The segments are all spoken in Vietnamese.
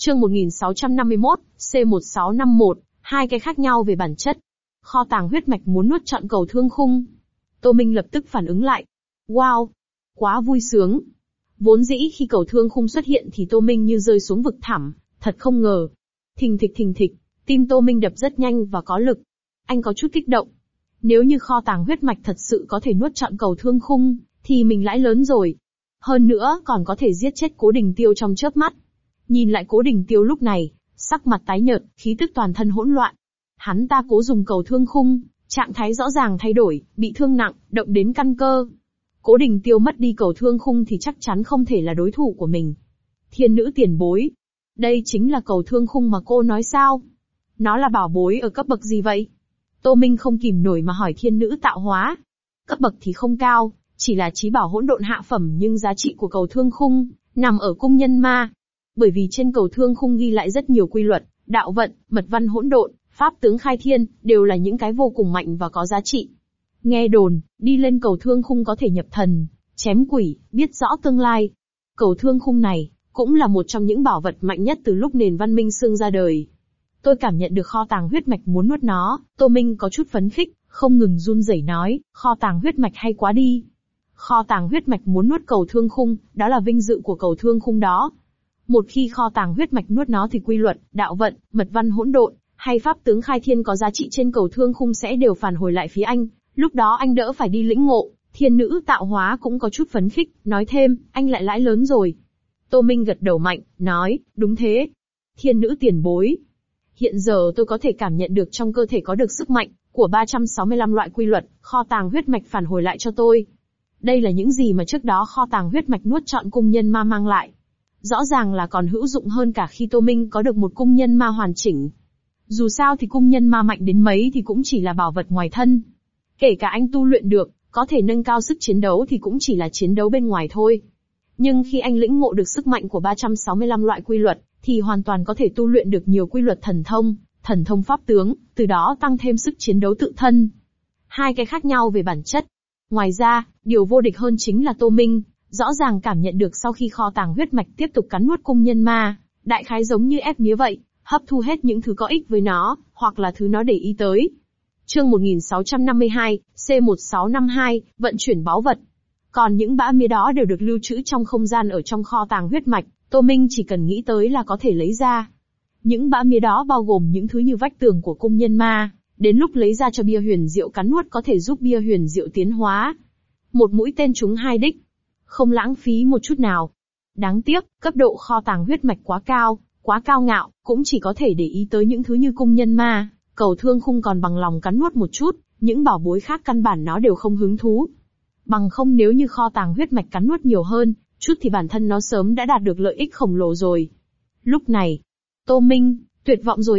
Chương 1651, C1651, hai cái khác nhau về bản chất. Kho tàng huyết mạch muốn nuốt trọn cầu thương khung. Tô Minh lập tức phản ứng lại. Wow! Quá vui sướng! Vốn dĩ khi cầu thương khung xuất hiện thì Tô Minh như rơi xuống vực thẳm, thật không ngờ. Thình thịch, tim Tô Minh đập rất nhanh và có lực. Anh có chút kích động. Nếu như kho tàng huyết mạch thật sự có thể nuốt trọn cầu thương khung, thì mình lãi lớn rồi. Hơn nữa còn có thể giết chết Cố Đình Tiêu trong chớp mắt. Nhìn lại Cố Đình Tiêu lúc này, sắc mặt tái nhợt, khí tức toàn thân hỗn loạn. Hắn ta cố dùng cầu thương khung, trạng thái rõ ràng thay đổi, bị thương nặng, động đến căn cơ. Cố Đình Tiêu mất đi cầu thương khung thì chắc chắn không thể là đối thủ của mình. Thiên nữ tiền bối. Đây chính là cầu thương khung mà cô nói sao? Nó là bảo bối ở cấp bậc gì vậy? Tô Minh không kìm nổi mà hỏi thiên nữ tạo hóa. Cấp bậc thì không cao, chỉ là chí bảo hỗn độn hạ phẩm nhưng giá trị của cầu thương khung nằm ở cung nhân ma. Bởi vì trên cầu thương khung ghi lại rất nhiều quy luật, đạo vận, mật văn hỗn độn, pháp tướng khai thiên, đều là những cái vô cùng mạnh và có giá trị. Nghe đồn, đi lên cầu thương khung có thể nhập thần, chém quỷ, biết rõ tương lai. Cầu thương khung này, cũng là một trong những bảo vật mạnh nhất từ lúc nền văn minh Xương ra đời. Tôi cảm nhận được kho tàng huyết mạch muốn nuốt nó, Tô Minh có chút phấn khích, không ngừng run rẩy nói, kho tàng huyết mạch hay quá đi. Kho tàng huyết mạch muốn nuốt cầu thương khung, đó là vinh dự của cầu thương khung đó. Một khi kho tàng huyết mạch nuốt nó thì quy luật, đạo vận, mật văn hỗn độn, hay pháp tướng khai thiên có giá trị trên cầu thương khung sẽ đều phản hồi lại phía anh, lúc đó anh đỡ phải đi lĩnh ngộ. Thiên nữ tạo hóa cũng có chút phấn khích, nói thêm, anh lại lãi lớn rồi. Tô Minh gật đầu mạnh, nói, đúng thế. Thiên nữ tiền bối. Hiện giờ tôi có thể cảm nhận được trong cơ thể có được sức mạnh của 365 loại quy luật, kho tàng huyết mạch phản hồi lại cho tôi. Đây là những gì mà trước đó kho tàng huyết mạch nuốt trọn cung nhân ma mang lại. Rõ ràng là còn hữu dụng hơn cả khi Tô Minh có được một cung nhân ma hoàn chỉnh. Dù sao thì cung nhân ma mạnh đến mấy thì cũng chỉ là bảo vật ngoài thân. Kể cả anh tu luyện được, có thể nâng cao sức chiến đấu thì cũng chỉ là chiến đấu bên ngoài thôi. Nhưng khi anh lĩnh ngộ được sức mạnh của 365 loại quy luật, thì hoàn toàn có thể tu luyện được nhiều quy luật thần thông pháp tướng, từ đó tăng thêm sức chiến đấu tự thân. Hai cái khác nhau về bản chất. Ngoài ra, điều vô địch hơn chính là Tô Minh, rõ ràng cảm nhận được sau khi kho tàng huyết mạch tiếp tục cắn nuốt cung nhân ma, đại khái giống như ép mía vậy, hấp thu hết những thứ có ích với nó, hoặc là thứ nó để ý tới. Chương 1652, C1652, vận chuyển báu vật. Còn những bã mía đó đều được lưu trữ trong không gian ở trong kho tàng huyết mạch, Tô Minh chỉ cần nghĩ tới là có thể lấy ra. Những bã mía đó bao gồm những thứ như vách tường của cung nhân ma, đến lúc lấy ra cho bia huyền diệu cắn nuốt có thể giúp bia huyền diệu tiến hóa. Một mũi tên trúng hai đích. Không lãng phí một chút nào. Đáng tiếc, cấp độ kho tàng huyết mạch quá cao ngạo, cũng chỉ có thể để ý tới những thứ như cung nhân ma, cầu thương khung còn bằng lòng cắn nuốt một chút, những bảo bối khác căn bản nó đều không hứng thú. Bằng không nếu như kho tàng huyết mạch cắn nuốt nhiều hơn, chút thì bản thân nó sớm đã đạt được lợi ích khổng lồ rồi. Lúc này, Tô Minh, tuyệt vọng rồi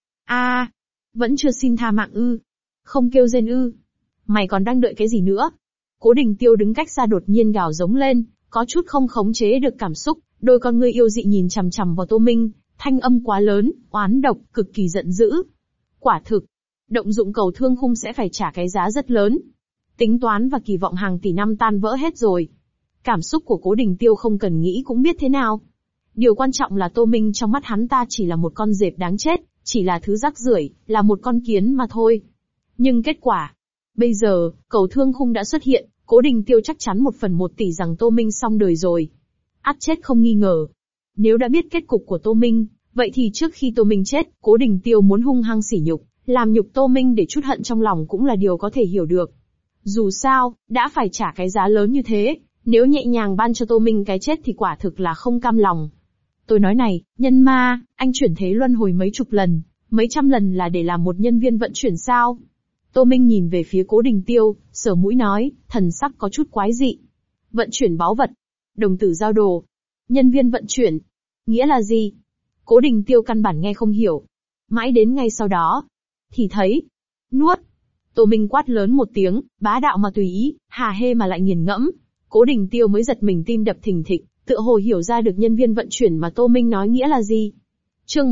à? Vẫn chưa xin tha mạng ư? Không kêu rên ư? Mày còn đang đợi cái gì nữa? Cố Đình Tiêu đứng cách xa đột nhiên gào giống lên, có chút không khống chế được cảm xúc, đôi con ngươi yêu dị nhìn chằm chằm vào Tô Minh, thanh âm quá lớn, oán độc, cực kỳ giận dữ. Quả thực, động dụng cầu thương khung sẽ phải trả cái giá rất lớn. Tính toán và kỳ vọng hàng tỷ năm tan vỡ hết rồi. Cảm xúc của Cố Đình Tiêu không cần nghĩ cũng biết thế nào. Điều quan trọng là Tô Minh trong mắt hắn ta chỉ là một con dẹp đáng chết, chỉ là thứ rác rưởi, là một con kiến mà thôi. Nhưng kết quả, bây giờ, cầu thương khung đã xuất hiện, Cố Đình Tiêu chắc chắn 1/1 tỷ rằng Tô Minh xong đời rồi. Ắt chết không nghi ngờ. Nếu đã biết kết cục của Tô Minh, vậy thì trước khi Tô Minh chết, Cố Đình Tiêu muốn hung hăng sỉ nhục, làm nhục Tô Minh để trút hận trong lòng cũng là điều có thể hiểu được. Dù sao, đã phải trả cái giá lớn như thế, nếu nhẹ nhàng ban cho Tô Minh cái chết thì quả thực là không cam lòng. Tôi nói này, nhân ma, anh chuyển thế luân hồi mấy chục lần, mấy trăm lần là để làm một nhân viên vận chuyển sao? Tô Minh nhìn về phía Cố Đình Tiêu, sờ mũi nói, thần sắc có chút quái dị. Vận chuyển báu vật, đồng tử giao đồ, nhân viên vận chuyển, nghĩa là gì? Cố Đình Tiêu căn bản nghe không hiểu. Mãi đến ngay sau đó, thì thấy, nuốt. Tô Minh quát lớn một tiếng, bá đạo mà tùy ý, hà hê mà lại nghiền ngẫm. Cố Đình Tiêu mới giật mình tim đập thình thịch, tựa hồ hiểu ra được nhân viên vận chuyển mà Tô Minh nói nghĩa là gì. Chương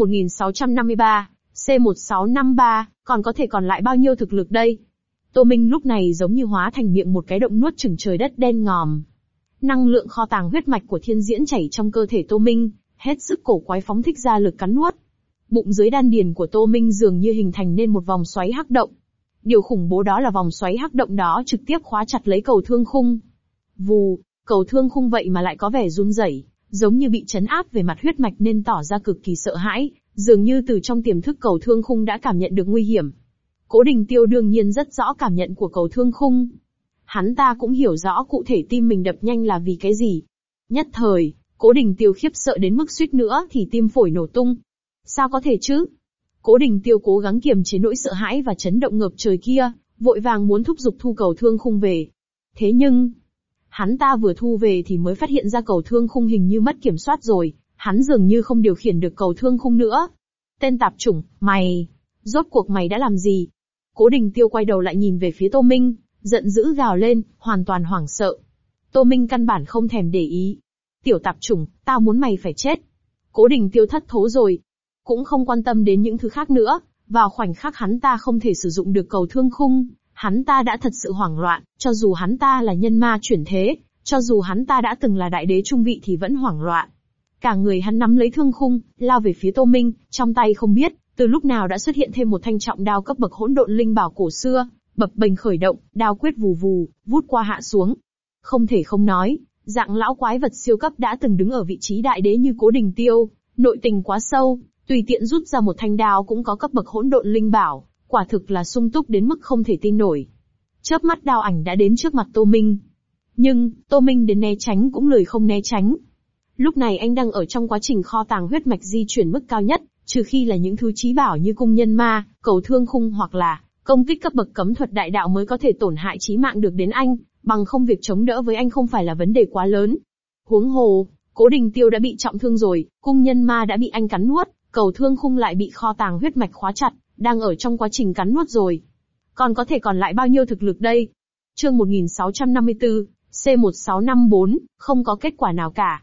1653, C1653, còn có thể còn lại bao nhiêu thực lực đây? Tô Minh lúc này giống như hóa thành miệng một cái động nuốt chửng trời đất đen ngòm. Năng lượng kho tàng huyết mạch của thiên diễn chảy trong cơ thể Tô Minh, hết sức cổ quái phóng thích ra lực cắn nuốt. Bụng dưới đan điền của Tô Minh dường như hình thành nên một vòng xoáy hắc động. Điều khủng bố đó là vòng xoáy hắc động đó trực tiếp khóa chặt lấy cầu thương khung. Vù, cầu thương khung vậy mà lại có vẻ run rẩy, giống như bị trấn áp về mặt huyết mạch nên tỏ ra cực kỳ sợ hãi, dường như từ trong tiềm thức cầu thương khung đã cảm nhận được nguy hiểm. Cố Đình Tiêu đương nhiên rất rõ cảm nhận của cầu thương khung. Hắn ta cũng hiểu rõ cụ thể tim mình đập nhanh là vì cái gì. Nhất thời, Cố Đình Tiêu khiếp sợ đến mức suýt nữa thì tim phổi nổ tung. Sao có thể chứ? Cố Đình Tiêu cố gắng kiềm chế nỗi sợ hãi và chấn động ngập trời kia, vội vàng muốn thúc giục thu cầu thương khung về. Thế nhưng, hắn ta vừa thu về thì mới phát hiện ra cầu thương khung hình như mất kiểm soát rồi, hắn dường như không điều khiển được cầu thương khung nữa. Tên tạp chủng, mày, rốt cuộc mày đã làm gì? Cố Đình Tiêu quay đầu lại nhìn về phía Tô Minh, giận dữ gào lên, hoàn toàn hoảng sợ. Tô Minh căn bản không thèm để ý. Tiểu tạp chủng, tao muốn mày phải chết. Cố Đình Tiêu thất thố rồi, cũng không quan tâm đến những thứ khác nữa. Vào khoảnh khắc hắn ta không thể sử dụng được cầu thương khung, hắn ta đã thật sự hoảng loạn, cho dù hắn ta là nhân ma chuyển thế, cho dù hắn ta đã từng là đại đế trung vị thì vẫn hoảng loạn. Cả người hắn nắm lấy thương khung, lao về phía Tô Minh, trong tay không biết từ lúc nào đã xuất hiện thêm một thanh trọng đao cấp bậc hỗn độn linh bảo cổ xưa, bập bềnh khởi động, đao quyết vù vù, vút qua hạ xuống. Không thể không nói, dạng lão quái vật siêu cấp đã từng đứng ở vị trí đại đế như Cố Đình Tiêu, nội tình quá sâu, tùy tiện rút ra một thanh đao cũng có cấp bậc hỗn độn linh bảo, quả thực là sung túc đến mức không thể tin nổi. Chớp mắt đao ảnh đã đến trước mặt Tô Minh. Nhưng, Tô Minh đến né tránh cũng lười không né tránh. Lúc này anh đang ở trong quá trình kho tàng huyết mạch di chuyển mức cao nhất, trừ khi là những thứ chí bảo như cung nhân ma, cầu thương khung hoặc là công kích cấp bậc cấm thuật đại đạo mới có thể tổn hại chí mạng được đến anh, bằng không việc chống đỡ với anh không phải là vấn đề quá lớn. Huống hồ, Cố Đình Tiêu đã bị trọng thương rồi, cung nhân ma đã bị anh cắn nuốt, cầu thương khung lại bị kho tàng huyết mạch khóa chặt, đang ở trong quá trình cắn nuốt rồi. Còn có thể còn lại bao nhiêu thực lực đây? Chương 1654, C1654, không có kết quả nào cả.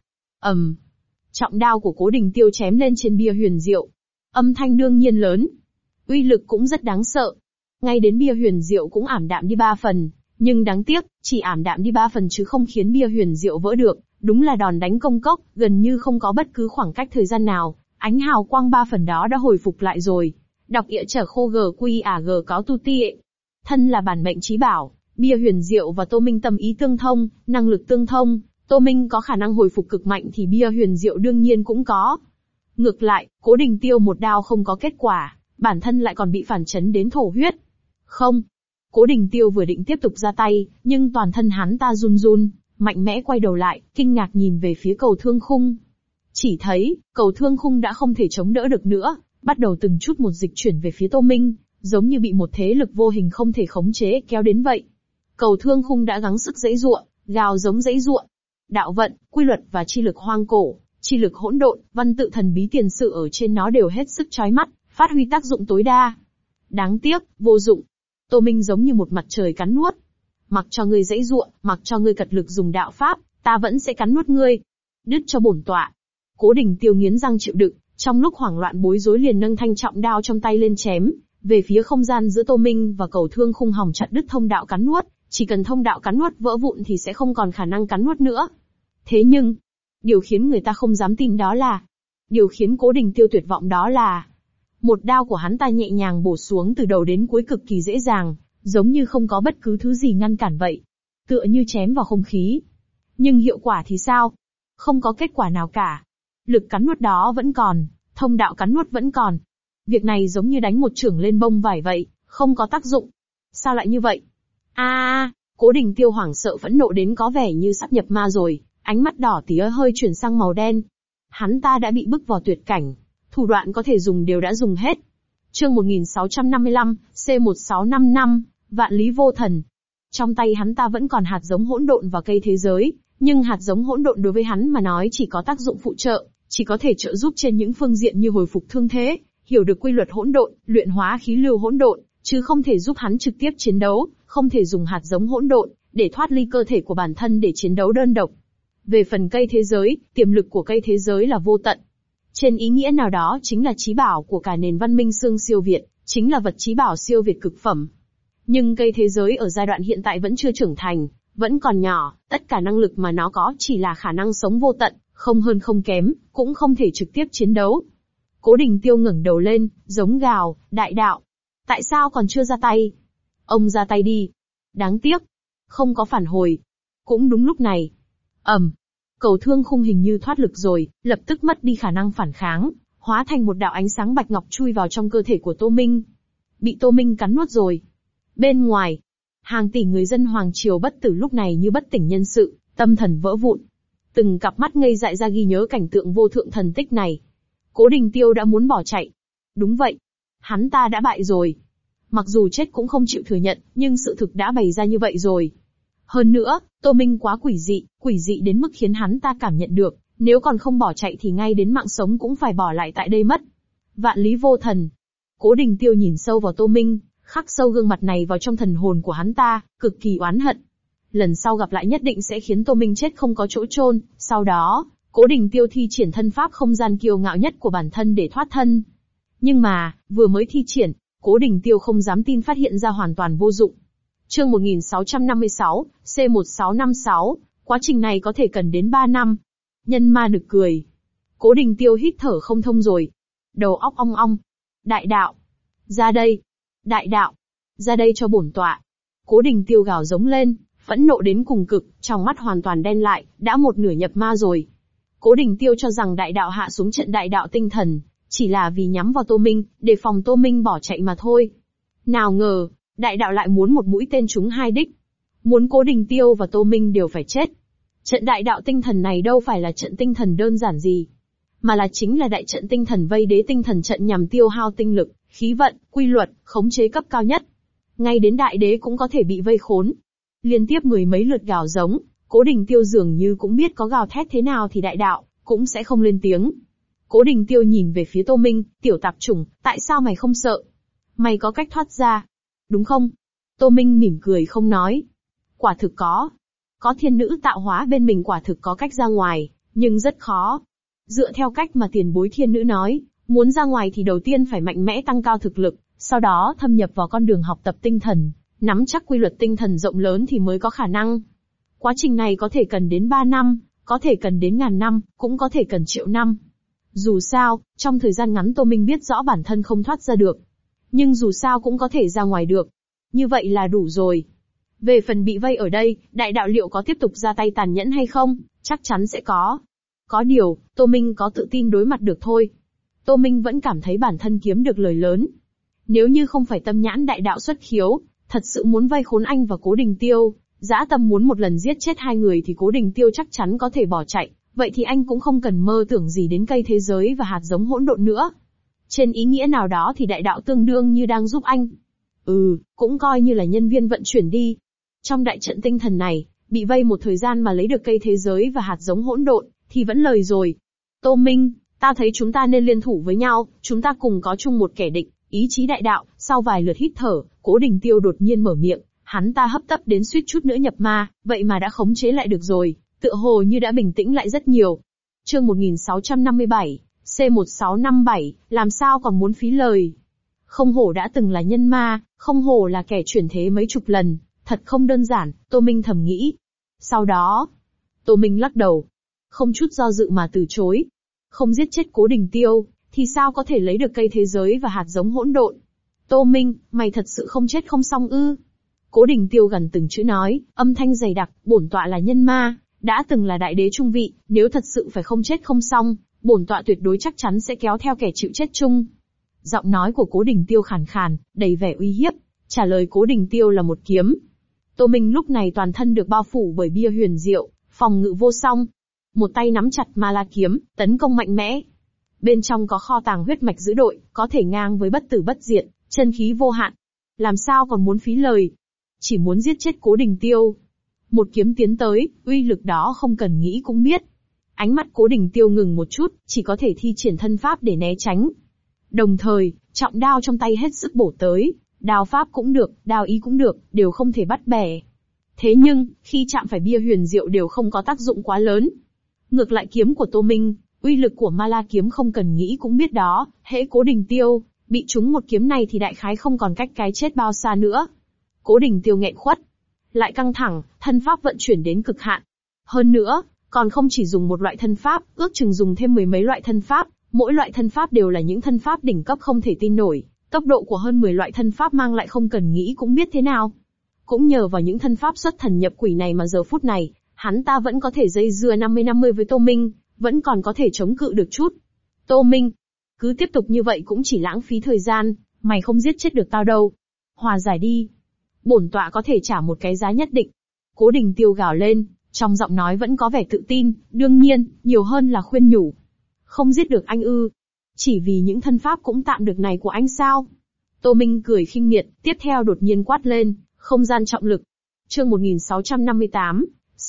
Trọng đao của Cố Đình Tiêu chém lên trên bia huyền diệu. Âm thanh đương nhiên lớn. Uy lực cũng rất đáng sợ. Ngay đến bia huyền diệu cũng ảm đạm đi 3 phần. Nhưng đáng tiếc, chỉ ảm đạm đi 3 phần chứ không khiến bia huyền diệu vỡ được. Đúng là đòn đánh công cốc, gần như không có bất cứ khoảng cách thời gian nào. Ánh hào quang 3 phần đó đã hồi phục lại rồi. Đọc ịa trở khô GQIAG cáo tu ti ệ. Thân là bản mệnh chí bảo, bia huyền diệu và Tô Minh tâm ý tương thông, năng lực tương thông. Tô Minh có khả năng hồi phục cực mạnh thì bia huyền diệu đương nhiên cũng có. Ngược lại, Cố Đình Tiêu một đao không có kết quả, bản thân lại còn bị phản chấn đến thổ huyết. Không. Cố Đình Tiêu vừa định tiếp tục ra tay, nhưng toàn thân hắn ta run run, mạnh mẽ quay đầu lại, kinh ngạc nhìn về phía cầu thương khung. Chỉ thấy, cầu thương khung đã không thể chống đỡ được nữa, bắt đầu từng chút một dịch chuyển về phía Tô Minh, giống như bị một thế lực vô hình không thể khống chế kéo đến vậy. Cầu thương khung đã gắng sức giãy giụa, gào giống giãy giụa. Đạo vận, quy luật và chi lực hoang cổ, chi lực hỗn độn, văn tự thần bí tiền sự ở trên nó đều hết sức chói mắt, phát huy tác dụng tối đa. Đáng tiếc, vô dụng. Tô Minh giống như một mặt trời cắn nuốt. Mặc cho ngươi giãy giụa, mặc cho ngươi cật lực dùng đạo pháp, ta vẫn sẽ cắn nuốt ngươi. Đứt cho bổn tọa. Cố Đình Tiêu nghiến răng chịu đựng, trong lúc hoảng loạn bối rối liền nâng thanh trọng đao trong tay lên chém về phía không gian giữa Tô Minh và cầu thương khung hòng chặt đứt thông đạo cắn nuốt. Chỉ cần thông đạo cắn nuốt vỡ vụn thì sẽ không còn khả năng cắn nuốt nữa. Thế nhưng, điều khiến người ta không dám tin đó là, điều khiến Cố Đình Tiêu tuyệt vọng đó là, một đao của hắn ta nhẹ nhàng bổ xuống từ đầu đến cuối cực kỳ dễ dàng, giống như không có bất cứ thứ gì ngăn cản vậy. Tựa như chém vào không khí. Nhưng hiệu quả thì sao? Không có kết quả nào cả. Lực cắn nuốt đó vẫn còn, thông đạo cắn nuốt vẫn còn. Việc này giống như đánh một chưởng lên bông vải vậy, không có tác dụng. Sao lại như vậy? Cố Đình Tiêu hoảng sợ phẫn nộ đến có vẻ như sắp nhập ma rồi, ánh mắt đỏ tía hơi chuyển sang màu đen. Hắn ta đã bị bức vào tuyệt cảnh, thủ đoạn có thể dùng đều đã dùng hết. Chương 1655, C1655, vạn lý vô thần. Trong tay hắn ta vẫn còn hạt giống hỗn độn và cây thế giới, nhưng hạt giống hỗn độn đối với hắn mà nói chỉ có tác dụng phụ trợ, chỉ có thể trợ giúp trên những phương diện như hồi phục thương thế, hiểu được quy luật hỗn độn, luyện hóa khí lưu hỗn độn, chứ không thể giúp hắn trực tiếp chiến đấu, không thể dùng hạt giống hỗn độn để thoát ly cơ thể của bản thân để chiến đấu đơn độc. Về phần cây thế giới, tiềm lực của cây thế giới là vô tận. Trên ý nghĩa nào đó chính là chí bảo của cả nền văn minh xương siêu việt, chính là vật chí bảo siêu việt cực phẩm. Nhưng cây thế giới ở giai đoạn hiện tại vẫn chưa trưởng thành, vẫn còn nhỏ, tất cả năng lực mà nó có chỉ là khả năng sống vô tận, Không hơn không kém, cũng không thể trực tiếp chiến đấu. Cố Đình Tiêu ngẩng đầu lên, giống gào, đại đạo. Tại sao còn chưa ra tay? Ông ra tay đi. Đáng tiếc. Không có phản hồi. Cũng đúng lúc này. Cầu thương khung hình như thoát lực rồi, lập tức mất đi khả năng phản kháng, hóa thành một đạo ánh sáng bạch ngọc chui vào trong cơ thể của Tô Minh. Bị Tô Minh cắn nuốt rồi. Bên ngoài, hàng tỷ người dân Hoàng Triều Bất Tử lúc này như bất tỉnh nhân sự, tâm thần vỡ vụn. Từng cặp mắt ngây dại ra ghi nhớ cảnh tượng vô thượng thần tích này. Cố Đình Tiêu đã muốn bỏ chạy. Đúng vậy. Hắn ta đã bại rồi. Mặc dù chết cũng không chịu thừa nhận, nhưng sự thực đã bày ra như vậy rồi. Hơn nữa, Tô Minh quá quỷ dị đến mức khiến hắn ta cảm nhận được, nếu còn không bỏ chạy thì ngay đến mạng sống cũng phải bỏ lại tại đây mất. Vạn lý vô thần. Cố Đình Tiêu nhìn sâu vào Tô Minh, khắc sâu gương mặt này vào trong thần hồn của hắn ta, cực kỳ oán hận. Lần sau gặp lại nhất định sẽ khiến Tô Minh chết không có chỗ chôn. Sau đó, Cố Đình Tiêu thi triển thân pháp không gian kiêu ngạo nhất của bản thân để thoát thân. Nhưng mà, vừa mới thi triển, Cố Đình Tiêu không dám tin phát hiện ra hoàn toàn vô dụng. Chương 1656, C1656, quá trình này có thể cần đến 3 năm. Nhân ma nực cười. Cố Đình Tiêu hít thở không thông rồi. Đầu óc ong ong. Đại đạo. Ra đây. Đại đạo. Ra đây cho bổn tọa. Cố Đình Tiêu gào giống lên, phẫn nộ đến cùng cực, trong mắt hoàn toàn đen lại, đã một nửa nhập ma rồi. Cố Đình Tiêu cho rằng đại đạo hạ xuống trận đại đạo tinh thần, chỉ là vì nhắm vào Tô Minh, để phòng Tô Minh bỏ chạy mà thôi. Nào ngờ, đại đạo lại muốn một mũi tên trúng hai đích. Muốn Cố Đình Tiêu và Tô Minh đều phải chết. Trận đại đạo tinh thần này đâu phải là trận tinh thần đơn giản gì, mà là chính là đại trận tinh thần vây đế tinh thần trận nhằm tiêu hao tinh lực, khí vận, quy luật, khống chế cấp cao nhất. Ngay đến đại đế cũng có thể bị vây khốn. Liên tiếp mười mấy lượt gào giống, Cố Đình Tiêu dường như cũng biết có gào thét thế nào thì đại đạo cũng sẽ không lên tiếng. Cố Đình Tiêu nhìn về phía Tô Minh, tiểu tạp chủng, tại sao mày không sợ? Mày có cách thoát ra, đúng không? Tô Minh mỉm cười không nói. Quả thực có. Có thiên nữ tạo hóa bên mình quả thực có cách ra ngoài, nhưng rất khó. Dựa theo cách mà tiền bối thiên nữ nói, muốn ra ngoài thì đầu tiên phải mạnh mẽ tăng cao thực lực, sau đó thâm nhập vào con đường học tập tinh thần, nắm chắc quy luật tinh thần rộng lớn thì mới có khả năng. Quá trình này có thể cần đến 3 năm, có thể cần đến ngàn năm, cũng có thể cần triệu năm. Dù sao, trong thời gian ngắn Tô Minh biết rõ bản thân không thoát ra được. Nhưng dù sao cũng có thể ra ngoài được. Như vậy là đủ rồi. Về phần bị vây ở đây, đại đạo liệu có tiếp tục ra tay tàn nhẫn hay không? Chắc chắn sẽ có. Có điều, Tô Minh có tự tin đối mặt được thôi. Tô Minh vẫn cảm thấy bản thân kiếm được lời lớn. Nếu như không phải tâm nhãn đại đạo xuất khiếu, thật sự muốn vây khốn anh và Cố Đình Tiêu, dã tâm muốn một lần giết chết hai người thì Cố Đình Tiêu chắc chắn có thể bỏ chạy. Vậy thì anh cũng không cần mơ tưởng gì đến cây thế giới và hạt giống hỗn độn nữa. Trên ý nghĩa nào đó thì đại đạo tương đương như đang giúp anh. Cũng coi như là nhân viên vận chuyển đi. Trong đại trận tinh thần này, bị vây một thời gian mà lấy được cây thế giới và hạt giống hỗn độn, thì vẫn lời rồi. Tô Minh, ta thấy chúng ta nên liên thủ với nhau, chúng ta cùng có chung một kẻ địch, ý chí đại đạo. Sau vài lượt hít thở, Cố Đình Tiêu đột nhiên mở miệng, hắn ta hấp tấp đến suýt chút nữa nhập ma, vậy mà đã khống chế lại được rồi, tựa hồ như đã bình tĩnh lại rất nhiều. Chương 1657, C1657, làm sao còn muốn phí lời. Không hổ đã từng là nhân ma, không hổ là kẻ chuyển thế mấy chục lần, thật không đơn giản, Tô Minh thầm nghĩ. Sau đó, Tô Minh lắc đầu, không chút do dự mà từ chối. Không giết chết Cố Đình Tiêu, thì sao có thể lấy được cây thế giới và hạt giống hỗn độn? Tô Minh, mày thật sự không chết không xong ư? Cố Đình Tiêu gần từng chữ nói, âm thanh dày đặc, bổn tọa là nhân ma, đã từng là đại đế trung vị, nếu thật sự phải không chết không xong, bổn tọa tuyệt đối chắc chắn sẽ kéo theo kẻ chịu chết chung. Giọng nói của Cố Đình Tiêu khàn khàn, đầy vẻ uy hiếp, trả lời Cố Đình Tiêu là một kiếm. Tô Minh lúc này toàn thân được bao phủ bởi bia huyền diệu, phòng ngự vô song. Một tay nắm chặt ma la kiếm, tấn công mạnh mẽ. Bên trong có kho tàng huyết mạch dữ dội, có thể ngang với bất tử bất diệt, chân khí vô hạn. Làm sao còn muốn phí lời? Chỉ muốn giết chết Cố Đình Tiêu. Một kiếm tiến tới, uy lực đó không cần nghĩ cũng biết. Ánh mắt Cố Đình Tiêu ngừng một chút, chỉ có thể thi triển thân pháp để né tránh. Đồng thời, trọng đao trong tay hết sức bổ tới, đao pháp cũng được, đao ý cũng được, đều không thể bắt bẻ. Thế nhưng, khi chạm phải bia huyền diệu đều không có tác dụng quá lớn. Ngược lại kiếm của Tô Minh, uy lực của ma la kiếm không cần nghĩ cũng biết đó, hễ Cố Đình Tiêu bị trúng một kiếm này thì đại khái không còn cách cái chết bao xa nữa. Cố Đình Tiêu nghẹn khuất, lại căng thẳng, thân pháp vận chuyển đến cực hạn. Hơn nữa, Còn không chỉ dùng một loại thân pháp, ước chừng dùng thêm mười mấy loại thân pháp, mỗi loại thân pháp đều là những thân pháp đỉnh cấp không thể tin nổi, tốc độ của hơn 10 loại thân pháp mang lại không cần nghĩ cũng biết thế nào. Cũng nhờ vào những thân pháp xuất thần nhập quỷ này mà giờ phút này, hắn ta vẫn có thể dây dưa 50-50 với Tô Minh, vẫn còn có thể chống cự được chút. Tô Minh, cứ tiếp tục như vậy cũng chỉ lãng phí thời gian, mày không giết chết được tao đâu. Hòa giải đi. Bổn tọa có thể trả một cái giá nhất định. Cố Đình Tiêu gào lên, trong giọng nói vẫn có vẻ tự tin, đương nhiên, nhiều hơn là khuyên nhủ. Không giết được anh ư? Chỉ vì những thân pháp cũng tạm được này của anh sao? Tô Minh cười khinh miệt, tiếp theo đột nhiên quát lên, không gian trọng lực. Chương 1658,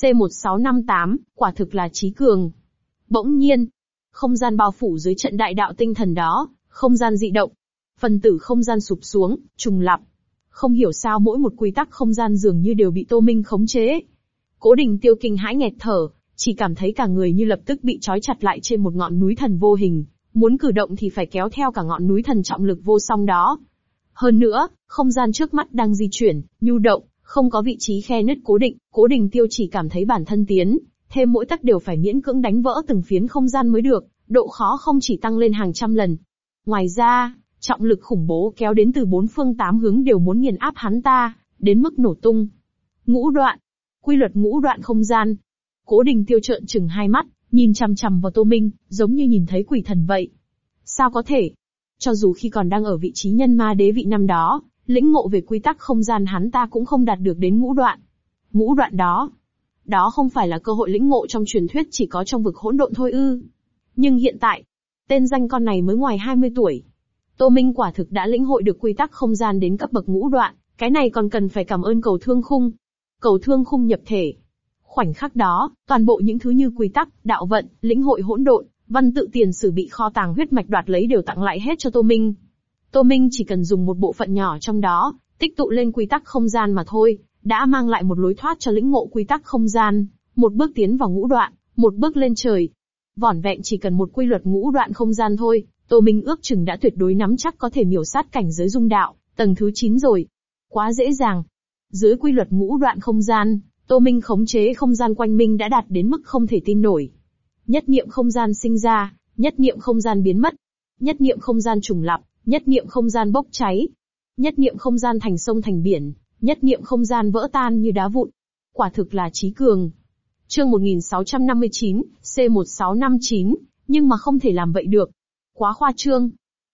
C1658, quả thực là trí cường. Bỗng nhiên, không gian bao phủ dưới trận đại đạo tinh thần đó, không gian dị động. Phần tử không gian sụp xuống, trùng lặp. Không hiểu sao mỗi một quy tắc không gian dường như đều bị Tô Minh khống chế. Cố Đình Tiêu kinh hãi nghẹt thở, chỉ cảm thấy cả người như lập tức bị trói chặt lại trên một ngọn núi thần vô hình, muốn cử động thì phải kéo theo cả ngọn núi thần trọng lực vô song đó. Hơn nữa, không gian trước mắt đang di chuyển, nhu động, không có vị trí khe nứt cố định, Cố Đình Tiêu chỉ cảm thấy bản thân tiến, thêm mỗi tấc đều phải miễn cưỡng đánh vỡ từng phiến không gian mới được, độ khó không chỉ tăng lên hàng trăm lần. Ngoài ra, trọng lực khủng bố kéo đến từ bốn phương tám hướng đều muốn nghiền áp hắn ta, đến mức nổ tung. Ngũ đoạn, quy luật ngũ đoạn không gian. Cố Đình Tiêu trợn trừng hai mắt, nhìn chằm chằm vào Tô Minh, giống như nhìn thấy quỷ thần vậy. Sao có thể? Cho dù khi còn đang ở vị trí nhân ma đế vị năm đó, lĩnh ngộ về quy tắc không gian hắn ta cũng không đạt được đến ngũ đoạn. Ngũ đoạn đó không phải là cơ hội lĩnh ngộ trong truyền thuyết chỉ có trong vực hỗn độn thôi ư? Nhưng hiện tại, tên danh con này mới ngoài 20 tuổi. Tô Minh quả thực đã lĩnh hội được quy tắc không gian đến cấp bậc ngũ đoạn, cái này còn cần phải cảm ơn cầu thương khung. Cầu thương khung nhập thể. Khoảnh khắc đó, toàn bộ những thứ như quy tắc, đạo vận, lĩnh hội hỗn độn, văn tự tiền sử bị kho tàng huyết mạch đoạt lấy đều tặng lại hết cho Tô Minh. Tô Minh chỉ cần dùng một bộ phận nhỏ trong đó, tích tụ lên quy tắc không gian mà thôi, đã mang lại một lối thoát cho lĩnh ngộ quy tắc không gian, một bước tiến vào ngũ đoạn, một bước lên trời. Vỏn vẹn chỉ cần một quy luật ngũ đoạn không gian thôi, Tô Minh ước chừng đã tuyệt đối nắm chắc có thể miểu sát cảnh giới dung đạo, tầng thứ 9 rồi. Quá dễ dàng. Dưới quy luật ngũ đoạn không gian, Tô Minh khống chế không gian quanh mình đã đạt đến mức không thể tin nổi. Nhất niệm không gian sinh ra, nhất niệm không gian biến mất, nhất niệm không gian trùng lặp, nhất niệm không gian bốc cháy, nhất niệm không gian thành sông thành biển, nhất niệm không gian vỡ tan như đá vụn. Quả thực là trí cường. Chương 1659, C1659, nhưng mà không thể làm vậy được. Quá khoa trương.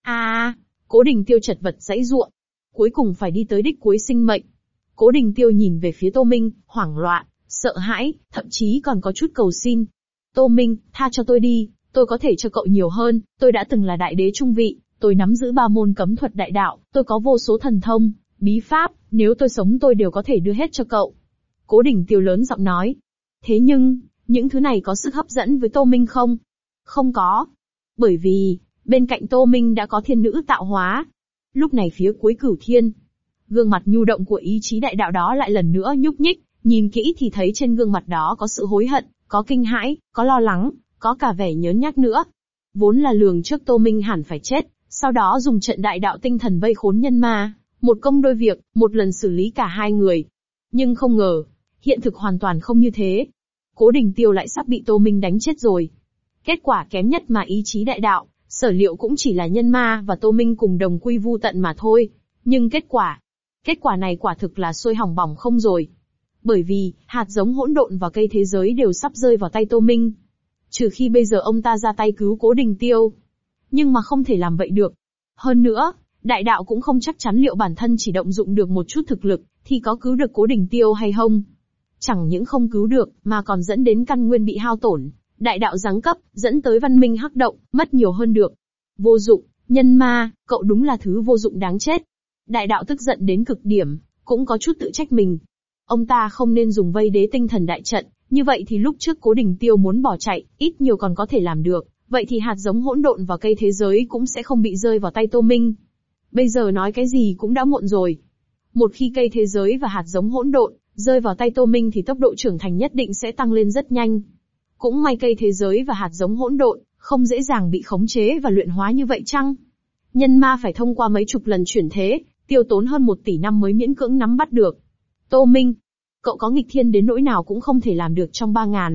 Cố Đình Tiêu chật vật giãy giụa. Cuối cùng phải đi tới đích cuối sinh mệnh. Cố Đình Tiêu nhìn về phía Tô Minh, hoảng loạn, sợ hãi, thậm chí còn có chút cầu xin. Tô Minh, tha cho tôi đi, tôi có thể cho cậu nhiều hơn, tôi đã từng là đại đế trung vị, tôi nắm giữ 3 môn cấm thuật đại đạo, tôi có vô số thần thông, bí pháp, nếu tôi sống tôi đều có thể đưa hết cho cậu. Cố Đình Tiêu lớn giọng nói. Thế nhưng, những thứ này có sức hấp dẫn với Tô Minh không? Không có. Bởi vì, bên cạnh Tô Minh đã có thiên nữ tạo hóa. Lúc này phía cuối cửu thiên, gương mặt nhu động của ý chí đại đạo đó lại lần nữa nhúc nhích, nhìn kỹ thì thấy trên gương mặt đó có sự hối hận, có kinh hãi, có lo lắng, có cả vẻ nhớn nhác nữa. Vốn là lường trước Tô Minh hẳn phải chết, sau đó dùng trận đại đạo tinh thần vây khốn nhân ma, một công đôi việc, một lần xử lý cả hai người. Nhưng không ngờ, hiện thực hoàn toàn không như thế. Cố Đình Tiêu lại sắp bị Tô Minh đánh chết rồi. Kết quả kém nhất mà ý chí đại đạo, sở liệu cũng chỉ là nhân ma và Tô Minh cùng đồng quy vu tận mà thôi. Nhưng kết quả này quả thực là sôi hỏng bỏng không rồi. Bởi vì, hạt giống hỗn độn và cây thế giới đều sắp rơi vào tay Tô Minh. Trừ khi bây giờ ông ta ra tay cứu Cố Đình Tiêu. Nhưng mà không thể làm vậy được. Hơn nữa, đại đạo cũng không chắc chắn liệu bản thân chỉ động dụng được một chút thực lực, thì có cứu được Cố Đình Tiêu hay không. Chẳng những không cứu được, mà còn dẫn đến căn nguyên bị hao tổn, đại đạo giáng cấp, dẫn tới văn minh hắc động, mất nhiều hơn được. Vô dụng, nhân ma, cậu đúng là thứ vô dụng đáng chết. Đại đạo tức giận đến cực điểm, cũng có chút tự trách mình. Ông ta không nên dùng vây đế tinh thần đại trận, như vậy thì lúc trước Cố Đình Tiêu muốn bỏ chạy, ít nhiều còn có thể làm được, vậy thì hạt giống hỗn độn và cây thế giới cũng sẽ không bị rơi vào tay Tô Minh. Bây giờ nói cái gì cũng đã muộn rồi. Một khi cây thế giới và hạt giống hỗn độn rơi vào tay Tô Minh thì tốc độ trưởng thành nhất định sẽ tăng lên rất nhanh. Cũng may cây thế giới và hạt giống hỗn độn không dễ dàng bị khống chế và luyện hóa như vậy chăng? Nhân ma phải thông qua mấy chục lần chuyển thế, tiêu tốn hơn 1 tỷ năm mới miễn cưỡng nắm bắt được. Tô Minh, cậu có nghịch thiên đến nỗi nào cũng không thể làm được trong 3.000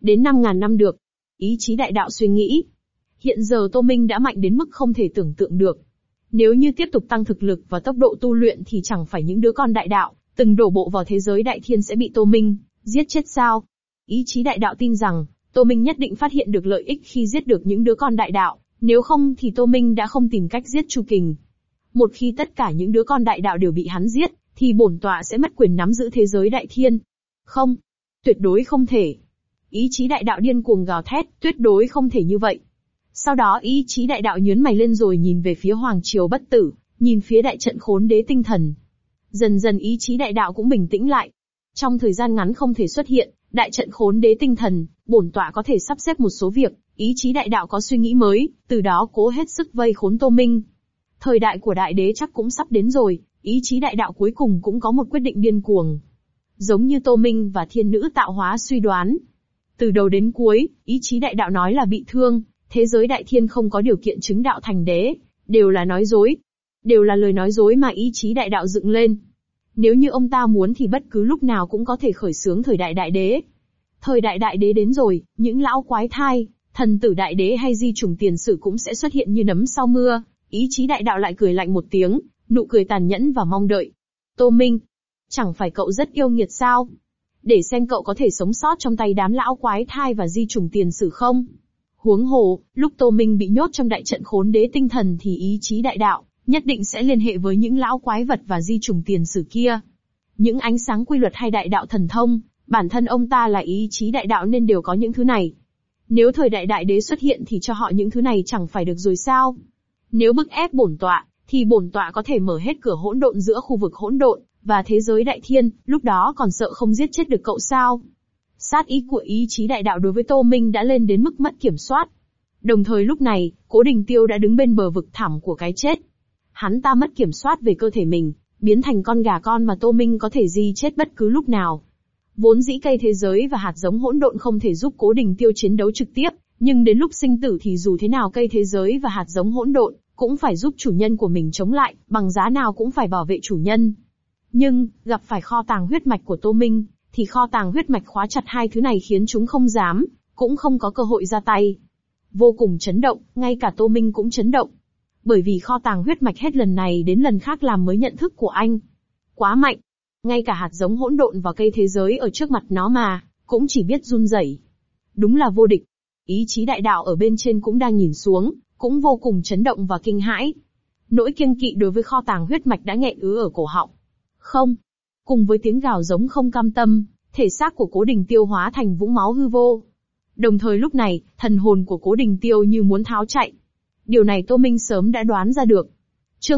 Đến 5.000 năm được. Ý chí đại đạo suy nghĩ. Hiện giờ Tô Minh đã mạnh đến mức không thể tưởng tượng được. Nếu như tiếp tục tăng thực lực và tốc độ tu luyện thì chẳng phải những đứa con đại đạo, từng đổ bộ vào thế giới đại thiên sẽ bị Tô Minh giết chết sao? Ý chí đại đạo tin rằng, Tô Minh nhất định phát hiện được lợi ích khi giết được những đứa con đại đạo, nếu không thì Tô Minh đã không tìm cách giết Chu Kình. Một khi tất cả những đứa con đại đạo đều bị hắn giết, thì bổn tọa sẽ mất quyền nắm giữ thế giới đại thiên. Không, tuyệt đối không thể. Ý chí đại đạo điên cuồng gào thét, tuyệt đối không thể như vậy. Sau đó ý chí đại đạo nhướng mày lên rồi nhìn về phía Hoàng Triều Bất Tử, nhìn phía đại trận Khốn Đế Tinh Thần. Dần dần ý chí đại đạo cũng bình tĩnh lại. Trong thời gian ngắn không thể xuất hiện, đại trận Khốn Đế Tinh Thần, bổn tọa có thể sắp xếp một số việc, ý chí đại đạo có suy nghĩ mới, từ đó cố hết sức vây khốn Tô Minh. Thời đại của đại đế chắc cũng sắp đến rồi, ý chí đại đạo cuối cùng cũng có một quyết định điên cuồng. Giống như Tô Minh và thiên nữ tạo hóa suy đoán. Từ đầu đến cuối, ý chí đại đạo nói là bị thương, thế giới đại thiên không có điều kiện chứng đạo thành đế, đều là nói dối. Đều là lời nói dối mà ý chí đại đạo dựng lên. Nếu như ông ta muốn thì bất cứ lúc nào cũng có thể khởi xướng thời đại đại đế. Thời đại đại đế đến rồi, những lão quái thai, thần tử đại đế hay di chủng tiền sử cũng sẽ xuất hiện như nấm sau mưa. Ý chí đại đạo lại cười lạnh một tiếng, nụ cười tàn nhẫn và mong đợi. Tô Minh, chẳng phải cậu rất yêu nghiệt sao? Để xem cậu có thể sống sót trong tay đám lão quái thai và di chủng tiền sử không? Huống hồ, lúc Tô Minh bị nhốt trong đại trận Khốn Đế Tinh Thần thì ý chí đại đạo nhất định sẽ liên hệ với những lão quái vật và di chủng tiền sử kia. Những ánh sáng quy luật hay đại đạo thần thông, bản thân ông ta là ý chí đại đạo nên đều có những thứ này. Nếu thời đại đại đế xuất hiện thì cho họ những thứ này chẳng phải được rồi sao? Nếu bức ép bổn tọa, thì bổn tọa có thể mở hết cửa hỗn độn giữa khu vực hỗn độn và thế giới đại thiên, lúc đó còn sợ không giết chết được cậu sao? Sát ý của ý chí đại đạo đối với Tô Minh đã lên đến mức mất kiểm soát. Đồng thời lúc này, Cố Đình Tiêu đã đứng bên bờ vực thẳm của cái chết. Hắn ta mất kiểm soát về cơ thể mình, biến thành con gà con mà Tô Minh có thể di chết bất cứ lúc nào. Vốn dĩ cây thế giới và hạt giống hỗn độn không thể giúp Cố Đình Tiêu chiến đấu trực tiếp, nhưng đến lúc sinh tử thì dù thế nào cây thế giới và hạt giống hỗn độn cũng phải giúp chủ nhân của mình chống lại, bằng giá nào cũng phải bảo vệ chủ nhân. Nhưng, gặp phải kho tàng huyết mạch của Tô Minh, thì kho tàng huyết mạch khóa chặt hai thứ này khiến chúng không dám, cũng không có cơ hội ra tay. Vô cùng chấn động, ngay cả Tô Minh cũng chấn động. Bởi vì kho tàng huyết mạch hết lần này đến lần khác làm mới nhận thức của anh. Quá mạnh. Ngay cả hạt giống hỗn độn và cây thế giới ở trước mặt nó mà, cũng chỉ biết run rẩy. Đúng là vô địch. Ý chí đại đạo ở bên trên cũng đang nhìn xuống, cũng vô cùng chấn động và kinh hãi. Nỗi kiêng kỵ đối với kho tàng huyết mạch đã nghẹn ứ ở cổ họng. Không. Cùng với tiếng gào giống không cam tâm, thể xác của Cố Đình Tiêu hóa thành vũng máu hư vô. Đồng thời lúc này, thần hồn của Cố Đình Tiêu như muốn tháo chạy. Điều này Tô Minh sớm đã đoán ra được. Chương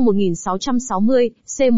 1660,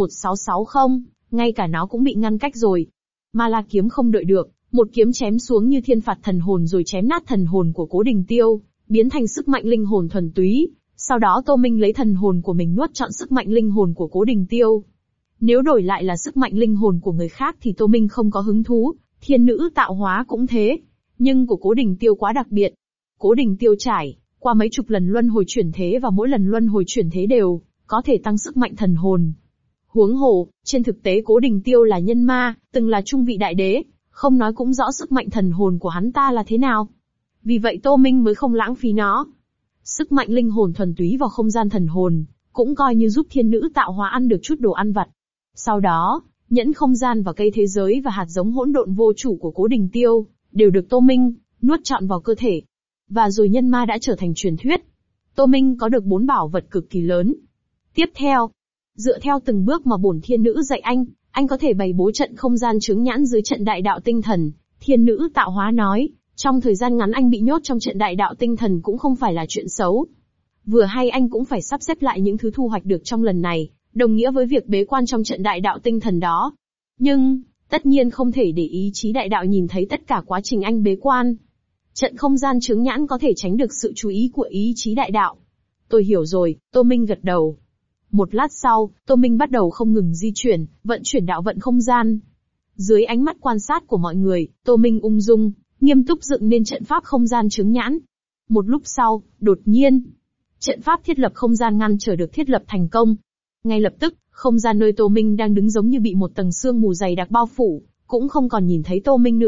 C1660, ngay cả nó cũng bị ngăn cách rồi. Ma La kiếm không đợi được, một kiếm chém xuống như thiên phạt thần hồn rồi chém nát thần hồn của Cố Đình Tiêu, biến thành sức mạnh linh hồn thuần túy. Sau đó Tô Minh lấy thần hồn của mình nuốt trọn sức mạnh linh hồn của Cố Đình Tiêu. Nếu đổi lại là sức mạnh linh hồn của người khác thì Tô Minh không có hứng thú, thiên nữ tạo hóa cũng thế. Nhưng của Cố Đình Tiêu quá đặc biệt. Cố Đình Tiêu trải qua mấy chục lần luân hồi chuyển thế và mỗi lần luân hồi chuyển thế đều có thể tăng sức mạnh thần hồn. Huống hồ, trên thực tế Cố Đình Tiêu là nhân ma, từng là trung vị đại đế, không nói cũng rõ sức mạnh thần hồn của hắn ta là thế nào. Vì vậy Tô Minh mới không lãng phí nó. Sức mạnh linh hồn thuần túy vào không gian thần hồn, cũng coi như giúp thiên nữ tạo hóa ăn được chút đồ ăn vặt. Sau đó, nhẫn không gian và cây thế giới và hạt giống hỗn độn vô chủ của Cố Đình Tiêu, đều được Tô Minh nuốt trọn vào cơ thể. Và rồi nhân ma đã trở thành truyền thuyết. Tô Minh có được 4 bảo vật cực kỳ lớn. Tiếp theo, dựa theo từng bước mà bổn thiên nữ dạy anh có thể bày bố trận không gian chướng nhãn dưới trận đại đạo tinh thần. Thiên nữ tạo hóa nói, trong thời gian ngắn anh bị nhốt trong trận đại đạo tinh thần cũng không phải là chuyện xấu. Vừa hay anh cũng phải sắp xếp lại những thứ thu hoạch được trong lần này, đồng nghĩa với việc bế quan trong trận đại đạo tinh thần đó. Nhưng, tất nhiên không thể để ý chí đại đạo nhìn thấy tất cả quá trình anh bế quan. Trận không gian chướng nhãn có thể tránh được sự chú ý của ý chí đại đạo. Tôi hiểu rồi, Tô Minh gật đầu. Một lát sau, Tô Minh bắt đầu không ngừng di chuyển, vận chuyển đạo vận không gian. Dưới ánh mắt quan sát của mọi người, Tô Minh ung dung, nghiêm túc dựng nên trận pháp không gian chướng nhãn. Một lúc sau, đột nhiên, trận pháp thiết lập không gian ngăn trở được thiết lập thành công. Ngay lập tức, không gian nơi Tô Minh đang đứng giống như bị một tầng sương mù dày đặc bao phủ, cũng không còn nhìn thấy Tô Minh nữa.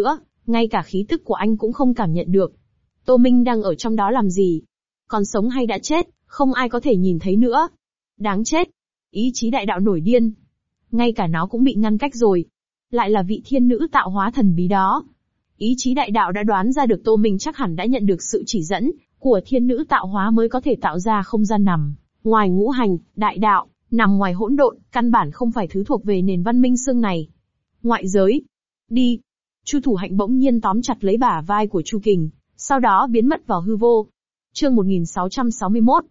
ngay cả khí tức của anh cũng không cảm nhận được. Tô Minh đang ở trong đó làm gì? Còn sống hay đã chết, không ai có thể nhìn thấy nữa. Đáng chết! Ý chí đại đạo nổi điên. Ngay cả nó cũng bị ngăn cách rồi. Lại là vị thiên nữ tạo hóa thần bí đó. Ý chí đại đạo đã đoán ra được Tô Minh chắc hẳn đã nhận được sự chỉ dẫn của thiên nữ tạo hóa mới có thể tạo ra không gian nằm ngoài ngũ hành, đại đạo, nằm ngoài hỗn độn, căn bản không phải thứ thuộc về nền văn minh xương này. Ngoại giới. Đi. Chu Thủ Hạnh bỗng nhiên tóm chặt lấy bả vai của Chu Kình, sau đó biến mất vào hư vô. Chương 1661,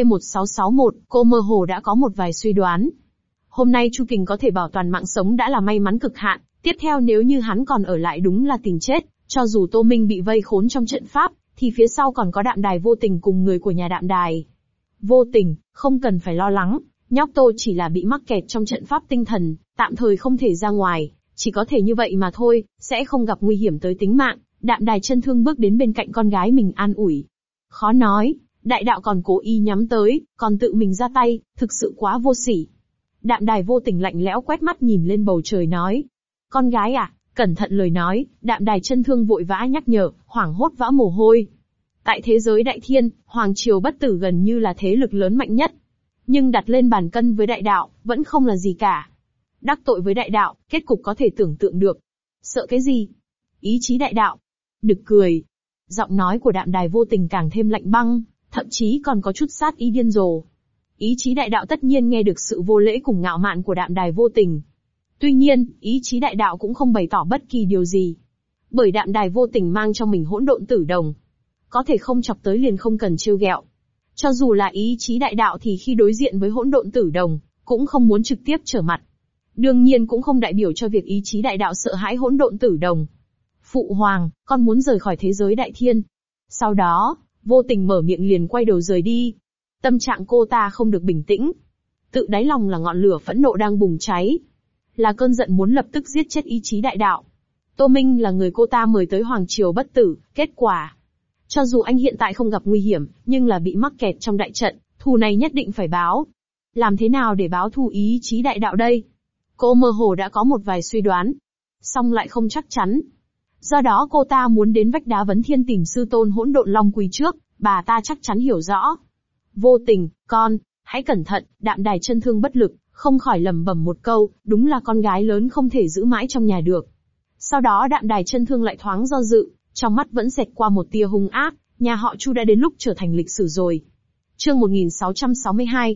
C1661, cô mơ hồ đã có một vài suy đoán. Hôm nay Chu Kình có thể bảo toàn mạng sống đã là may mắn cực hạn, tiếp theo nếu như hắn còn ở lại đúng là tình chết, cho dù Tô Minh bị vây khốn trong trận pháp, thì phía sau còn có Đạm Đài Vô Tình cùng người của nhà Đạm Đài. Vô Tình, không cần phải lo lắng, nhóc Tô chỉ là bị mắc kẹt trong trận pháp tinh thần, tạm thời không thể ra ngoài, chỉ có thể như vậy mà thôi, sẽ không gặp nguy hiểm tới tính mạng. Đạm Đài Chân Thương bước đến bên cạnh con gái mình an ủi. Khó nói, đại đạo còn cố ý nhắm tới, còn tự mình ra tay, thực sự quá vô sỉ. Đạm Đài Vô Tình lạnh lẽo quét mắt nhìn lên bầu trời nói. Con gái à, cẩn thận lời nói, Đạm Đài Chân Thương vội vã nhắc nhở, hoảng hốt vã mồ hôi. Tại thế giới đại thiên, Hoàng Triều Bất Tử gần như là thế lực lớn mạnh nhất. Nhưng đặt lên bàn cân với đại đạo, vẫn không là gì cả. Đắc tội với đại đạo, kết cục có thể tưởng tượng được. Sợ cái gì? Ý chí đại đạo. Nực cười. Giọng nói của Đạm Đài Vô Tình càng thêm lạnh băng, thậm chí còn có chút sát ý điên rồ. Ý chí đại đạo tất nhiên nghe được sự vô lễ cùng ngạo mạn của Đạm Đài Vô Tình. Tuy nhiên, ý chí đại đạo cũng không bày tỏ bất kỳ điều gì. Bởi Đạm Đài Vô Tình mang trong mình hỗn độn tử đồng. Có thể không chọc tới liền không cần trêu ghẹo. Cho dù là ý chí đại đạo thì khi đối diện với hỗn độn tử đồng, cũng không muốn trực tiếp trở mặt. Đương nhiên cũng không đại biểu cho việc ý chí đại đạo sợ hãi hỗn độn tử đồng. Phụ hoàng, con muốn rời khỏi thế giới đại thiên. Sau đó, Vô Tình mở miệng liền quay đầu rời đi. Tâm trạng cô ta không được bình tĩnh. Tự đáy lòng là ngọn lửa phẫn nộ đang bùng cháy. Là cơn giận muốn lập tức giết chết ý chí đại đạo. Tô Minh là người cô ta mời tới Hoàng Triều Bất Tử, kết quả. Cho dù anh hiện tại không gặp nguy hiểm, nhưng là bị mắc kẹt trong đại trận, thù này nhất định phải báo. Làm thế nào để báo thù ý chí đại đạo đây? Cô mơ hồ đã có một vài suy đoán. Song lại không chắc chắn. Do đó cô ta muốn đến vách đá Vấn Thiên tìm sư tôn Hỗn Độn Long Quy trước, bà ta chắc chắn hiểu rõ. Vô Tình, con, hãy cẩn thận. Đạm Đài Chân Thương bất lực, không khỏi lẩm bẩm một câu, đúng là con gái lớn không thể giữ mãi trong nhà được. Sau đó Đạm Đài Chân Thương lại thoáng do dự, trong mắt vẫn xẹt qua một tia hung ác, nhà họ Chu đã đến lúc trở thành lịch sử rồi. Chương 1662,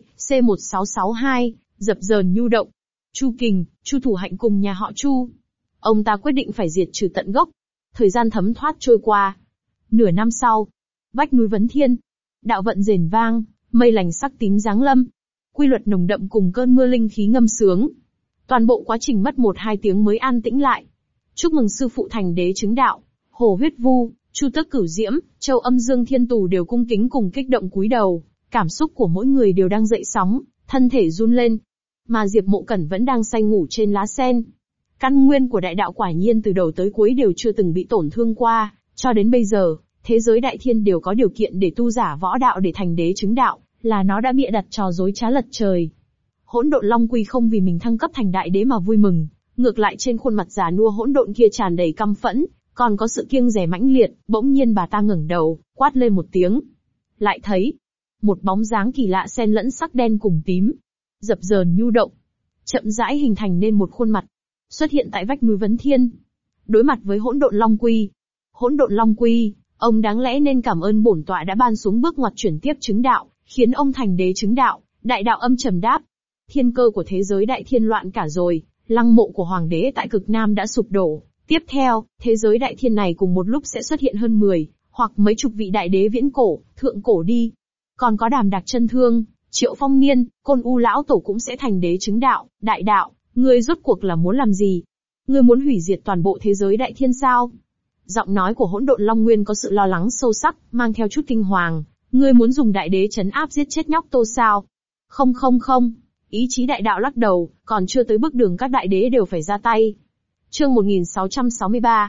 C1662, dập dờn nhu động. Chu Kình, Chu Thủ Hạnh cùng nhà họ Chu. Ông ta quyết định phải diệt trừ tận gốc. Thời gian thấm thoát trôi qua. Nửa năm sau, vách núi Vấn Thiên, đạo vận rền vang, mây lành sắc tím giáng lâm. Quy luật nồng đậm cùng cơn mưa linh khí ngâm sướng. Toàn bộ quá trình mất 1-2 tiếng mới an tĩnh lại. Chúc mừng sư phụ thành đế chứng đạo. Hồ Huyết Vu, Chu Tước Cửu Diễm, Châu Âm Dương Thiên Tù đều cung kính cùng kích động cúi đầu. Cảm xúc của mỗi người đều đang dậy sóng, thân thể run lên. Mà Diệp Mộ Cẩn vẫn đang say ngủ trên lá sen. Căn nguyên của đại đạo quả nhiên từ đầu tới cuối đều chưa từng bị tổn thương qua, cho đến bây giờ, thế giới đại thiên đều có điều kiện để tu giả võ đạo để thành đế chứng đạo, là nó đã bịa đặt trò dối trá lật trời. Hỗn Độn Long Quy không vì mình thăng cấp thành đại đế mà vui mừng, ngược lại trên khuôn mặt già nua hỗn độn kia tràn đầy căm phẫn, còn có sự kiêng dè mãnh liệt. Bỗng nhiên bà ta ngẩng đầu, quát lên một tiếng. Lại thấy một bóng dáng kỳ lạ xen lẫn sắc đen cùng tím, dập dờn nhu động, chậm rãi hình thành nên một khuôn mặt, xuất hiện tại vách núi Vấn Thiên. Đối mặt với Hỗn Độn Long Quy. Hỗn Độn Long Quy, ông đáng lẽ nên cảm ơn bổn tọa đã ban xuống bước ngoặt chuyển tiếp chứng đạo, khiến ông thành đế chứng đạo. Đại đạo âm trầm đáp. Thiên cơ của thế giới đại thiên loạn cả rồi, lăng mộ của hoàng đế tại cực Nam đã sụp đổ. Tiếp theo, thế giới đại thiên này cùng một lúc sẽ xuất hiện hơn 10, hoặc mấy chục vị đại đế viễn cổ, thượng cổ đi. Còn có Đàm Đạc Chân Thương, Triệu Phong Niên, Côn U Lão Tổ cũng sẽ thành đế chứng đạo, đại đạo. Ngươi rốt cuộc là muốn làm gì? Ngươi muốn hủy diệt toàn bộ thế giới đại thiên sao? Giọng nói của Hỗn Độn Long Nguyên có sự lo lắng sâu sắc, mang theo chút kinh hoàng. Ngươi muốn dùng đại đế trấn áp giết chết nhóc Tô sao? Không không không. Ý chí đại đạo lắc đầu, còn chưa tới bước đường các đại đế đều phải ra tay. Chương 1663,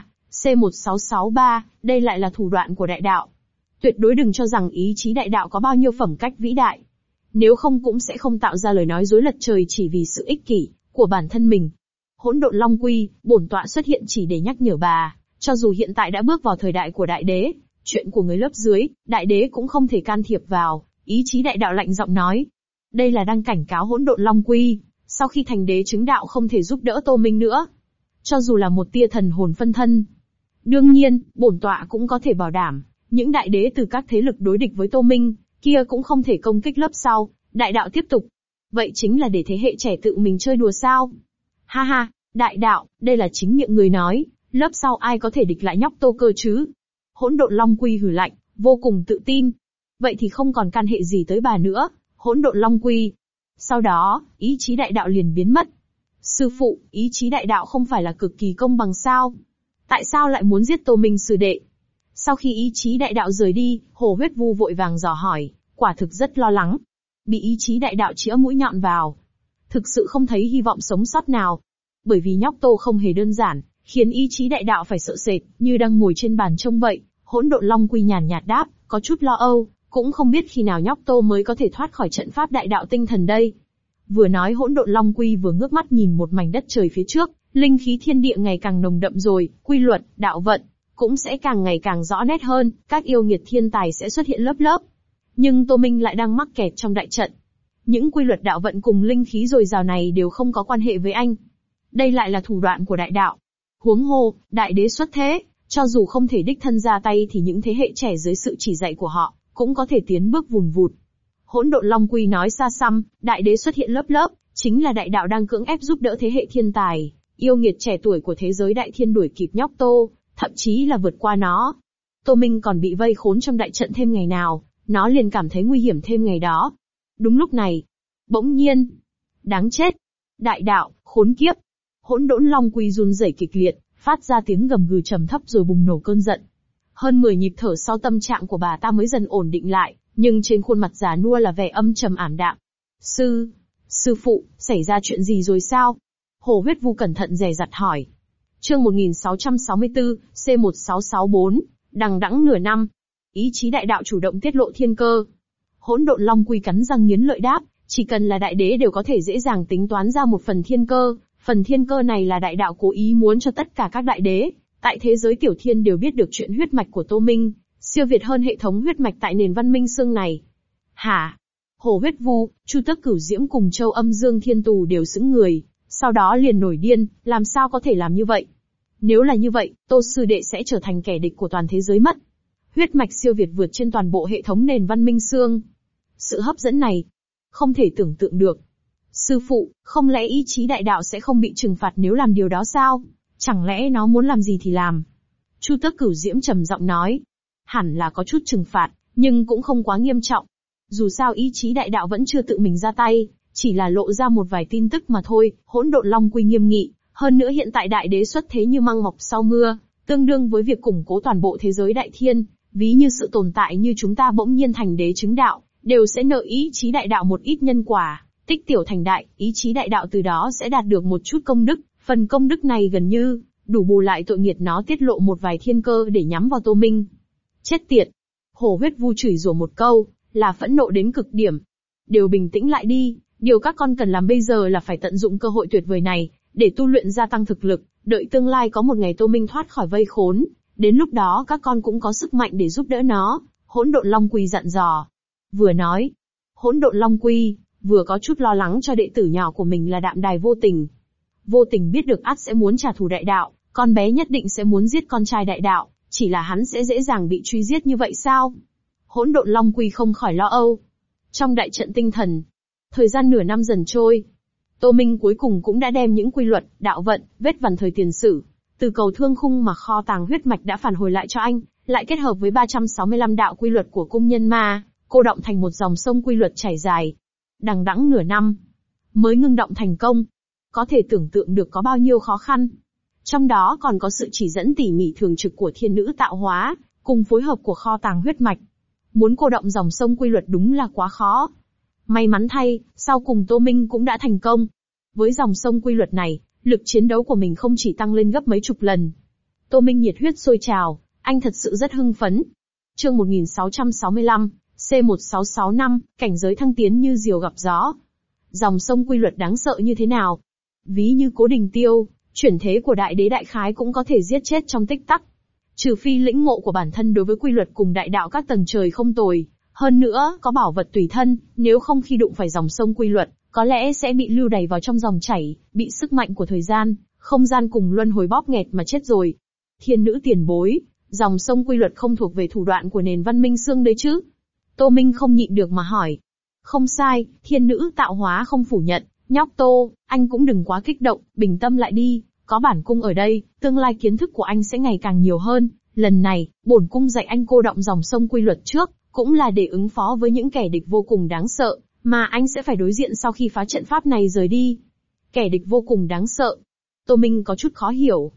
C1663, đây lại là thủ đoạn của đại đạo. Tuyệt đối đừng cho rằng ý chí đại đạo có bao nhiêu phẩm cách vĩ đại. Nếu không cũng sẽ không tạo ra lời nói dối lật trời chỉ vì sự ích kỷ của bản thân mình. Hỗn Độn Long Quy, bổn tọa xuất hiện chỉ để nhắc nhở bà, Cho dù hiện tại đã bước vào thời đại của đại đế, chuyện của người lớp dưới, đại đế cũng không thể can thiệp vào, ý chí đại đạo lạnh giọng nói. Đây là đang cảnh cáo hỗn độn long quy, sau khi thành đế chứng đạo không thể giúp đỡ Tô Minh nữa. Cho dù là một tia thần hồn phân thân. Đương nhiên, bổn tọa cũng có thể bảo đảm, những đại đế từ các thế lực đối địch với Tô Minh, kia cũng không thể công kích lớp sau, đại đạo tiếp tục. Vậy chính là để thế hệ trẻ tự mình chơi đùa sao? Ha ha, đại đạo, đây là chính miệng người nói, lớp sau ai có thể địch lại nhóc Tô cơ chứ? Hỗn độn long quy hừ lạnh, vô cùng tự tin. Vậy thì không còn can hệ gì tới bà nữa, hỗn độn long quy. Sau đó, ý chí đại đạo liền biến mất. Sư phụ, ý chí đại đạo không phải là cực kỳ công bằng sao? Tại sao lại muốn giết Tô Minh sư đệ? Sau khi ý chí đại đạo rời đi, Hồ Huyết Vu vội vàng dò hỏi, quả thực rất lo lắng. Bị ý chí đại đạo chĩa mũi nhọn vào. Thực sự không thấy hy vọng sống sót nào. Bởi vì nhóc Tô không hề đơn giản, khiến ý chí đại đạo phải sợ sệt, như đang ngồi trên bàn trông vậy. Hỗn độn long quy nhàn nhạt đáp, có chút lo âu, cũng không biết khi nào nhóc Tô mới có thể thoát khỏi trận pháp đại đạo tinh thần đây. Vừa nói hỗn độn long quy vừa ngước mắt nhìn một mảnh đất trời phía trước, linh khí thiên địa ngày càng nồng đậm rồi, quy luật, đạo vận cũng sẽ càng ngày càng rõ nét hơn, các yêu nghiệt thiên tài sẽ xuất hiện lớp lớp. Nhưng Tô Minh lại đang mắc kẹt trong đại trận. Những quy luật đạo vận cùng linh khí dồi dào này đều không có quan hệ với anh. Đây lại là thủ đoạn của đại đạo. Huống hồ, đại đế xuất thế, cho dù không thể đích thân ra tay thì những thế hệ trẻ dưới sự chỉ dạy của họ, cũng có thể tiến bước vùn vụt. Hỗn độn long quy nói xa xăm, đại đế xuất hiện lớp lớp, chính là đại đạo đang cưỡng ép giúp đỡ thế hệ thiên tài, yêu nghiệt trẻ tuổi của thế giới đại thiên đuổi kịp nhóc Tô, thậm chí là vượt qua nó. Tô Minh còn bị vây khốn trong đại trận thêm ngày nào, nó liền cảm thấy nguy hiểm thêm ngày đó. Đúng lúc này, bỗng nhiên, đáng chết, đại đạo, khốn kiếp. Hỗn độn long quy run rẩy kịch liệt, phát ra tiếng gầm gừ trầm thấp rồi bùng nổ cơn giận. Hơn 10 nhịp thở sau tâm trạng của bà ta mới dần ổn định lại, nhưng trên khuôn mặt già nua là vẻ âm trầm ảm đạm. Sư phụ, xảy ra chuyện gì rồi sao? Hồ Huyết Vu cẩn thận dè dặt hỏi. Chương 1664, C1664, đằng đẵng nửa năm. Ý chí đại đạo chủ động tiết lộ thiên cơ. Hỗn độn long quy cắn răng nghiến lợi đáp, chỉ cần là đại đế đều có thể dễ dàng tính toán ra một phần thiên cơ. Phần thiên cơ này là đại đạo cố ý muốn cho tất cả các đại đế, tại thế giới tiểu thiên đều biết được chuyện huyết mạch của Tô Minh, siêu việt hơn hệ thống huyết mạch tại nền văn minh xương này. Hả? Hồ Huyết Vu, Chu Tước Cửu Diễm cùng Châu Âm Dương Thiên Tù đều sững người, sau đó liền nổi điên, làm sao có thể làm như vậy? Nếu là như vậy, Tô sư đệ sẽ trở thành kẻ địch của toàn thế giới mất. Huyết mạch siêu việt vượt trên toàn bộ hệ thống nền văn minh xương. Sự hấp dẫn này, không thể tưởng tượng được. Sư phụ, không lẽ ý chí đại đạo sẽ không bị trừng phạt nếu làm điều đó sao? Chẳng lẽ nó muốn làm gì thì làm? Chu Tước Cửu Diễm trầm giọng nói. Hẳn là có chút trừng phạt, nhưng cũng không quá nghiêm trọng. Dù sao ý chí đại đạo vẫn chưa tự mình ra tay, chỉ là lộ ra một vài tin tức mà thôi. Hỗn độn long quy nghiêm nghị, hơn nữa hiện tại đại đế xuất thế như măng mọc sau mưa, tương đương với việc củng cố toàn bộ thế giới đại thiên, ví như sự tồn tại như chúng ta bỗng nhiên thành đế chứng đạo, đều sẽ nợ ý chí đại đạo một ít nhân quả, tích tiểu thành đại, ý chí đại đạo từ đó sẽ đạt được một chút công đức, phần công đức này gần như đủ bù lại tội nghiệt nó tiết lộ một vài thiên cơ để nhắm vào Tô Minh. Chết tiệt! Hồ Huyết Vu chửi rủa một câu, là phẫn nộ đến cực điểm. Đều bình tĩnh lại đi, điều các con cần làm bây giờ là phải tận dụng cơ hội tuyệt vời này, để tu luyện gia tăng thực lực, đợi tương lai có một ngày Tô Minh thoát khỏi vây khốn, đến lúc đó các con cũng có sức mạnh để giúp đỡ nó. Hỗn độn long quy dặn dò. Vừa nói, hỗn độn long quy vừa có chút lo lắng cho đệ tử nhỏ của mình là Đạm Đài Vô Tình. Vô Tình biết được ắt sẽ muốn trả thù đại đạo, con bé nhất định sẽ muốn giết con trai đại đạo, chỉ là hắn sẽ dễ dàng bị truy giết như vậy sao? Hỗn độn long quy không khỏi lo âu. Trong đại trận tinh thần, thời gian nửa năm dần trôi, Tô Minh cuối cùng cũng đã đem những quy luật, đạo vận, vết vằn thời tiền sử, từ cầu thương khung mà kho tàng huyết mạch đã phản hồi lại cho anh, lại kết hợp với 365 đạo quy luật của cung nhân ma, cô động thành một dòng sông quy luật chảy dài. Đằng đẵng nửa năm, mới ngưng động thành công. Có thể tưởng tượng được có bao nhiêu khó khăn. Trong đó còn có sự chỉ dẫn tỉ mỉ thường trực của thiên nữ tạo hóa, cùng phối hợp của kho tàng huyết mạch. Muốn cô động dòng sông quy luật đúng là quá khó. May mắn thay, sau cùng Tô Minh cũng đã thành công. Với dòng sông quy luật này, lực chiến đấu của mình không chỉ tăng lên gấp mấy chục lần. Tô Minh nhiệt huyết sôi trào, anh thật sự rất hưng phấn. Chương 1665, C1665, cảnh giới thăng tiến như diều gặp gió. Dòng sông quy luật đáng sợ như thế nào? Ví như Cố Đình Tiêu, Chuyển thế của đại đế đại khái cũng có thể giết chết trong tích tắc. Trừ phi lĩnh ngộ của bản thân đối với quy luật cùng đại đạo các tầng trời không tồi, hơn nữa có bảo vật tùy thân, nếu không khi đụng phải dòng sông quy luật, có lẽ sẽ bị lưu đày vào trong dòng chảy, bị sức mạnh của thời gian, không gian cùng luân hồi bóp nghẹt mà chết rồi. Thiên nữ tiền bối, dòng sông quy luật không thuộc về thủ đoạn của nền văn minh xương đấy chứ? Tô Minh không nhịn được mà hỏi. Không sai, thiên nữ tạo hóa không phủ nhận, nhóc Tô, anh cũng đừng quá kích động, bình tâm lại đi, có bản cung ở đây, tương lai kiến thức của anh sẽ ngày càng nhiều hơn. Lần này, bổn cung dạy anh cô đọng dòng sông quy luật trước, cũng là để ứng phó với những kẻ địch vô cùng đáng sợ, mà anh sẽ phải đối diện sau khi phá trận pháp này rời đi. Kẻ địch vô cùng đáng sợ. Tô Minh có chút khó hiểu.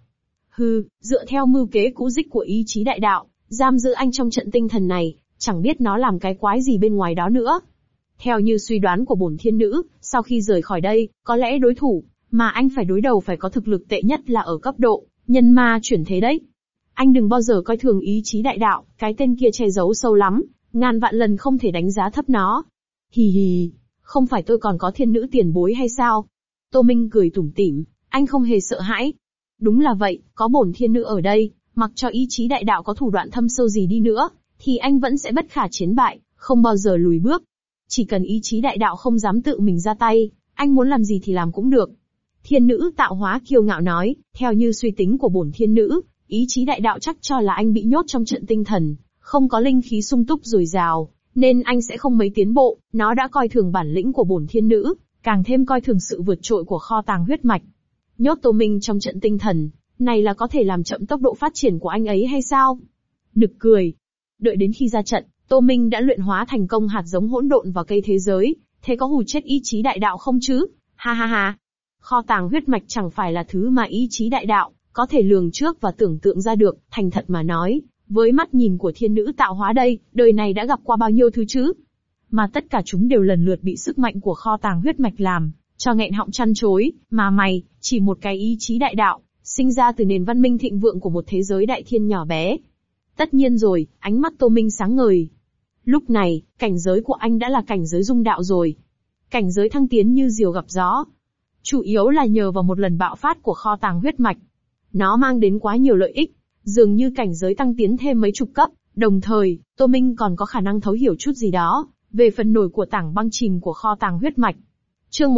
Dựa theo mưu kế cũ dích của ý chí đại đạo, giam giữ anh trong trận tinh thần này, chẳng biết nó làm cái quái gì bên ngoài đó nữa. Theo như suy đoán của bổn thiên nữ, sau khi rời khỏi đây, có lẽ đối thủ mà anh phải đối đầu phải có thực lực tệ nhất là ở cấp độ nhân ma chuyển thế đấy. Anh đừng bao giờ coi thường ý chí đại đạo, cái tên kia che giấu sâu lắm, ngàn vạn lần không thể đánh giá thấp nó. Hì hì, không phải tôi còn có thiên nữ tiền bối hay sao? Tô Minh cười tủm tỉm, anh không hề sợ hãi. Đúng là vậy, có bổn thiên nữ ở đây, mặc cho ý chí đại đạo có thủ đoạn thâm sâu gì đi nữa, thì anh vẫn sẽ bất khả chiến bại, không bao giờ lùi bước. Chỉ cần ý chí đại đạo không dám tự mình ra tay, anh muốn làm gì thì làm cũng được. Thiên nữ tạo hóa kiêu ngạo nói, theo như suy tính của bổn thiên nữ, ý chí đại đạo chắc cho là anh bị nhốt trong trận tinh thần, không có linh khí sung túc dồi dào, nên anh sẽ không mấy tiến bộ. Nó đã coi thường bản lĩnh của bổn thiên nữ, càng thêm coi thường sự vượt trội của kho tàng huyết mạch. Nhốt Tô Minh trong trận tinh thần, này là có thể làm chậm tốc độ phát triển của anh ấy hay sao? Nực cười. Đợi đến khi ra trận, Tô Minh đã luyện hóa thành công hạt giống hỗn độn vào cây thế giới, thế có hù chết ý chí đại đạo không chứ? Ha ha ha. Kho tàng huyết mạch chẳng phải là thứ mà ý chí đại đạo có thể lường trước và tưởng tượng ra được. Thành thật mà nói, với mắt nhìn của thiên nữ tạo hóa đây, đời này đã gặp qua bao nhiêu thứ chứ? Mà tất cả chúng đều lần lượt bị sức mạnh của kho tàng huyết mạch làm cho nghẹn họng chăn chối, mà mày, chỉ một cái ý chí đại đạo, sinh ra từ nền văn minh thịnh vượng của một thế giới đại thiên nhỏ bé. Tất nhiên rồi, ánh mắt Tô Minh sáng ngời. Lúc này, cảnh giới của anh đã là cảnh giới dung đạo rồi. Cảnh giới thăng tiến như diều gặp gió. Chủ yếu là nhờ vào một lần bạo phát của kho tàng huyết mạch. Nó mang đến quá nhiều lợi ích, dường như cảnh giới tăng tiến thêm mấy chục cấp, đồng thời, Tô Minh còn có khả năng thấu hiểu chút gì đó về phần nổi của tảng băng chìm của kho tàng huyết mạch. Chương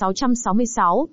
1666,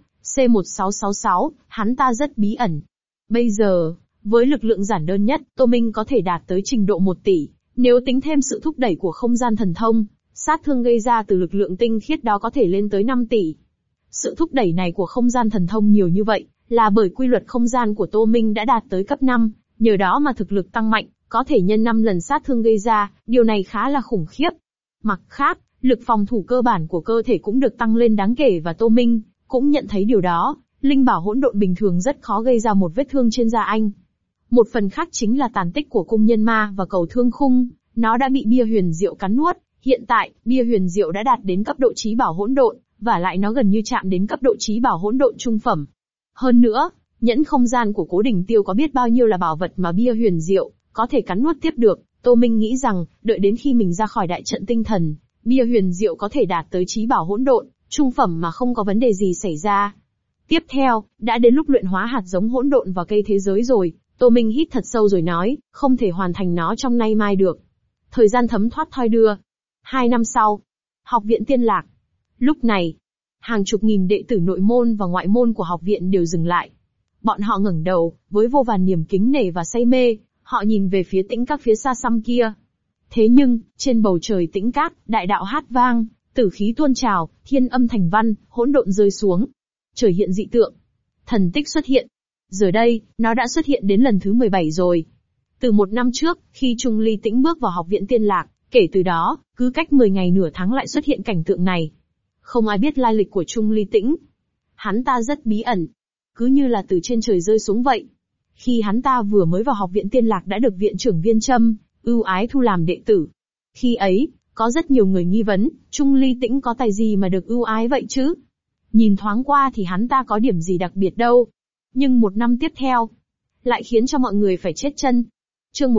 C1666, hắn ta rất bí ẩn. Bây giờ, với lực lượng giản đơn nhất, Tô Minh có thể đạt tới trình độ 1 tỷ, nếu tính thêm sự thúc đẩy của không gian thần thông, sát thương gây ra từ lực lượng tinh khiết đó có thể lên tới 5 tỷ. Sự thúc đẩy này của không gian thần thông nhiều như vậy, là bởi quy luật không gian của Tô Minh đã đạt tới cấp 5, nhờ đó mà thực lực tăng mạnh, có thể nhân 5 lần sát thương gây ra, điều này khá là khủng khiếp. Mặt khác, lực phòng thủ cơ bản của cơ thể cũng được tăng lên đáng kể và Tô Minh cũng nhận thấy điều đó, linh bảo hỗn độn bình thường rất khó gây ra một vết thương trên da anh. Một phần khác chính là tàn tích của cung nhân ma và cầu thương khung, nó đã bị bia huyền diệu cắn nuốt, hiện tại, bia huyền diệu đã đạt đến cấp độ chí bảo hỗn độn, và lại nó gần như chạm đến cấp độ chí bảo hỗn độn trung phẩm. Hơn nữa, nhẫn không gian của Cố Đình Tiêu có biết bao nhiêu là bảo vật mà bia huyền diệu có thể cắn nuốt tiếp được. Tô Minh nghĩ rằng, đợi đến khi mình ra khỏi đại trận tinh thần, bia huyền diệu có thể đạt tới chí bảo hỗn độn trung phẩm mà không có vấn đề gì xảy ra. Tiếp theo, đã đến lúc luyện hóa hạt giống hỗn độn vào cây thế giới rồi. Tô Minh hít thật sâu rồi nói, không thể hoàn thành nó trong nay mai được. Thời gian thấm thoát thoi đưa. 2 năm sau, học viện Tiên Lạc. Lúc này, hàng chục nghìn đệ tử nội môn và ngoại môn của học viện đều dừng lại. Bọn họ ngẩng đầu, với vô vàn niềm kính nể và say mê, họ nhìn về phía Tĩnh Các phía xa xăm kia. Thế nhưng, trên bầu trời Tĩnh Các, đại đạo hát vang, tử khí tuôn trào, thiên âm thành văn, hỗn độn rơi xuống. Trời hiện dị tượng. Thần tích xuất hiện. Giờ đây, nó đã xuất hiện đến lần thứ 17 rồi. Từ 1 năm trước, khi Trung Ly Tĩnh bước vào học viện Tiên Lạc, kể từ đó, cứ cách 10 ngày nửa tháng lại xuất hiện cảnh tượng này. Không ai biết lai lịch của Trung Ly Tĩnh. Hắn ta rất bí ẩn, cứ như là từ trên trời rơi xuống vậy. Khi hắn ta vừa mới vào học viện Tiên Lạc đã được viện trưởng Viên Trâm ưu ái thu làm đệ tử. Khi ấy, có rất nhiều người nghi vấn, Trung Ly Tĩnh có tài gì mà được ưu ái vậy chứ? Nhìn thoáng qua thì hắn ta có điểm gì đặc biệt đâu. Nhưng 1 năm tiếp theo, lại khiến cho mọi người phải chết chân. Chương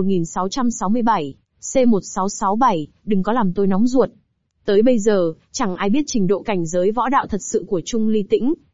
1667, C1667, đừng có làm tôi nóng ruột. Tới bây giờ, chẳng ai biết trình độ cảnh giới võ đạo thật sự của Trung Ly Tĩnh.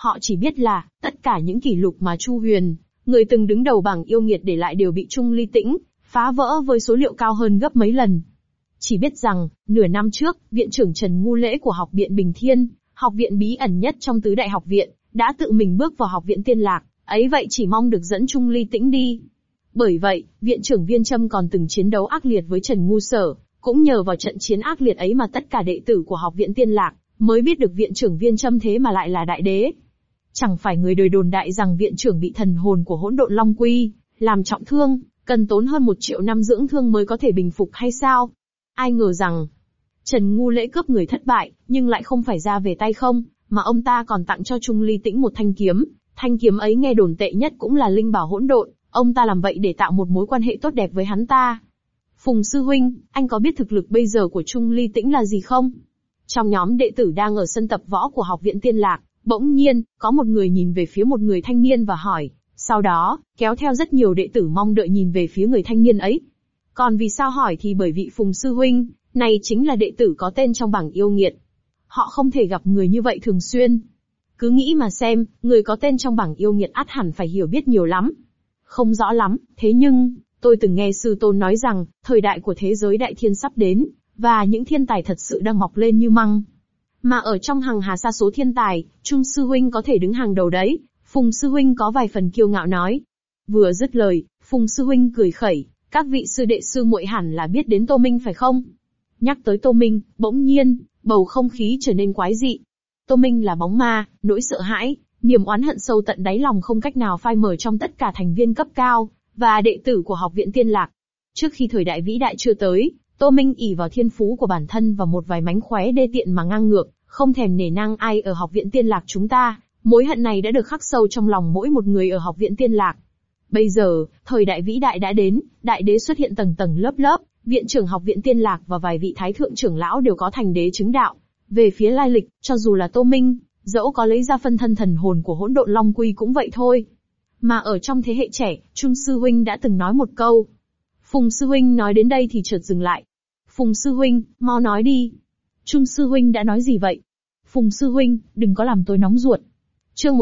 Họ chỉ biết là, tất cả những kỷ lục mà Chu Huyền, người từng đứng đầu bảng yêu nghiệt để lại đều bị Trung Ly Tĩnh phá vỡ với số liệu cao hơn gấp mấy lần. Chỉ biết rằng, nửa năm trước, viện trưởng Trần Ngu Lễ của Học viện Bình Thiên, học viện bí ẩn nhất trong tứ đại học viện, đã tự mình bước vào Học viện Tiên Lạc, ấy vậy chỉ mong được dẫn Trung Ly Tĩnh đi. Bởi vậy, viện trưởng Viên Trâm còn từng chiến đấu ác liệt với Trần Ngu Sở, cũng nhờ vào trận chiến ác liệt ấy mà tất cả đệ tử của Học viện Tiên Lạc mới biết được viện trưởng Viên Trâm thế mà lại là đại đế. Chẳng phải người đời đồn đại rằng viện trưởng bị thần hồn của Hỗn Độn Long Quy làm trọng thương, cần tốn hơn 1 triệu năm dưỡng thương mới có thể bình phục hay sao? Ai ngờ rằng, Trần Ngu Lễ cướp người thất bại, nhưng lại không phải ra về tay không, mà ông ta còn tặng cho Trung Ly Tĩnh một thanh kiếm. Thanh kiếm ấy nghe đồn tệ nhất cũng là linh bảo hỗn độn, ông ta làm vậy để tạo một mối quan hệ tốt đẹp với hắn ta. Phùng sư huynh, anh có biết thực lực bây giờ của Trung Ly Tĩnh là gì không? Trong nhóm đệ tử đang ở sân tập võ của Học viện Tiên Lạc, bỗng nhiên, có một người nhìn về phía một người thanh niên và hỏi, sau đó, kéo theo rất nhiều đệ tử mong đợi nhìn về phía người thanh niên ấy. Còn vì sao hỏi thì bởi vị Phùng sư huynh, này chính là đệ tử có tên trong bảng yêu nghiệt. Họ không thể gặp người như vậy thường xuyên. Cứ nghĩ mà xem, người có tên trong bảng yêu nghiệt ắt hẳn phải hiểu biết nhiều lắm. Không rõ lắm, thế nhưng, tôi từng nghe sư tôn nói rằng, thời đại của thế giới đại thiên sắp đến, và những thiên tài thật sự đang mọc lên như măng. Mà ở trong hàng hà sa số thiên tài, Trung sư huynh có thể đứng hàng đầu đấy, Phùng sư huynh có vài phần kiêu ngạo nói. Vừa dứt lời, Phùng sư huynh cười khẩy, các vị sư đệ sư muội hẳn là biết đến Tô Minh phải không? Nhắc tới Tô Minh, bỗng nhiên, bầu không khí trở nên quái dị. Tô Minh là bóng ma, nỗi sợ hãi, niềm oán hận sâu tận đáy lòng không cách nào phai mờ trong tất cả thành viên cấp cao, và đệ tử của Học viện Tiên Lạc. Trước khi thời đại vĩ đại chưa tới, Tô Minh ỷ vào thiên phú của bản thân và một vài mánh khóe đê tiện mà ngang ngược, không thèm nể nang ai ở Học viện Tiên Lạc chúng ta. Mối hận này đã được khắc sâu trong lòng mỗi một người ở Học viện Tiên Lạc. Bây giờ, thời đại vĩ đại đã đến, đại đế xuất hiện tầng tầng lớp lớp, viện trưởng Học viện Tiên Lạc và vài vị thái thượng trưởng lão đều có thành đế chứng đạo. Về phía lai lịch, cho dù là Tô Minh, dẫu có lấy ra phân thân thần hồn của Hỗn Độn Long Quy cũng vậy thôi. Mà ở trong thế hệ trẻ, Trung sư huynh đã từng nói một câu. Phùng sư huynh nói đến đây thì chợt dừng lại. Phùng sư huynh, mau nói đi. Trung sư huynh đã nói gì vậy? Phùng sư huynh, đừng có làm tôi nóng ruột. Chương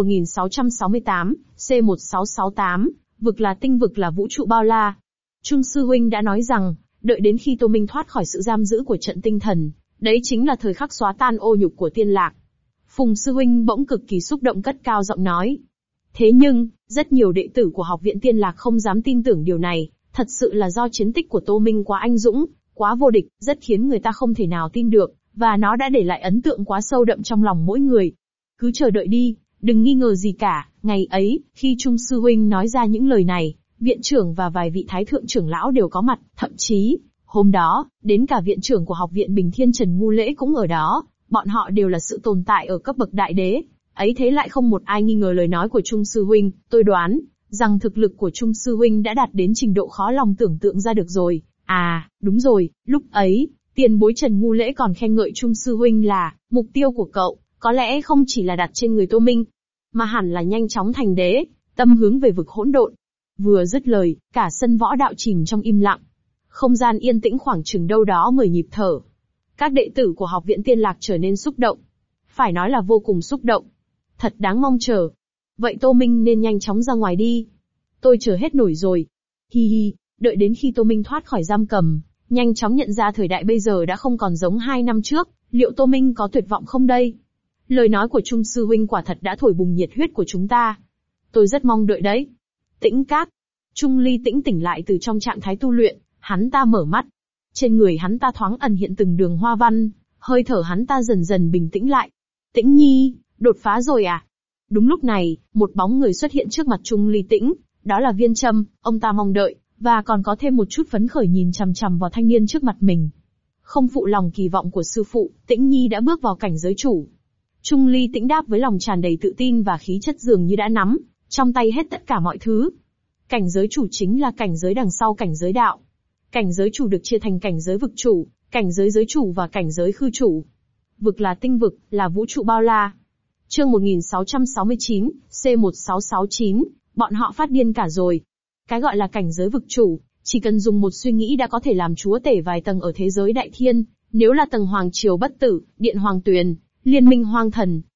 1668, C1668, vực là tinh vực là vũ trụ bao la. Trung sư huynh đã nói rằng, đợi đến khi Tô Minh thoát khỏi sự giam giữ của trận tinh thần, đấy chính là thời khắc xóa tan ô nhục của Tiên Lạc. Phùng sư huynh bỗng cực kỳ xúc động cất cao giọng nói. Thế nhưng, rất nhiều đệ tử của Học viện Tiên Lạc không dám tin tưởng điều này, thật sự là do chiến tích của Tô Minh quá anh dũng, quá vô địch, rất khiến người ta không thể nào tin được, và nó đã để lại ấn tượng quá sâu đậm trong lòng mỗi người. Cứ chờ đợi đi, đừng nghi ngờ gì cả, ngày ấy, khi Trung sư huynh nói ra những lời này, viện trưởng và vài vị thái thượng trưởng lão đều có mặt, thậm chí, hôm đó, đến cả viện trưởng của Học viện Bình Thiên Trần Ngu Lễ cũng ở đó, bọn họ đều là sự tồn tại ở cấp bậc đại đế. Ấy thế lại không một ai nghi ngờ lời nói của Trung sư huynh, tôi đoán rằng thực lực của Trung sư huynh đã đạt đến trình độ khó lòng tưởng tượng ra được rồi. À, đúng rồi, lúc ấy, tiền bối Trần Ngu Lễ còn khen ngợi Trung sư huynh là, mục tiêu của cậu, có lẽ không chỉ là đặt trên người Tô Minh, mà hẳn là nhanh chóng thành đế, tâm hướng về vực hỗn độn. Vừa dứt lời, cả sân võ đạo chìm trong im lặng. Không gian yên tĩnh khoảng chừng đâu đó 10 nhịp thở. Các đệ tử của Học viện Tiên Lạc trở nên xúc động. Phải nói là vô cùng xúc động. Thật đáng mong chờ. Vậy Tô Minh nên nhanh chóng ra ngoài đi. Tôi chờ hết nổi rồi. Hi hi, đợi đến khi Tô Minh thoát khỏi giam cầm, nhanh chóng nhận ra thời đại bây giờ đã không còn giống 2 năm trước, liệu Tô Minh có tuyệt vọng không đây? Lời nói của Trung sư huynh quả thật đã thổi bùng nhiệt huyết của chúng ta. Tôi rất mong đợi đấy. Tĩnh các. Trung Ly Tĩnh tỉnh lại từ trong trạng thái tu luyện, hắn ta mở mắt. Trên người hắn ta thoáng ẩn hiện từng đường hoa văn, hơi thở hắn ta dần dần bình tĩnh lại. Tĩnh nhi, đột phá rồi à? Đúng lúc này, một bóng người xuất hiện trước mặt Trung Ly Tĩnh, đó là Viên Trâm, ông ta mong đợi, và còn có thêm một chút phấn khởi nhìn chằm chằm vào thanh niên trước mặt mình. Không phụ lòng kỳ vọng của sư phụ, Tĩnh nhi đã bước vào cảnh giới chủ. Trung Ly Tĩnh đáp với lòng tràn đầy tự tin và khí chất dường như đã nắm trong tay hết tất cả mọi thứ. Cảnh giới chủ chính là cảnh giới đằng sau cảnh giới đạo. Cảnh giới chủ được chia thành cảnh giới vực chủ, cảnh giới giới chủ và cảnh giới khư chủ. Vực là tinh vực, là vũ trụ bao la. Chương 1669, C1669, bọn họ phát điên cả rồi. Cái gọi là cảnh giới vực chủ, chỉ cần dùng một suy nghĩ đã có thể làm chúa tể vài tầng ở thế giới đại thiên. Nếu là tầng Hoàng Triều Bất Tử, Điện Hoàng Tuyền, Liên minh Hoang Thần,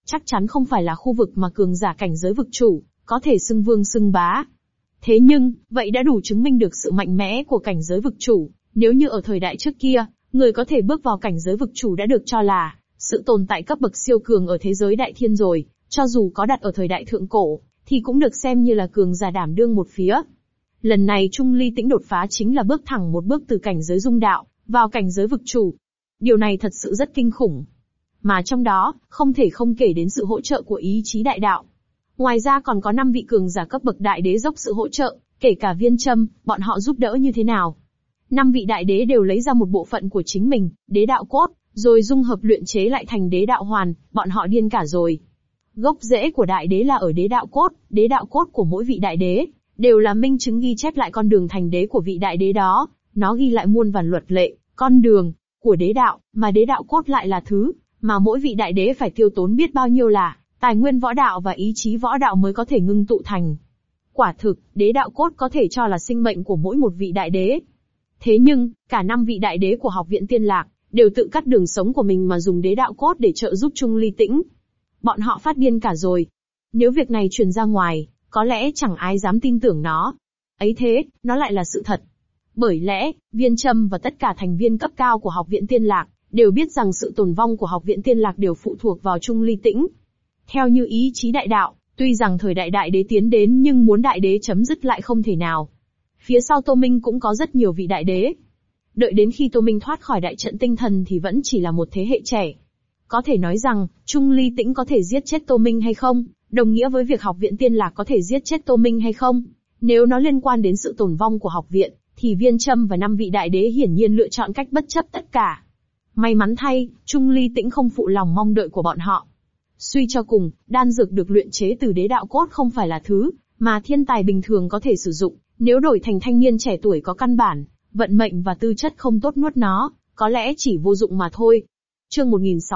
chắc chắn không phải là khu vực mà cường giả cảnh giới vực chủ có thể xưng vương xưng bá. Thế nhưng, vậy đã đủ chứng minh được sự mạnh mẽ của cảnh giới vực chủ. Nếu như ở thời đại trước kia, người có thể bước vào cảnh giới vực chủ đã được cho là sự tồn tại cấp bậc siêu cường ở thế giới đại thiên rồi, cho dù có đặt ở thời đại thượng cổ, thì cũng được xem như là cường giả đảm đương một phía. Lần này Trung Ly Tĩnh đột phá chính là bước thẳng một bước từ cảnh giới dung đạo, vào cảnh giới vực chủ. Điều này thật sự rất kinh khủng. Mà trong đó, không thể không kể đến sự hỗ trợ của ý chí đại đạo. Ngoài ra còn có 5 vị cường giả cấp bậc đại đế dốc sự hỗ trợ, kể cả Viên Châm, bọn họ giúp đỡ như thế nào. 5 vị đại đế đều lấy ra một bộ phận của chính mình, đế đạo cốt, rồi dung hợp luyện chế lại thành đế đạo hoàn, bọn họ điên cả rồi. Gốc rễ của đại đế là ở đế đạo cốt của mỗi vị đại đế, đều là minh chứng ghi chép lại con đường thành đế của vị đại đế đó, nó ghi lại muôn vàn luật lệ, con đường của đế đạo, mà đế đạo cốt lại là thứ mà mỗi vị đại đế phải tiêu tốn biết bao nhiêu là tài nguyên võ đạo và ý chí võ đạo mới có thể ngưng tụ thành. Quả thực, đế đạo cốt có thể cho là sinh mệnh của mỗi một vị đại đế. Thế nhưng, cả 5 vị đại đế của Học viện Tiên Lạc đều tự cắt đường sống của mình mà dùng đế đạo cốt để trợ giúp Trung Ly Tĩnh. Bọn họ phát điên cả rồi. Nếu việc này truyền ra ngoài, có lẽ chẳng ai dám tin tưởng nó. Ấy thế, nó lại là sự thật. Bởi lẽ, Viên Châm và tất cả thành viên cấp cao của Học viện Tiên Lạc đều biết rằng sự tồn vong của Học viện Tiên Lạc đều phụ thuộc vào Trung Ly Tĩnh. Theo như ý chí đại đạo, tuy rằng thời đại đại đế tiến đến nhưng muốn đại đế chấm dứt lại không thể nào. Phía sau Tô Minh cũng có rất nhiều vị đại đế. Đợi đến khi Tô Minh thoát khỏi đại trận tinh thần thì vẫn chỉ là một thế hệ trẻ. Có thể nói rằng, Trung Ly Tĩnh có thể giết chết Tô Minh hay không, đồng nghĩa với việc Học viện Tiên Lạc có thể giết chết Tô Minh hay không. Nếu nó liên quan đến sự tồn vong của học viện, thì Viên Châm và 5 vị đại đế hiển nhiên lựa chọn cách bất chấp tất cả. May mắn thay, Trung Ly Tĩnh không phụ lòng mong đợi của bọn họ. Suy cho cùng, đan dược được luyện chế từ đế đạo cốt không phải là thứ mà thiên tài bình thường có thể sử dụng, nếu đổi thành thanh niên trẻ tuổi có căn bản, vận mệnh và tư chất không tốt nuốt nó, có lẽ chỉ vô dụng mà thôi. Chương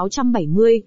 1670,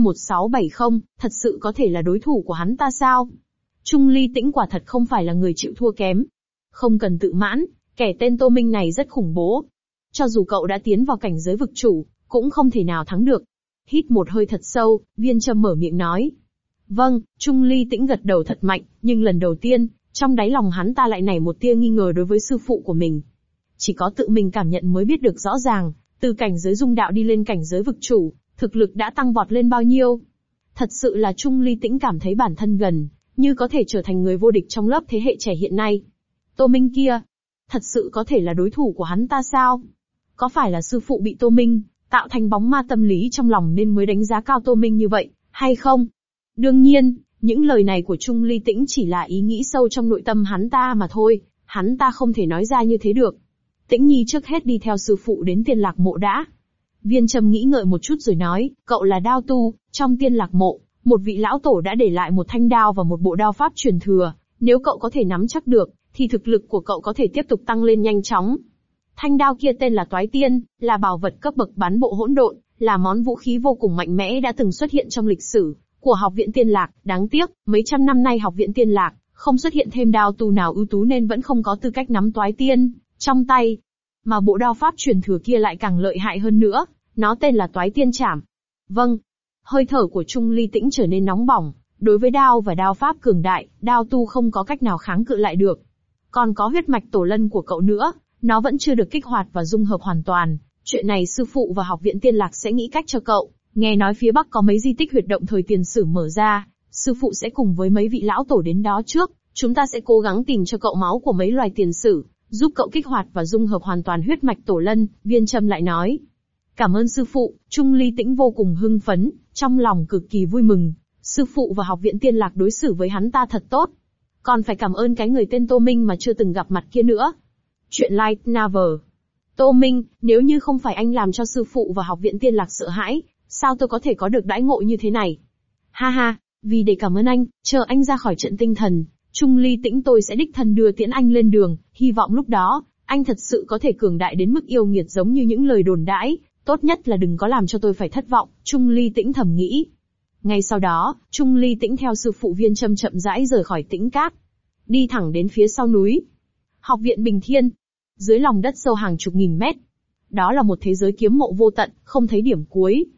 C1670, thật sự có thể là đối thủ của hắn ta sao? Trung Ly Tĩnh quả thật không phải là người chịu thua kém. Không cần tự mãn, kẻ tên Tô Minh này rất khủng bố. Cho dù cậu đã tiến vào cảnh giới vực chủ, cũng không thể nào thắng được. Hít một hơi thật sâu, Viên Châm mở miệng nói. Vâng, Trung Ly Tĩnh gật đầu thật mạnh, nhưng lần đầu tiên, trong đáy lòng hắn ta lại nảy một tia nghi ngờ đối với sư phụ của mình. Chỉ có tự mình cảm nhận mới biết được rõ ràng, từ cảnh giới dung đạo đi lên cảnh giới vực chủ, thực lực đã tăng vọt lên bao nhiêu. Thật sự là Trung Ly Tĩnh cảm thấy bản thân gần như có thể trở thành người vô địch trong lớp thế hệ trẻ hiện nay. Tô Minh kia, thật sự có thể là đối thủ của hắn ta sao? Có phải là sư phụ bị Tô Minh tạo thành bóng ma tâm lý trong lòng nên mới đánh giá cao Tô Minh như vậy, hay không? Đương nhiên, những lời này của Trung Ly Tĩnh chỉ là ý nghĩ sâu trong nội tâm hắn ta mà thôi, hắn ta không thể nói ra như thế được. Tĩnh Nhi trước hết đi theo sư phụ đến Tiên Lạc mộ đã. Viên Châm nghĩ ngợi một chút rồi nói, cậu là đao tu, trong Tiên Lạc mộ, một vị lão tổ đã để lại một thanh đao và một bộ đao pháp truyền thừa, nếu cậu có thể nắm chắc được, thì thực lực của cậu có thể tiếp tục tăng lên nhanh chóng. Thanh đao kia tên là Toái Tiên, là bảo vật cấp bậc bán bộ hỗn độn, là món vũ khí vô cùng mạnh mẽ đã từng xuất hiện trong lịch sử của Học viện Tiên Lạc. Đáng tiếc, mấy trăm năm nay Học viện Tiên Lạc không xuất hiện thêm đao tu nào ưu tú nên vẫn không có tư cách nắm Toái Tiên trong tay. Mà bộ đao pháp truyền thừa kia lại càng lợi hại hơn nữa, nó tên là Toái Tiên Trảm. Vâng. Hơi thở của Trung Ly Tĩnh trở nên nóng bỏng, đối với đao và đao pháp cường đại, đao tu không có cách nào kháng cự lại được. Còn có huyết mạch tổ lân của cậu nữa, nó vẫn chưa được kích hoạt và dung hợp hoàn toàn, chuyện này sư phụ và Học viện Tiên Lạc sẽ nghĩ cách cho cậu. Nghe nói phía Bắc có mấy di tích huyệt động thời tiền sử mở ra, sư phụ sẽ cùng với mấy vị lão tổ đến đó trước, chúng ta sẽ cố gắng tìm cho cậu máu của mấy loài tiền sử, giúp cậu kích hoạt và dung hợp hoàn toàn huyết mạch tổ lân, Viên Châm lại nói. Cảm ơn sư phụ, Trung Ly Tĩnh vô cùng hưng phấn, trong lòng cực kỳ vui mừng, sư phụ và Học viện Tiên Lạc đối xử với hắn ta thật tốt. Còn phải cảm ơn cái người tên Tô Minh mà chưa từng gặp mặt kia nữa. Chuyện Light Novel. Tô Minh, nếu như không phải anh làm cho sư phụ và Học viện Tiên Lạc sợ hãi, sao tôi có thể có được đãi ngộ như thế này? Ha ha, vì để cảm ơn anh, chờ anh ra khỏi trận tinh thần, Trung Ly Tĩnh tôi sẽ đích thân đưa tiễn anh lên đường, hy vọng lúc đó, anh thật sự có thể cường đại đến mức yêu nghiệt giống như những lời đồn đãi, tốt nhất là đừng có làm cho tôi phải thất vọng, Trung Ly Tĩnh thầm nghĩ. Ngay sau đó, Trung Ly Tĩnh theo sư phụ Viên Châm chậm rãi rời khỏi Tĩnh Cát, đi thẳng đến phía sau núi. Học viện Bình Thiên, dưới lòng đất sâu hàng chục nghìn mét. Đó là một thế giới kiếm mộ vô tận, không thấy điểm cuối.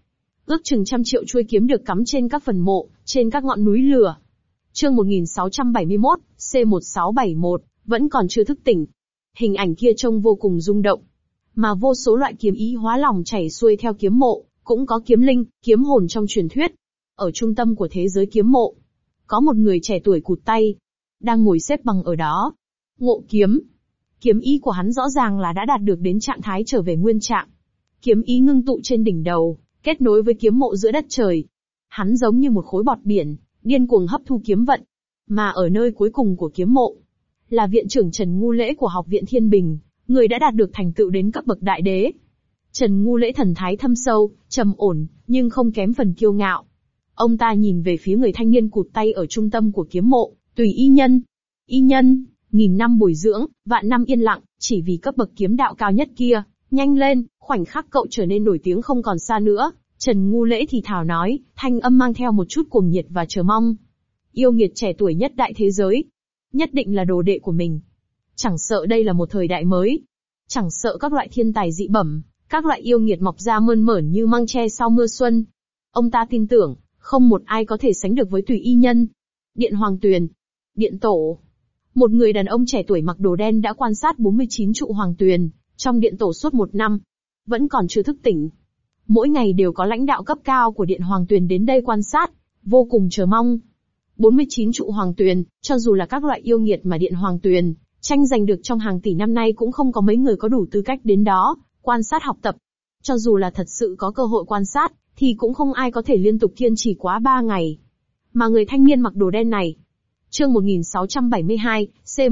ước chừng trăm triệu chuôi kiếm được cắm trên các phần mộ, trên các ngọn núi lửa. Chương 1671, C1671, vẫn còn chưa thức tỉnh. Hình ảnh kia trông vô cùng rung động. Mà vô số loại kiếm ý hóa lòng chảy xuôi theo kiếm mộ, cũng có kiếm linh, kiếm hồn trong truyền thuyết. Ở trung tâm của thế giới kiếm mộ, có một người trẻ tuổi cụt tay, đang ngồi xếp bằng ở đó. Ngộ kiếm. Kiếm ý của hắn rõ ràng là đã đạt được đến trạng thái trở về nguyên trạng. Kiếm ý ngưng tụ trên đỉnh đầu, kết nối với kiếm mộ giữa đất trời. Hắn giống như một khối bọt biển, điên cuồng hấp thu kiếm vận. Mà ở nơi cuối cùng của kiếm mộ, là viện trưởng Trần Ngu Lễ của Học viện Thiên Bình, người đã đạt được thành tựu đến cấp bậc đại đế. Trần Ngu Lễ thần thái thâm sâu, trầm ổn, nhưng không kém phần kiêu ngạo. Ông ta nhìn về phía người thanh niên cụt tay ở trung tâm của kiếm mộ, Tùy Y Nhân. Y Nhân, nghìn năm bồi dưỡng, vạn năm yên lặng, chỉ vì cấp bậc kiếm đạo cao nhất kia, nhanh lên, khoảnh khắc cậu trở nên nổi tiếng không còn xa nữa. Trần Ngu Lễ thì thào nói, thanh âm mang theo một chút cuồng nhiệt và chờ mong. Yêu nghiệt trẻ tuổi nhất đại thế giới, nhất định là đồ đệ của mình. Chẳng sợ đây là một thời đại mới, chẳng sợ các loại thiên tài dị bẩm, các loại yêu nghiệt mọc ra mơn mởn như măng tre sau mưa xuân. Ông ta tin tưởng, không một ai có thể sánh được với Tùy Y Nhân. Điện Hoàng Tuyền. Điện Tổ. Một người đàn ông trẻ tuổi mặc đồ đen đã quan sát 49 trụ Hoàng Tuyền, trong điện tổ suốt một năm. Vẫn còn chưa thức tỉnh. Mỗi ngày đều có lãnh đạo cấp cao của Điện Hoàng Tuyền đến đây quan sát, vô cùng chờ mong. 49 trụ Hoàng Tuyền, cho dù là các loại yêu nghiệt mà Điện Hoàng Tuyền tranh giành được trong hàng tỷ năm nay cũng không có mấy người có đủ tư cách đến đó, quan sát học tập. Cho dù là thật sự có cơ hội quan sát, thì cũng không ai có thể liên tục kiên trì quá 3 ngày. Mà người thanh niên mặc đồ đen này. Chương 1672,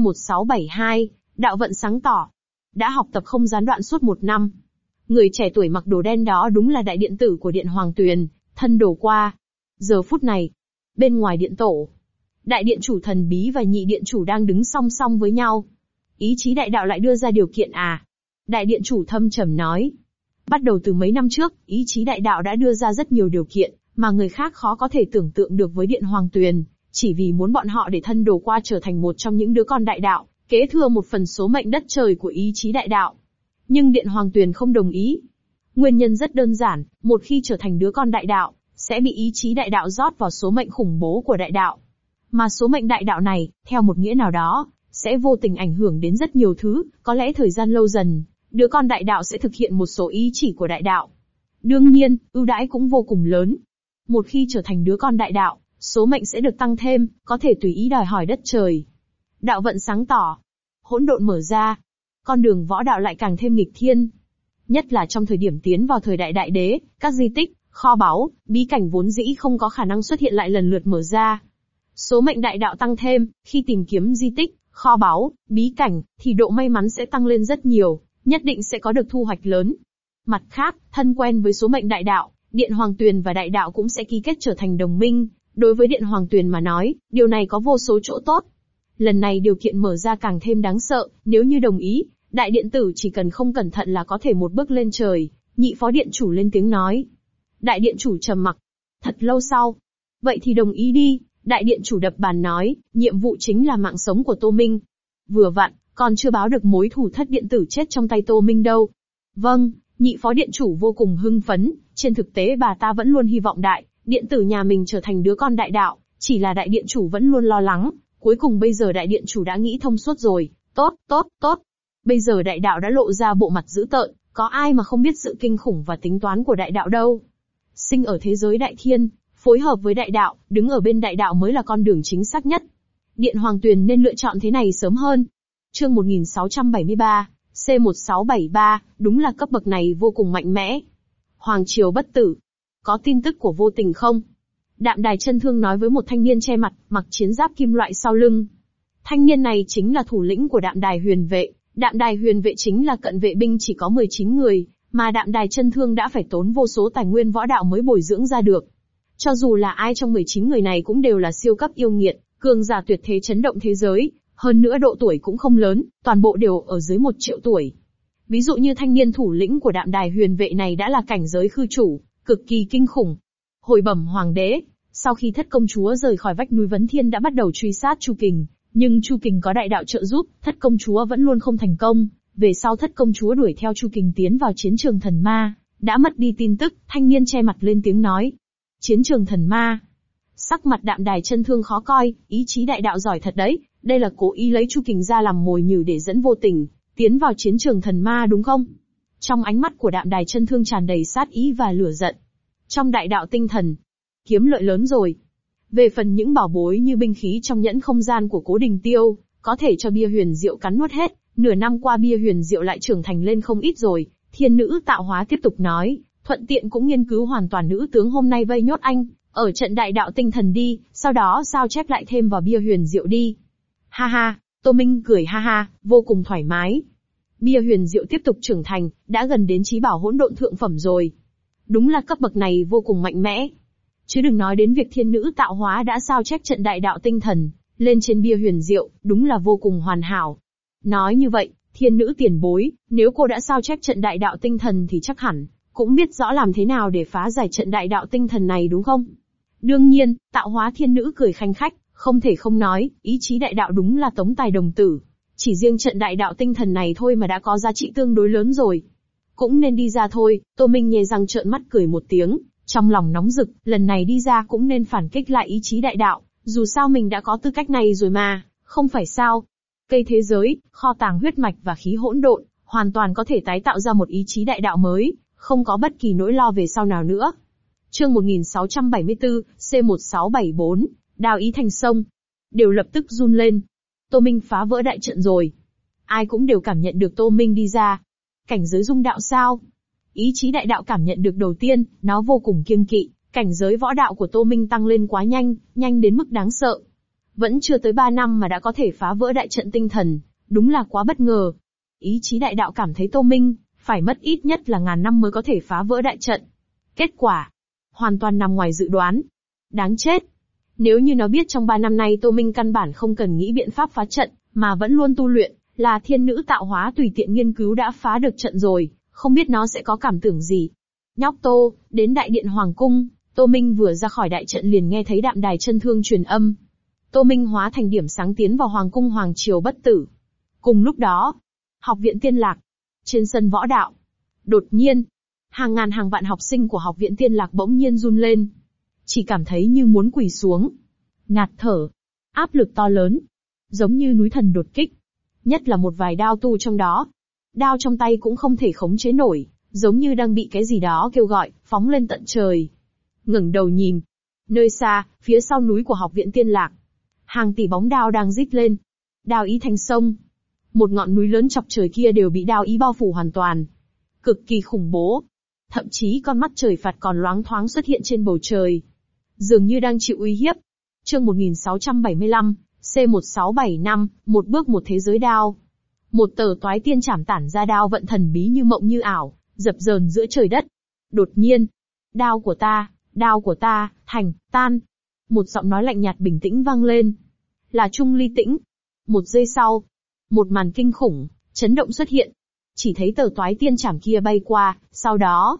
C1672, đạo vận sáng tỏ. Đã học tập không gián đoạn suốt một năm. Người trẻ tuổi mặc đồ đen đó đúng là đại điện tử của Điện Hoàng Tuyền, thân đổ qua. Giờ phút này, bên ngoài điện tổ, đại điện chủ thần bí và nhị điện chủ đang đứng song song với nhau. Ý chí đại đạo lại đưa ra điều kiện à? Đại điện chủ thâm trầm nói. Bắt đầu từ mấy năm trước, ý chí đại đạo đã đưa ra rất nhiều điều kiện, mà người khác khó có thể tưởng tượng được với Điện Hoàng Tuyền, chỉ vì muốn bọn họ để thân đổ qua trở thành một trong những đứa con đại đạo, kế thừa một phần số mệnh đất trời của ý chí đại đạo. Nhưng Điện Hoàng Tuyền không đồng ý. Nguyên nhân rất đơn giản, một khi trở thành đứa con đại đạo, sẽ bị ý chí đại đạo rót vào số mệnh khủng bố của đại đạo. Mà số mệnh đại đạo này, theo một nghĩa nào đó, sẽ vô tình ảnh hưởng đến rất nhiều thứ, có lẽ thời gian lâu dần, đứa con đại đạo sẽ thực hiện một số ý chỉ của đại đạo. Đương nhiên, ưu đãi cũng vô cùng lớn. Một khi trở thành đứa con đại đạo, số mệnh sẽ được tăng thêm, có thể tùy ý đòi hỏi đất trời. Đạo vận sáng tỏ, hỗn độn mở ra, con đường võ đạo lại càng thêm nghịch thiên. Nhất là trong thời điểm tiến vào thời đại đại đế, các di tích, kho báu, bí cảnh vốn dĩ không có khả năng xuất hiện lại lần lượt mở ra. Số mệnh đại đạo tăng thêm, khi tìm kiếm di tích, kho báu, bí cảnh, thì độ may mắn sẽ tăng lên rất nhiều, nhất định sẽ có được thu hoạch lớn. Mặt khác, thân quen với số mệnh đại đạo, Điện Hoàng Tuyền và đại đạo cũng sẽ ký kết trở thành đồng minh. Đối với Điện Hoàng Tuyền mà nói, điều này có vô số chỗ tốt. Lần này điều kiện mở ra càng thêm đáng sợ, nếu như đồng ý, đại điện tử chỉ cần không cẩn thận là có thể một bước lên trời. Nhị phó điện chủ lên tiếng nói. Đại điện chủ trầm mặc. Thật lâu sau. Vậy thì đồng ý đi, đại điện chủ đập bàn nói, nhiệm vụ chính là mạng sống của Tô Minh. Vừa vặn, còn chưa báo được mối thù thất điện tử chết trong tay Tô Minh đâu. Vâng, nhị phó điện chủ vô cùng hưng phấn, trên thực tế bà ta vẫn luôn hy vọng đại điện tử nhà mình trở thành đứa con đại đạo, chỉ là đại điện chủ vẫn luôn lo lắng, cuối cùng bây giờ đại điện chủ đã nghĩ thông suốt rồi, tốt. Bây giờ đại đạo đã lộ ra bộ mặt dữ tợn, có ai mà không biết sự kinh khủng và tính toán của đại đạo đâu. Sinh ở thế giới đại thiên, phối hợp với đại đạo, đứng ở bên đại đạo mới là con đường chính xác nhất. Điện Hoàng Tuyền nên lựa chọn thế này sớm hơn. Chương 1673, C1673, đúng là cấp bậc này vô cùng mạnh mẽ. Hoàng triều bất tử. Có tin tức của Vô Tình không? Đạm Đài Chân Thương nói với một thanh niên che mặt, mặc chiến giáp kim loại sau lưng. Thanh niên này chính là thủ lĩnh của Đạm Đài Huyền Vệ. Đạm Đài Huyền Vệ chính là cận vệ binh chỉ có 19 người, mà Đạm Đài Chân Thương đã phải tốn vô số tài nguyên võ đạo mới bồi dưỡng ra được. Cho dù là ai trong 19 người này cũng đều là siêu cấp yêu nghiệt, cường giả tuyệt thế chấn động thế giới, hơn nữa độ tuổi cũng không lớn, toàn bộ đều ở dưới 1 triệu tuổi. Ví dụ như thanh niên thủ lĩnh của Đạm Đài Huyền Vệ này đã là cảnh giới khư chủ, cực kỳ kinh khủng. Hồi bẩm hoàng đế, sau khi Thất công chúa rời khỏi vách núi Vấn Thiên đã bắt đầu truy sát Chu Kình, nhưng Chu Kình có đại đạo trợ giúp, Thất công chúa vẫn luôn không thành công. Về sau Thất công chúa đuổi theo Chu Kình tiến vào chiến trường thần ma, Đã mất đi tin tức, thanh niên che mặt lên tiếng nói. Chiến trường thần ma. Sắc mặt Đạm Đài Chân Thương khó coi, ý chí đại đạo giỏi thật đấy, đây là cố ý lấy Chu Kình ra làm mồi nhử để dẫn Vô Tình tiến vào chiến trường thần ma đúng không? Trong ánh mắt của Đạm Đài Chân Thương tràn đầy sát ý và lửa giận. Trong đại đạo tinh thần, kiếm lợi lớn rồi. Về phần những bảo bối như binh khí trong nhẫn không gian của Cố Đình Tiêu, có thể cho bia huyền diệu cắn nuốt hết, nửa năm qua bia huyền diệu lại trưởng thành lên không ít rồi. Thiên nữ tạo hóa tiếp tục nói, thuận tiện cũng nghiên cứu hoàn toàn nữ tướng hôm nay vây nhốt anh, ở trận đại đạo tinh thần đi, sau đó sao chép lại thêm vào bia huyền diệu đi. Ha ha, Tô Minh cười ha ha, vô cùng thoải mái. Bia huyền diệu tiếp tục trưởng thành, đã gần đến chí bảo hỗn độn thượng phẩm rồi. Đúng là cấp bậc này vô cùng mạnh mẽ. Chứ đừng nói đến việc thiên nữ tạo hóa đã sao chép trận đại đạo tinh thần lên trên bia huyền diệu, đúng là vô cùng hoàn hảo. Nói như vậy, thiên nữ tiền bối, nếu cô đã sao chép trận đại đạo tinh thần thì chắc hẳn cũng biết rõ làm thế nào để phá giải trận đại đạo tinh thần này đúng không? Đương nhiên, tạo hóa thiên nữ cười khanh khách, không thể không nói, ý chí đại đạo đúng là tống tài đồng tử. Chỉ riêng trận đại đạo tinh thần này thôi mà đã có giá trị tương đối lớn rồi. Cũng nên đi ra thôi, Tô Minh nhè răng trợn mắt cười một tiếng, trong lòng nóng rực, lần này đi ra cũng nên phản kích lại ý chí đại đạo, dù sao mình đã có tư cách này rồi mà, không phải sao? Cây thế giới, kho tàng huyết mạch và khí hỗn độn, hoàn toàn có thể tái tạo ra một ý chí đại đạo mới, không có bất kỳ nỗi lo về sau nào nữa. Chương 1674, C1674, đao ý thành sông. Đều lập tức run lên. Tô Minh phá vỡ đại trận rồi. Ai cũng đều cảm nhận được Tô Minh đi ra. Cảnh giới dung đạo sao? Ý chí đại đạo cảm nhận được đầu tiên, nó vô cùng kiêng kỵ. Cảnh giới võ đạo của Tô Minh tăng lên quá nhanh, nhanh đến mức đáng sợ. Vẫn chưa tới 3 năm mà đã có thể phá vỡ đại trận tinh thần, đúng là quá bất ngờ. Ý chí đại đạo cảm thấy Tô Minh phải mất ít nhất là 1000 năm mới có thể phá vỡ đại trận. Kết quả hoàn toàn nằm ngoài dự đoán. Đáng chết. Nếu như nó biết trong 3 năm nay Tô Minh căn bản không cần nghĩ biện pháp phá trận, mà vẫn luôn tu luyện, là thiên nữ tạo hóa tùy tiện nghiên cứu đã phá được trận rồi, không biết nó sẽ có cảm tưởng gì. Nhóc Tô, đến đại điện Hoàng Cung, Tô Minh vừa ra khỏi đại trận liền nghe thấy Đạm Đài Chân Thương truyền âm. Tô Minh hóa thành điểm sáng tiến vào Hoàng Cung Hoàng Triều Bất Tử. Cùng lúc đó, Học viện Tiên Lạc, trên sân võ đạo. Đột nhiên, hàng ngàn hàng vạn học sinh của Học viện Tiên Lạc bỗng nhiên run lên. Chỉ cảm thấy như muốn quỳ xuống. Ngạt thở. Áp lực to lớn. Giống như núi thần đột kích. Nhất là một vài đao tu trong đó. Đao trong tay cũng không thể khống chế nổi, giống như đang bị cái gì đó kêu gọi, phóng lên tận trời. Ngẩng đầu nhìn. Nơi xa, phía sau núi của Học viện Tiên Lạc. Hàng tỷ bóng đao đang rít lên. Đao ý thành sông. Một ngọn núi lớn chọc trời kia đều bị đao ý bao phủ hoàn toàn. Cực kỳ khủng bố. Thậm chí con mắt trời phạt còn loáng thoáng xuất hiện trên bầu trời. Dường như đang chịu uy hiếp. Chương 1675, C1675, một bước một thế giới đao. Một tờ toái tiên chảm tản ra đao vận thần bí như mộng như ảo, dập dờn giữa trời đất. Đột nhiên, đao của ta, thành, tan. Một giọng nói lạnh nhạt bình tĩnh vang lên. Là Trung Ly Tĩnh. Một giây sau, một màn kinh khủng, chấn động xuất hiện. Chỉ thấy tờ toái tiên chảm kia bay qua, sau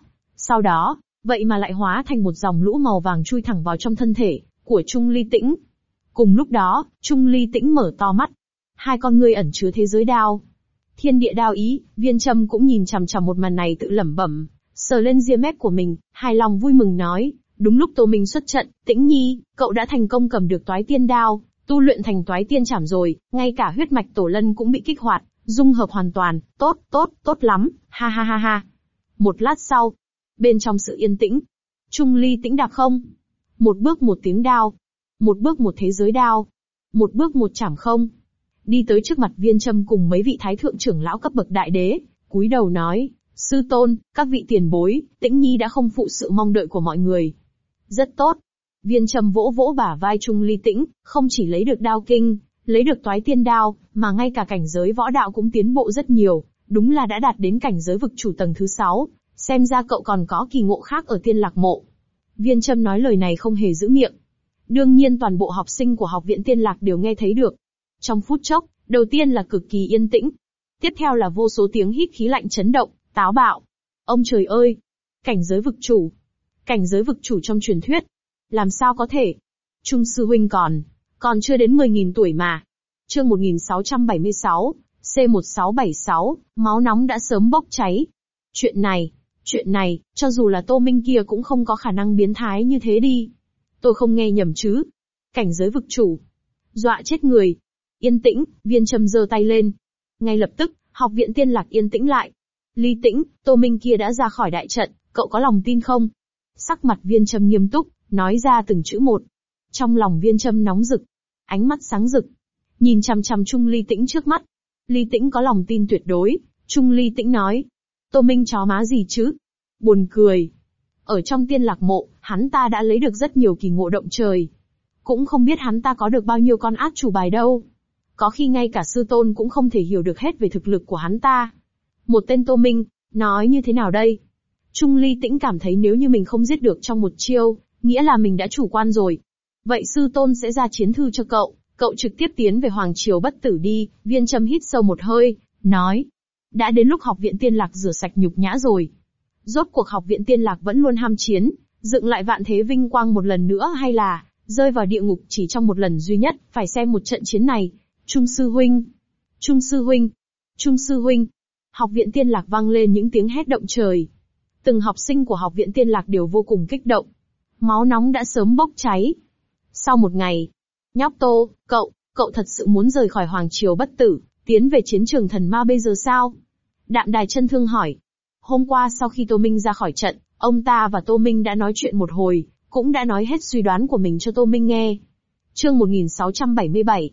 đó, vậy mà lại hóa thành một dòng lũ màu vàng chui thẳng vào trong thân thể của Trung Ly Tĩnh. Cùng lúc đó, Trung Ly Tĩnh mở to mắt. Hai con ngươi ẩn chứa thế giới đao. Thiên địa đao ý, Viên Trâm cũng nhìn chằm chằm một màn này tự lẩm bẩm, sờ lên ria mép của mình, hài lòng vui mừng nói, đúng lúc Tô Minh xuất trận, Tĩnh Nhi, cậu đã thành công cầm được toái tiên đao, tu luyện thành toái tiên chảm rồi, ngay cả huyết mạch tổ lân cũng bị kích hoạt, dung hợp hoàn toàn, tốt lắm, ha ha ha ha. Một lát sau, bên trong sự yên tĩnh, Trung Ly Tĩnh đạp không. Một bước một tiếng đao. Một bước một thế giới đao. Một bước một chảm không. Đi tới trước mặt Viên Trâm cùng mấy vị thái thượng trưởng lão cấp bậc đại đế, cúi đầu nói, sư tôn, các vị tiền bối, Tĩnh Nhi đã không phụ sự mong đợi của mọi người. Rất tốt. Viên Trâm vỗ vỗ bả vai Trung Ly Tĩnh, không chỉ lấy được đao kinh, lấy được toái tiên đao, mà ngay cả cảnh giới võ đạo cũng tiến bộ rất nhiều, đúng là đã đạt đến cảnh giới vực chủ tầng thứ 6, xem ra cậu còn có kỳ ngộ khác ở Tiên Lạc Mộ. Viên Trâm nói lời này không hề giữ miệng. Đương nhiên toàn bộ học sinh của Học viện Tiên Lạc đều nghe thấy được. Trong phút chốc, đầu tiên là cực kỳ yên tĩnh. Tiếp theo là vô số tiếng hít khí lạnh chấn động, táo bạo. Ông trời ơi! Cảnh giới vực chủ! Cảnh giới vực chủ trong truyền thuyết! Làm sao có thể? Trung sư huynh còn chưa đến 10.000 tuổi mà. Chương 1676, C1676, máu nóng đã sớm bốc cháy. Chuyện Chuyện này, cho dù là Tô Minh kia cũng không có khả năng biến thái như thế đi. Tôi không nghe nhầm chứ. Cảnh giới vực chủ. Dọa chết người. Yên tĩnh, Viên Trâm giơ tay lên. Ngay lập tức, học viện Tiên Lạc yên tĩnh lại. Ly Tĩnh, Tô Minh kia đã ra khỏi đại trận, cậu có lòng tin không? Sắc mặt Viên Trâm nghiêm túc, nói ra từng chữ một. Trong lòng Viên Trâm nóng rực, ánh mắt sáng rực, nhìn chằm chằm Trung Ly Tĩnh trước mắt. Ly Tĩnh có lòng tin tuyệt đối. Trung Ly Tĩnh nói, Tô Minh chó má gì chứ? Buồn cười. Ở trong Tiên Lạc mộ, hắn ta đã lấy được rất nhiều kỳ ngộ động trời. Cũng không biết hắn ta có được bao nhiêu con át chủ bài đâu. Có khi ngay cả sư tôn cũng không thể hiểu được hết về thực lực của hắn ta. Một tên Tô Minh, nói như thế nào đây? Trung Ly Tĩnh cảm thấy nếu như mình không giết được trong một chiêu, nghĩa là mình đã chủ quan rồi. Vậy sư tôn sẽ ra chiến thư cho cậu trực tiếp tiến về Hoàng Triều Bất Tử đi. Viên Trâm hít sâu một hơi, nói. Đã đến lúc học viện Tiên Lạc rửa sạch nhục nhã rồi. Rốt cuộc học viện Tiên Lạc vẫn luôn ham chiến, dựng lại vạn thế vinh quang một lần nữa hay là rơi vào địa ngục chỉ trong một lần duy nhất, phải xem một trận chiến này. Trung sư huynh, Trung sư huynh, Trung sư huynh. Học viện Tiên Lạc vang lên những tiếng hét động trời. Từng học sinh của học viện Tiên Lạc đều vô cùng kích động. Máu nóng đã sớm bốc cháy. Sau một ngày, nhóc Tô, cậu thật sự muốn rời khỏi Hoàng Triều Bất Tử, tiến về chiến trường thần ma bây giờ sao? Đạm Đài Chân Thương hỏi. Hôm qua sau khi Tô Minh ra khỏi trận, ông ta và Tô Minh đã nói chuyện một hồi, cũng đã nói hết suy đoán của mình cho Tô Minh nghe. Chương 1677,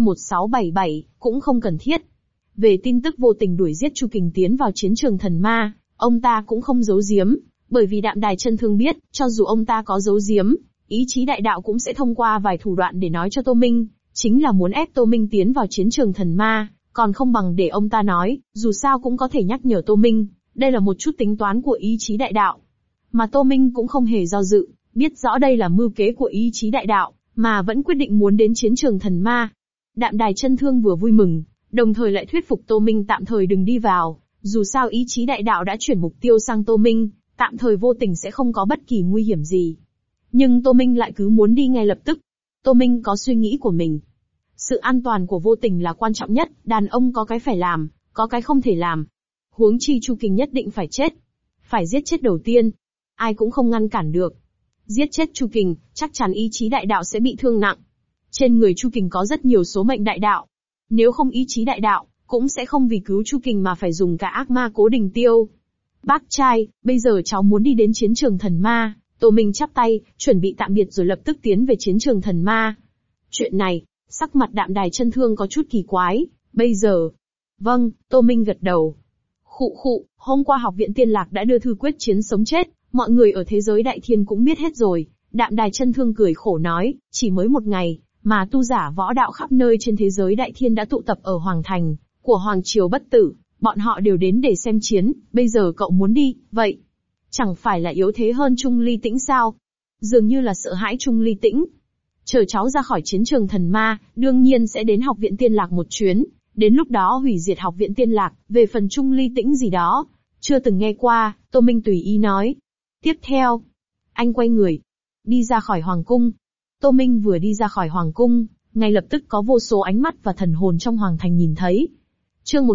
C1677, cũng không cần thiết. Về tin tức vô tình đuổi giết Chu Kình tiến vào chiến trường thần ma, ông ta cũng không giấu giếm, bởi vì Đạm Đài Chân Thương biết, cho dù ông ta có giấu giếm, ý chí đại đạo cũng sẽ thông qua vài thủ đoạn để nói cho Tô Minh, chính là muốn ép Tô Minh tiến vào chiến trường thần ma, còn không bằng để ông ta nói, dù sao cũng có thể nhắc nhở Tô Minh, đây là một chút tính toán của ý chí đại đạo. Mà Tô Minh cũng không hề do dự, biết rõ đây là mưu kế của ý chí đại đạo, mà vẫn quyết định muốn đến chiến trường thần ma. Đạm Đài Chân Thương vừa vui mừng, đồng thời lại thuyết phục Tô Minh tạm thời đừng đi vào, dù sao ý chí đại đạo đã chuyển mục tiêu sang Tô Minh, tạm thời vô tình sẽ không có bất kỳ nguy hiểm gì. Nhưng Tô Minh lại cứ muốn đi ngay lập tức. Tô Minh có suy nghĩ của mình. Sự an toàn của vô tình là quan trọng nhất, đàn ông có cái phải làm, có cái không thể làm. Huống chi Chu Kình nhất định phải chết. Phải giết chết đầu tiên. Ai cũng không ngăn cản được. Giết chết Chu Kình, chắc chắn ý chí đại đạo sẽ bị thương nặng. Trên người Chu Kình có rất nhiều số mệnh đại đạo. Nếu không ý chí đại đạo, cũng sẽ không vì cứu Chu Kình mà phải dùng cả ác ma Cố Đình Tiêu. Bác trai, bây giờ cháu muốn đi đến chiến trường thần ma. Tô Minh chắp tay, chuẩn bị tạm biệt rồi lập tức tiến về chiến trường thần ma. Chuyện này, sắc mặt Đạm Đài Chân Thương có chút kỳ quái, bây giờ. Vâng, Tô Minh gật đầu. Khụ, hôm qua học viện Tiên Lạc đã đưa thư quyết chiến sống chết, mọi người ở thế giới đại thiên cũng biết hết rồi. Đạm Đài Chân Thương cười khổ nói, chỉ mới một ngày, mà tu giả võ đạo khắp nơi trên thế giới đại thiên đã tụ tập ở Hoàng Thành, của Hoàng Triều Bất Tử, bọn họ đều đến để xem chiến, bây giờ cậu muốn đi, vậy? Chẳng phải là yếu thế hơn Trung Ly Tĩnh sao? Dường như là sợ hãi Trung Ly Tĩnh. Chờ cháu ra khỏi chiến trường thần ma, đương nhiên sẽ đến học viện Tiên Lạc một chuyến, đến lúc đó hủy diệt học viện Tiên Lạc, về phần Trung Ly Tĩnh gì đó, chưa từng nghe qua, Tô Minh tùy ý nói. Tiếp theo, anh quay người, đi ra khỏi Hoàng Cung. Tô Minh vừa đi ra khỏi Hoàng Cung, ngay lập tức có vô số ánh mắt và thần hồn trong Hoàng Thành nhìn thấy. Chương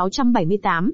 1678,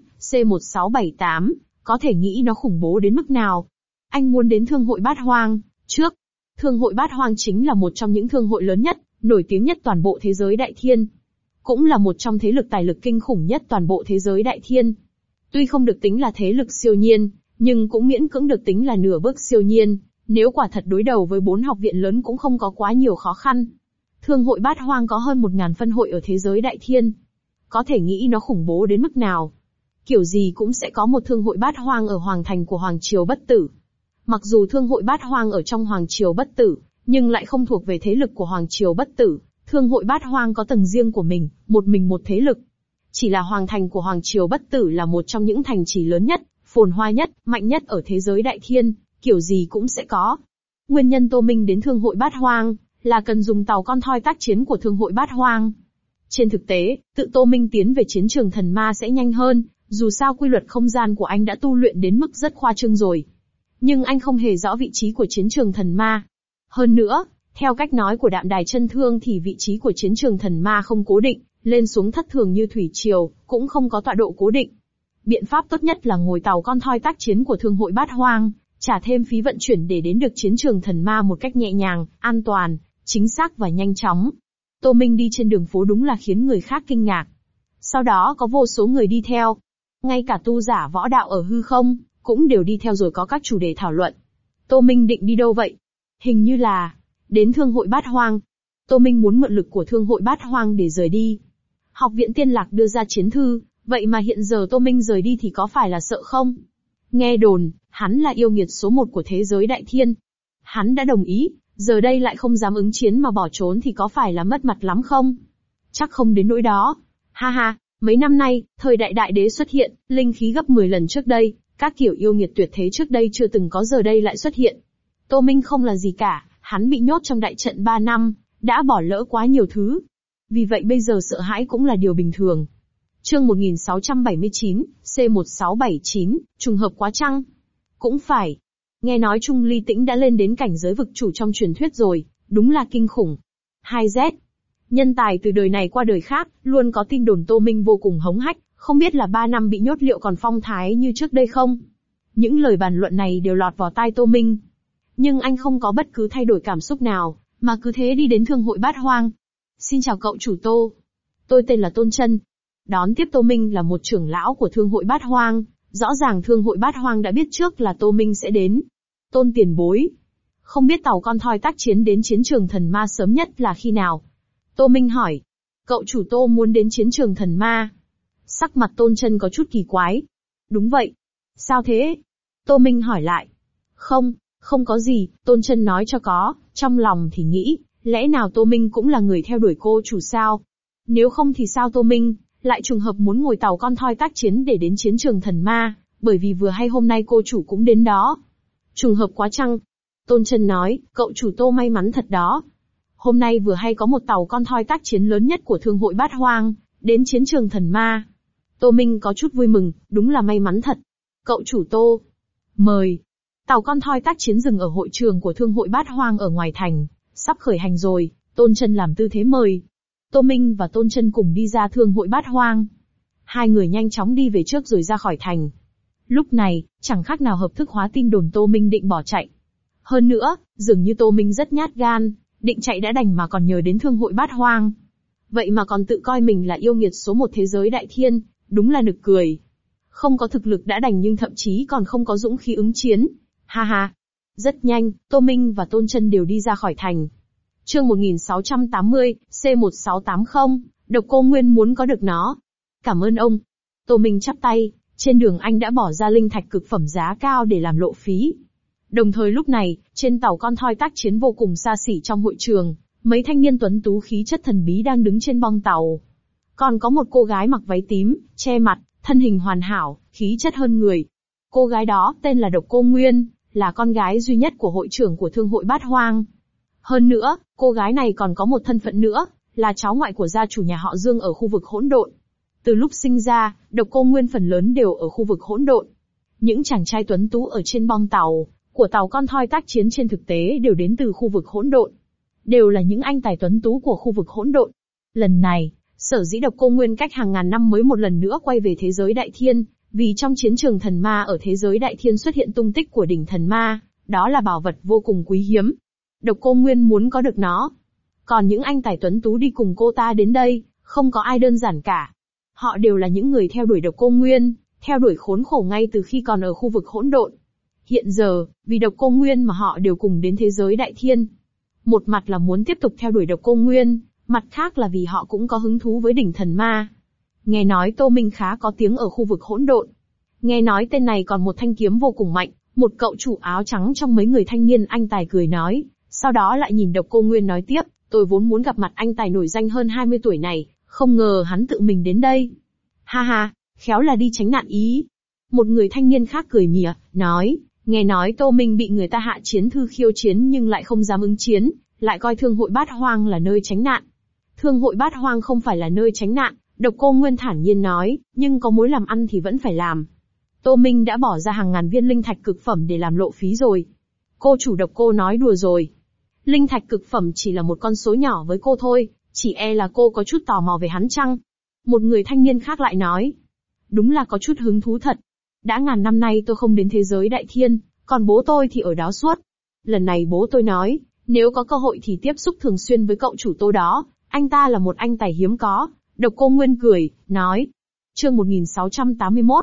C1678, có thể nghĩ nó khủng bố đến mức nào. Anh muốn đến Thương hội Bát Hoang, trước. Thương hội Bát Hoang chính là một trong những thương hội lớn nhất, nổi tiếng nhất toàn bộ thế giới đại thiên. Cũng là một trong thế lực tài lực kinh khủng nhất toàn bộ thế giới đại thiên. Tuy không được tính là thế lực siêu nhiên, nhưng cũng miễn cưỡng được tính là nửa bước siêu nhiên, nếu quả thật đối đầu với 4 học viện lớn cũng không có quá nhiều khó khăn. Thương hội Bát Hoang có hơn 1000 phân hội ở thế giới đại thiên. Có thể nghĩ nó khủng bố đến mức nào. Kiểu gì cũng sẽ có một thương hội Bát Hoang ở Hoàng Thành của Hoàng Triều Bất Tử. Mặc dù thương hội Bát Hoang ở trong Hoàng Triều Bất Tử, nhưng lại không thuộc về thế lực của Hoàng Triều Bất Tử. Thương hội Bát Hoang có tầng riêng của mình một thế lực. Chỉ là Hoàng Thành của Hoàng Triều Bất Tử là một trong những thành trì lớn nhất, phồn hoa nhất, mạnh nhất ở thế giới đại thiên, kiểu gì cũng sẽ có. Nguyên nhân Tô Minh đến Thương hội Bát Hoang, là cần dùng tàu con thoi tác chiến của Thương hội Bát Hoang. Trên thực tế, tự Tô Minh tiến về chiến trường thần ma sẽ nhanh hơn, dù sao quy luật không gian của anh đã tu luyện đến mức rất khoa trương rồi. Nhưng anh không hề rõ vị trí của chiến trường thần ma. Hơn nữa, theo cách nói của Đạm Đài Chân Thương thì vị trí của chiến trường thần ma không cố định, lên xuống thất thường như thủy triều, cũng không có tọa độ cố định. biện pháp tốt nhất là ngồi tàu con thoi tác chiến của Thương hội Bát Hoang, trả thêm phí vận chuyển để đến được chiến trường thần ma một cách nhẹ nhàng, an toàn, chính xác và nhanh chóng. Tô Minh đi trên đường phố đúng là khiến người khác kinh ngạc. Sau đó có vô số người đi theo. Ngay cả tu giả võ đạo ở hư không, cũng đều đi theo rồi có các chủ đề thảo luận. Tô Minh định đi đâu vậy? Hình như là đến Thương hội Bát Hoang. Tô Minh muốn mượn lực của Thương hội Bát Hoang để rời đi. Học viện Tiên Lạc đưa ra chiến thư, vậy mà hiện giờ Tô Minh rời đi thì có phải là sợ không? Nghe đồn, hắn là yêu nghiệt số 1 của thế giới đại thiên. Hắn đã đồng ý, giờ đây lại không dám ứng chiến mà bỏ trốn thì có phải là mất mặt lắm không? Chắc không đến nỗi đó. Ha ha, mấy năm nay, thời đại đại đế xuất hiện, linh khí gấp 10 lần trước đây, các kiểu yêu nghiệt tuyệt thế trước đây chưa từng có giờ đây lại xuất hiện. Tô Minh không là gì cả, hắn bị nhốt trong đại trận 3 năm, đã bỏ lỡ quá nhiều thứ. Vì vậy bây giờ sợ hãi cũng là điều bình thường. Chương 1679, C1679, trùng hợp quá chăng? Cũng phải. Nghe nói Trung Ly Tĩnh đã lên đến cảnh giới vực chủ trong truyền thuyết rồi, đúng là kinh khủng. 2Z. Nhân tài từ đời này qua đời khác, luôn có tin đồn Tô Minh vô cùng hống hách, không biết là 3 năm bị nhốt liệu còn phong thái như trước đây không? Những lời bàn luận này đều lọt vào tai Tô Minh. Nhưng anh không có bất cứ thay đổi cảm xúc nào, mà cứ thế đi đến Thương hội Bát Hoang. Xin chào cậu chủ Tô. Tôi tên là Tôn Chân. Đón tiếp Tô Minh là một trưởng lão của Thương hội Bát Hoang, rõ ràng Thương hội Bát Hoang đã biết trước là Tô Minh sẽ đến. Tôn tiền bối. Không biết tàu con thoi tác chiến đến chiến trường thần ma sớm nhất là khi nào? Tô Minh hỏi. Cậu chủ Tô muốn đến chiến trường thần ma. Sắc mặt Tôn Chân có chút kỳ quái. Đúng vậy. Sao thế? Tô Minh hỏi lại. Không có gì, Tôn Chân nói cho có, trong lòng thì nghĩ, lẽ nào Tô Minh cũng là người theo đuổi cô chủ sao? Nếu không thì sao Tô Minh lại trùng hợp muốn ngồi tàu con thoi tác chiến để đến chiến trường thần ma, bởi vì vừa hay hôm nay cô chủ cũng đến đó. Trùng hợp quá chăng? Tôn Chân nói, cậu chủ Tô may mắn thật đó. Hôm nay vừa hay có một tàu con thoi tác chiến lớn nhất của Thương hội Bát Hoang, đến chiến trường thần ma. Tô Minh có chút vui mừng, đúng là may mắn thật. Cậu chủ Tô. Mời. Tàu con thoi tác chiến dừng ở hội trường của Thương hội Bát Hoang ở ngoài thành, sắp khởi hành rồi, Tôn Chân làm tư thế mời. Tô Minh và Tôn Chân cùng đi ra Thương hội Bát Hoang. Hai người nhanh chóng đi về trước rồi ra khỏi thành. Lúc này, chẳng khác nào hợp thức hóa tin đồn Tô Minh định bỏ chạy. Hơn nữa, dường như Tô Minh rất nhát gan, định chạy đã đành mà còn nhờ đến Thương hội Bát Hoang. Vậy mà còn tự coi mình là yêu nghiệt số 1 thế giới đại thiên, đúng là nực cười. Không có thực lực đã đành nhưng thậm chí còn không có dũng khí ứng chiến. Ha ha. Rất nhanh, Tô Minh và Tôn Chân đều đi ra khỏi thành. Chương 1680, C1680, Độc Cô Nguyên muốn có được nó. Cảm ơn ông. Tô Minh chắp tay, trên đường anh đã bỏ ra linh thạch cực phẩm giá cao để làm lộ phí. Đồng thời lúc này, trên tàu con thoi tác chiến vô cùng xa xỉ trong hội trường, mấy thanh niên tuấn tú khí chất thần bí đang đứng trên bong tàu. Còn có một cô gái mặc váy tím, che mặt, thân hình hoàn hảo, khí chất hơn người. Cô gái đó tên là Độc Cô Nguyên, là con gái duy nhất của hội trưởng của Thương hội Bát Hoang. Hơn nữa, cô gái này còn có một thân phận nữa, là cháu ngoại của gia chủ nhà họ Dương ở khu vực hỗn độn. Từ lúc sinh ra, Độc Cô Nguyên phần lớn đều ở khu vực hỗn độn. Những chàng trai tuấn tú ở trên bong tàu của tàu con thoi tác chiến trên thực tế đều đến từ khu vực hỗn độn, đều là những anh tài tuấn tú của khu vực hỗn độn. Lần này, sở dĩ Độc Cô Nguyên cách hàng ngàn năm mới một lần nữa quay về thế giới đại thiên, vì trong chiến trường thần ma ở thế giới đại thiên xuất hiện tung tích của đỉnh thần ma, đó là bảo vật vô cùng quý hiếm. Độc Cô Nguyên muốn có được nó. Còn những anh tài tuấn tú đi cùng cô ta đến đây, không có ai đơn giản cả. Họ đều là những người theo đuổi Độc Cô Nguyên, theo đuổi khốn khổ ngay từ khi còn ở khu vực hỗn độn. Hiện giờ, vì Độc Cô Nguyên mà họ đều cùng đến thế giới đại thiên. Một mặt là muốn tiếp tục theo đuổi Độc Cô Nguyên, mặt khác là vì họ cũng có hứng thú với đỉnh thần ma. Nghe nói Tô Minh khá có tiếng ở khu vực hỗn độn. Nghe nói tên này còn một thanh kiếm vô cùng mạnh, một cậu chủ áo trắng trong mấy người thanh niên anh tài cười nói, sau đó lại nhìn Độc Cô Nguyên nói tiếp, tôi vốn muốn gặp mặt anh tài nổi danh hơn 20 tuổi này, không ngờ hắn tự mình đến đây. Ha ha, khéo là đi tránh nạn ý. Một người thanh niên khác cười mỉa, nói, nghe nói Tô Minh bị người ta hạ chiến thư khiêu chiến nhưng lại không dám ứng chiến, lại coi Thương hội Bát Hoang là nơi tránh nạn. Thương hội Bát Hoang không phải là nơi tránh nạn, Độc Cô Nguyên thản nhiên nói, nhưng có mối làm ăn thì vẫn phải làm. Tô Minh đã bỏ ra hàng ngàn viên linh thạch cực phẩm để làm lộ phí rồi. Cô chủ Độc Cô nói đùa rồi. Linh thạch cực phẩm chỉ là một con số nhỏ với cô thôi, chỉ e là cô có chút tò mò về hắn chăng? Một người thanh niên khác lại nói. Đúng là có chút hứng thú thật. Đã ngàn năm nay tôi không đến thế giới đại thiên, còn bố tôi thì ở đó suốt. Lần này bố tôi nói, nếu có cơ hội thì tiếp xúc thường xuyên với cậu chủ Tô đó, anh ta là một anh tài hiếm có. Độc Cô Nguyên cười, nói. Chương 1681,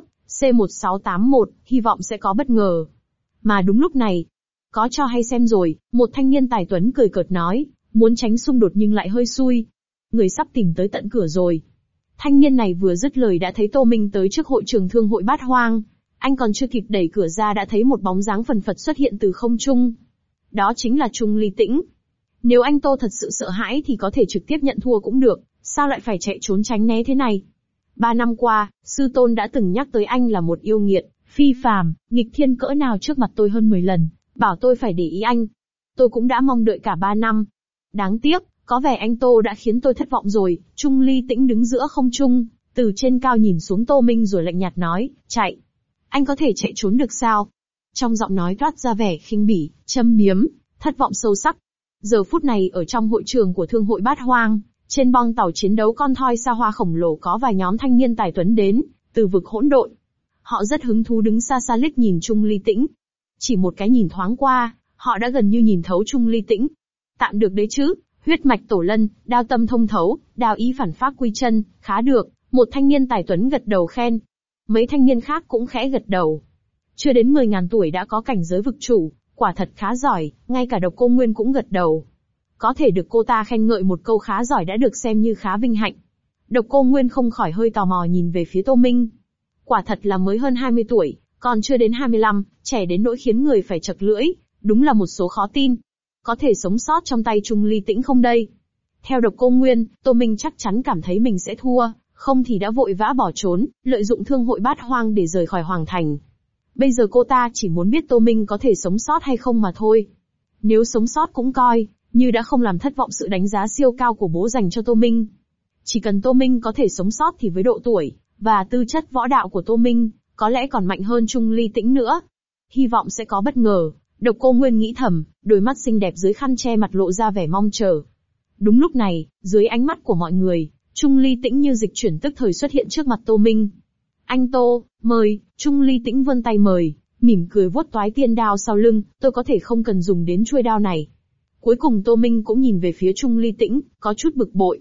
C1681, hy vọng sẽ có bất ngờ. Mà đúng lúc này, có cho hay xem rồi, một thanh niên tài tuấn cười cợt nói, muốn tránh xung đột nhưng lại hơi xui. Người sắp tìm tới tận cửa rồi. Thanh niên này vừa dứt lời đã thấy Tô Minh tới trước hội trường thương hội Bát Hoang. Anh còn chưa kịp đẩy cửa ra đã thấy một bóng dáng phần phật xuất hiện từ không trung. Đó chính là Trung Ly Tĩnh. Nếu anh Tô thật sự sợ hãi thì có thể trực tiếp nhận thua cũng được, sao lại phải chạy trốn tránh né thế này? 3 năm qua, sư tôn đã từng nhắc tới anh là một yêu nghiệt, phi phàm, nghịch thiên cỡ nào trước mặt tôi hơn 10 lần, bảo tôi phải để ý anh. Tôi cũng đã mong đợi cả 3 năm. Đáng tiếc, có vẻ anh Tô đã khiến tôi thất vọng rồi. Trung Ly Tĩnh đứng giữa không trung, từ trên cao nhìn xuống Tô Minh rồi lạnh nhạt nói, chạy. Anh có thể chạy trốn được sao? Trong giọng nói toát ra vẻ khinh bỉ, châm biếm, thất vọng sâu sắc. Giờ phút này ở trong hội trường của thương hội Bát Hoang, trên bong tàu chiến đấu con thoi xa hoa khổng lồ có vài nhóm thanh niên tài tuấn đến, từ vực hỗn độn. Họ rất hứng thú đứng xa xa liếc nhìn Trung Ly Tĩnh. Chỉ một cái nhìn thoáng qua, họ đã gần như nhìn thấu Trung Ly Tĩnh. Tạm được đấy chứ, huyết mạch tổ lân, đao tâm thông thấu, đao ý phản phác quy chân, khá được, một thanh niên tài tuấn gật đầu khen. Mấy thanh niên khác cũng khẽ gật đầu. Chưa đến 10.000 tuổi đã có cảnh giới vực chủ, quả thật khá giỏi, ngay cả Độc Cô Nguyên cũng gật đầu. Có thể được cô ta khen ngợi một câu khá giỏi đã được xem như khá vinh hạnh. Độc Cô Nguyên không khỏi hơi tò mò nhìn về phía Tô Minh. Quả thật là mới hơn 20 tuổi, còn chưa đến 25, trẻ đến nỗi khiến người phải chật lưỡi, đúng là một số khó tin. Có thể sống sót trong tay Trung Ly Tĩnh không đây? Theo Độc Cô Nguyên, Tô Minh chắc chắn cảm thấy mình sẽ thua, không thì đã vội vã bỏ trốn, lợi dụng thương hội Bát Hoang để rời khỏi Hoàng Thành. Bây giờ cô ta chỉ muốn biết Tô Minh có thể sống sót hay không mà thôi. Nếu sống sót cũng coi như đã không làm thất vọng sự đánh giá siêu cao của bố dành cho Tô Minh. Chỉ cần Tô Minh có thể sống sót thì với độ tuổi và tư chất võ đạo của Tô Minh, có lẽ còn mạnh hơn Trung Ly Tĩnh nữa. Hy vọng sẽ có bất ngờ, Độc Cô Nguyên nghĩ thầm, đôi mắt xinh đẹp dưới khăn che mặt lộ ra vẻ mong chờ. Đúng lúc này, dưới ánh mắt của mọi người, Trung Ly Tĩnh như dịch chuyển tức thời xuất hiện trước mặt Tô Minh. Anh Tô, mời. Trung Ly Tĩnh vươn tay mời, mỉm cười vuốt toái tiên đao sau lưng, tôi có thể không cần dùng đến chuôi đao này. Cuối cùng Tô Minh cũng nhìn về phía Trung Ly Tĩnh, có chút bực bội.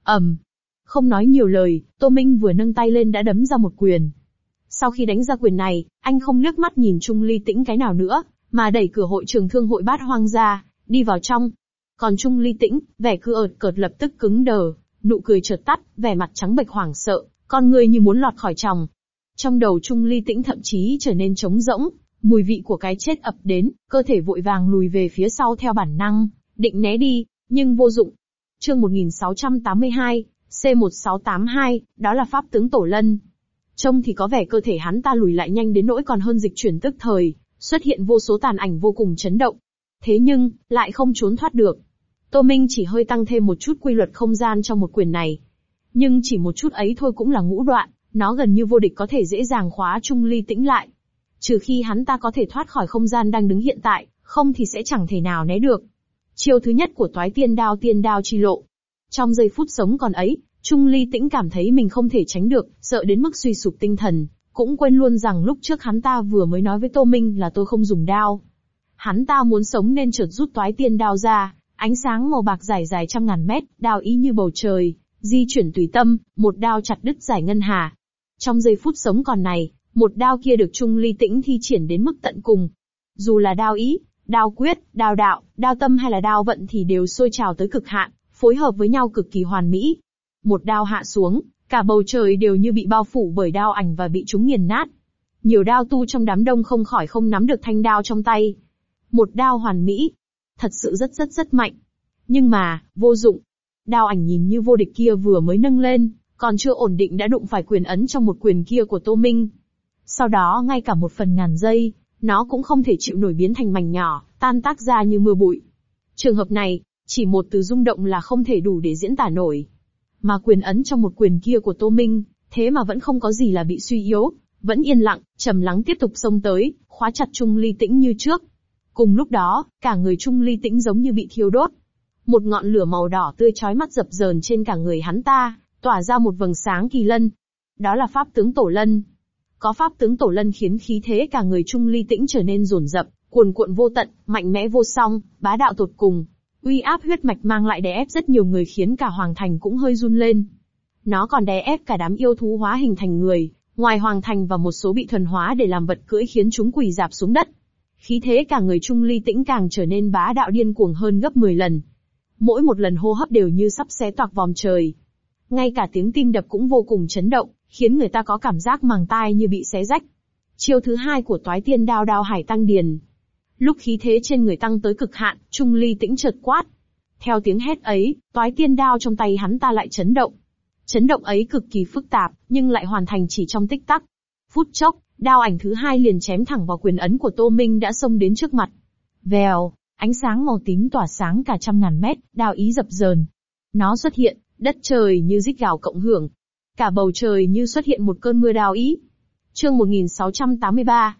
Không nói nhiều lời, Tô Minh vừa nâng tay lên đã đấm ra một quyền. Sau khi đánh ra quyền này, anh không liếc mắt nhìn Trung Ly Tĩnh cái nào nữa, mà đẩy cửa hội trường thương hội Bát Hoang ra, đi vào trong. Còn Trung Ly Tĩnh, vẻ cứ ợt cợt lập tức cứng đờ, nụ cười chợt tắt, vẻ mặt trắng bệch hoảng sợ, con người như muốn lọt khỏi tròng. Trong đầu Trung Ly Tĩnh thậm chí trở nên trống rỗng, mùi vị của cái chết ập đến, cơ thể vội vàng lùi về phía sau theo bản năng, định né đi, nhưng vô dụng. Chương 1682, C1682, đó là pháp tướng Tổ Lân. Trông thì có vẻ cơ thể hắn ta lùi lại nhanh đến nỗi còn hơn dịch chuyển tức thời, xuất hiện vô số tàn ảnh vô cùng chấn động. Thế nhưng, lại không trốn thoát được. Tô Minh chỉ hơi tăng thêm một chút quy luật không gian trong một quyền này. Nhưng chỉ một chút ấy thôi cũng là ngũ đoạn, nó gần như vô địch có thể dễ dàng khóa Trung Ly Tĩnh lại. Trừ khi hắn ta có thể thoát khỏi không gian đang đứng hiện tại, không thì sẽ chẳng thể nào né được. Chiêu thứ nhất của toái tiên đao chi lộ. Trong giây phút sống còn ấy, Trung Ly Tĩnh cảm thấy mình không thể tránh được, sợ đến mức suy sụp tinh thần, cũng quên luôn rằng lúc trước hắn ta vừa mới nói với Tô Minh là tôi không dùng đao. Hắn ta muốn sống nên chợt rút toái tiên đao ra, ánh sáng màu bạc dài dài trăm ngàn mét, đao ý như bầu trời, di chuyển tùy tâm, một đao chặt đứt giải ngân hà. Trong giây phút sống còn này, một đao kia được Trung Ly Tĩnh thi triển đến mức tận cùng. Dù là đao ý, đao quyết, đao đạo, đao tâm hay là đao vận thì đều sôi trào tới cực hạn, phối hợp với nhau cực kỳ hoàn mỹ. Một đao hạ xuống, cả bầu trời đều như bị bao phủ bởi đao ảnh và bị chúng nghiền nát. Nhiều đao tu trong đám đông không khỏi không nắm được thanh đao trong tay. Một đao hoàn mỹ. Thật sự rất mạnh. Nhưng mà, vô dụng. Đao ảnh nhìn như vô địch kia vừa mới nâng lên, còn chưa ổn định đã đụng phải quyền ấn trong một quyền kia của Tô Minh. Sau đó ngay cả một phần ngàn giây, nó cũng không thể chịu nổi biến thành mảnh nhỏ, tan tác ra như mưa bụi. Trường hợp này, chỉ một từ rung động là không thể đủ để diễn tả nổi. Mà quyền ấn trong một quyền kia của Tô Minh, thế mà vẫn không có gì là bị suy yếu, vẫn yên lặng, trầm lắng tiếp tục xông tới, khóa chặt Trung Ly Tĩnh như trước. Cùng lúc đó, cả người Trung Ly Tĩnh giống như bị thiêu đốt. Một ngọn lửa màu đỏ tươi chói mắt dập dờn trên cả người hắn ta, tỏa ra một vầng sáng kỳ lân. Đó là pháp tướng Tổ Lân. Có pháp tướng Tổ Lân khiến khí thế cả người Trung Ly Tĩnh trở nên dồn dập, cuồn cuộn vô tận, mạnh mẽ vô song, bá đạo tột cùng. Uy áp huyết mạch mang lại đè ép rất nhiều người khiến cả Hoàng Thành cũng hơi run lên. Nó còn đè ép cả đám yêu thú hóa hình thành người, ngoài Hoàng Thành và một số bị thuần hóa để làm vật cưỡi khiến chúng quỳ rạp xuống đất. Khí thế cả người Trung Ly Tĩnh càng trở nên bá đạo điên cuồng hơn gấp 10 lần. Mỗi một lần hô hấp đều như sắp xé toạc vòm trời. Ngay cả tiếng tim đập cũng vô cùng chấn động, khiến người ta có cảm giác màng tai như bị xé rách. Chiêu thứ hai của Toái Tiên Đao Đao Hải Tăng Điền. Lúc khí thế trên người tăng tới cực hạn, Trung Ly Tĩnh chợt quát. Theo tiếng hét ấy, Toái Tiên Đao trong tay hắn ta lại chấn động. Chấn động ấy cực kỳ phức tạp, nhưng lại hoàn thành chỉ trong tích tắc. Phút chốc, đao ảnh thứ hai liền chém thẳng vào quyền ấn của Tô Minh đã xông đến trước mặt. Vèo, ánh sáng màu tím tỏa sáng cả trăm ngàn mét, đao ý dập dờn. Nó xuất hiện, đất trời như rít gào cộng hưởng. Cả bầu trời như xuất hiện một cơn mưa đao ý. Chương 1683,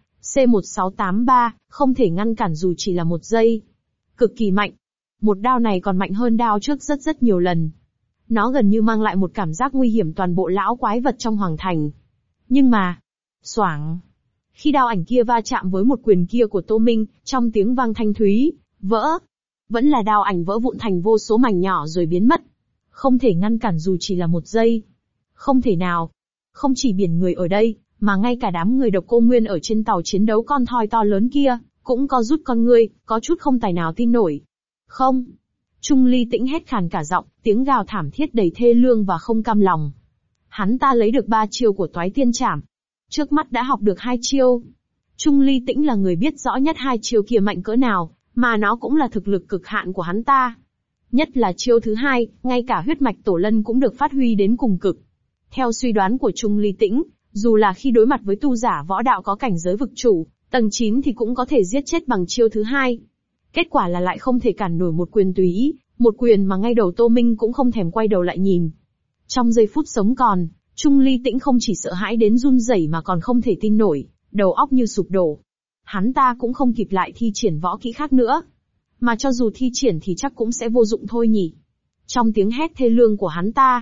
C1683, không thể ngăn cản dù chỉ là một giây. Cực kỳ mạnh. Một đao này còn mạnh hơn đao trước rất nhiều lần. Nó gần như mang lại một cảm giác nguy hiểm toàn bộ lão quái vật trong Hoàng Thành. Nhưng mà, xoảng. Khi đao ảnh kia va chạm với một quyền kia của Tô Minh, trong tiếng vang thanh thúy, vỡ. Vẫn là đao ảnh vỡ vụn thành vô số mảnh nhỏ rồi biến mất. Không thể ngăn cản dù chỉ là một giây. Không thể nào. Không chỉ biển người ở đây, mà ngay cả đám người Độc Cô Nguyên ở trên tàu chiến đấu con thoi to lớn kia, cũng có rút con ngươi, có chút không tài nào tin nổi. Không. Trung Ly Tĩnh hét khàn cả giọng, tiếng gào thảm thiết đầy thê lương và không cam lòng. Hắn ta lấy được 3 chiêu của Toái Tiên Trảm. Trước mắt đã học được 2 chiêu. Trung Ly Tĩnh là người biết rõ nhất 2 chiêu kia mạnh cỡ nào, mà nó cũng là thực lực cực hạn của hắn ta. Nhất là chiêu thứ 2, ngay cả huyết mạch Tổ Lân cũng được phát huy đến cùng cực. Theo suy đoán của Trung Ly Tĩnh, dù là khi đối mặt với tu giả võ đạo có cảnh giới vực chủ, tầng 9 thì cũng có thể giết chết bằng chiêu thứ 2. Kết quả là lại không thể cản nổi một quyền tùy ý, một quyền mà ngay đầu Tô Minh cũng không thèm quay đầu lại nhìn. Trong giây phút sống còn, Trung Ly Tĩnh không chỉ sợ hãi đến run rẩy mà còn không thể tin nổi, đầu óc như sụp đổ. Hắn ta cũng không kịp lại thi triển võ kỹ khác nữa. Mà cho dù thi triển thì chắc cũng sẽ vô dụng thôi nhỉ. Trong tiếng hét thê lương của hắn ta,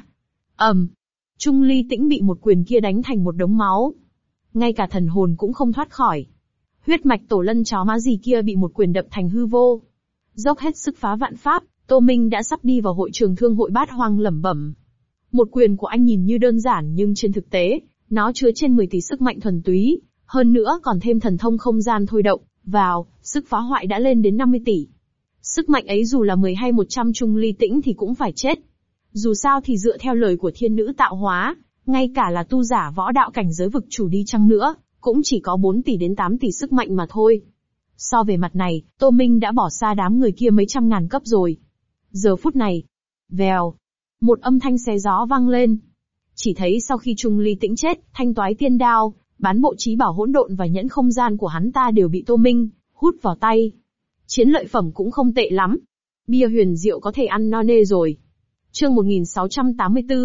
Trung Ly Tĩnh bị một quyền kia đánh thành một đống máu. Ngay cả thần hồn cũng không thoát khỏi. Huyết mạch Tổ Lân chó má gì kia bị một quyền đập thành hư vô. Dốc hết sức phá vạn pháp, Tô Minh đã sắp đi vào hội trường thương hội Bát Hoang lẩm bẩm. Một quyền của anh nhìn như đơn giản nhưng trên thực tế, nó chứa trên 10 tỷ sức mạnh thuần túy, hơn nữa còn thêm thần thông không gian thôi động vào, sức phá hoại đã lên đến 50 tỷ. Sức mạnh ấy dù là 10 hay 100 Trung Ly Tĩnh thì cũng phải chết. Dù sao thì dựa theo lời của thiên nữ tạo hóa, ngay cả là tu giả võ đạo cảnh giới vực chủ đi chăng nữa, cũng chỉ có 4 tỷ đến 8 tỷ sức mạnh mà thôi. So về mặt này, Tô Minh đã bỏ xa đám người kia mấy trăm ngàn cấp rồi. Giờ phút này, vèo, một âm thanh xé gió vang lên. Chỉ thấy sau khi Trung Ly Tĩnh chết, thanh Toái Tiên Đao, bán bộ trí bảo hỗn độn và nhẫn không gian của hắn ta đều bị Tô Minh hút vào tay. Chiến lợi phẩm cũng không tệ lắm. Bia huyền diệu có thể ăn no nê rồi. Chương 1684,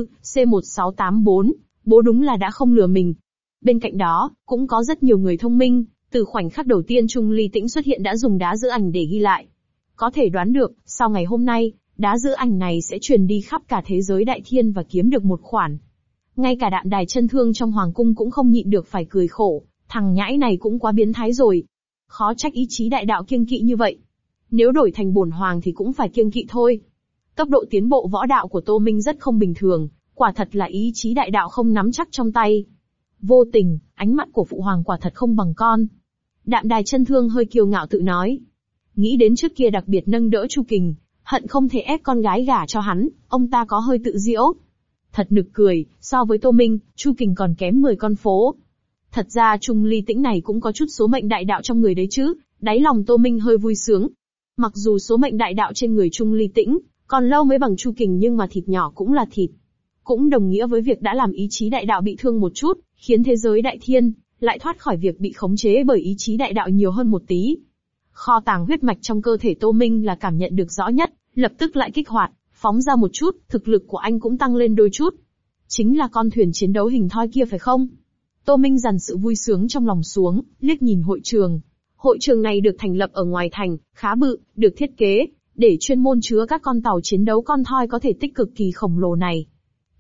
C1684, bố đúng là đã không lừa mình. Bên cạnh đó, cũng có rất nhiều người thông minh, từ khoảnh khắc đầu tiên Trung Ly Tĩnh xuất hiện đã dùng đá giữ ảnh để ghi lại. Có thể đoán được, sau ngày hôm nay, đá giữ ảnh này sẽ truyền đi khắp cả thế giới đại thiên và kiếm được một khoản. Ngay cả Đạm Đài chân thương trong hoàng cung cũng không nhịn được phải cười khổ, thằng nhãi này cũng quá biến thái rồi. Khó trách ý chí đại đạo kiêng kỵ như vậy. Nếu đổi thành bổn hoàng thì cũng phải kiêng kỵ thôi. Tốc độ tiến bộ võ đạo của Tô Minh rất không bình thường, quả thật là ý chí đại đạo không nắm chắc trong tay. Vô tình, ánh mắt của phụ hoàng quả thật không bằng con. Đạm Đài chân thương hơi kiêu ngạo tự nói. Nghĩ đến trước kia đặc biệt nâng đỡ Chu Kình, hận không thể ép con gái gả cho hắn, ông ta có hơi tự giễu. Thật nực cười, so với Tô Minh, Chu Kình còn kém 10 con phố. Thật ra Trung Ly Tĩnh này cũng có chút số mệnh đại đạo trong người đấy chứ, đáy lòng Tô Minh hơi vui sướng. Mặc dù số mệnh đại đạo trên người Trung Ly Tĩnh còn lâu mới bằng Chu Kình nhưng mà thịt nhỏ cũng là thịt. Cũng đồng nghĩa với việc đã làm ý chí đại đạo bị thương một chút, khiến thế giới đại thiên lại thoát khỏi việc bị khống chế bởi ý chí đại đạo nhiều hơn một tí. Kho tàng huyết mạch trong cơ thể Tô Minh là cảm nhận được rõ nhất, lập tức lại kích hoạt, phóng ra một chút, thực lực của anh cũng tăng lên đôi chút. Chính là con thuyền chiến đấu hình thoi kia phải không? Tô Minh dằn sự vui sướng trong lòng xuống, liếc nhìn hội trường. Hội trường này được thành lập ở ngoài thành, khá bự, được thiết kế để chuyên môn chứa các con tàu chiến đấu con thoi có thể tích cực kỳ khổng lồ này.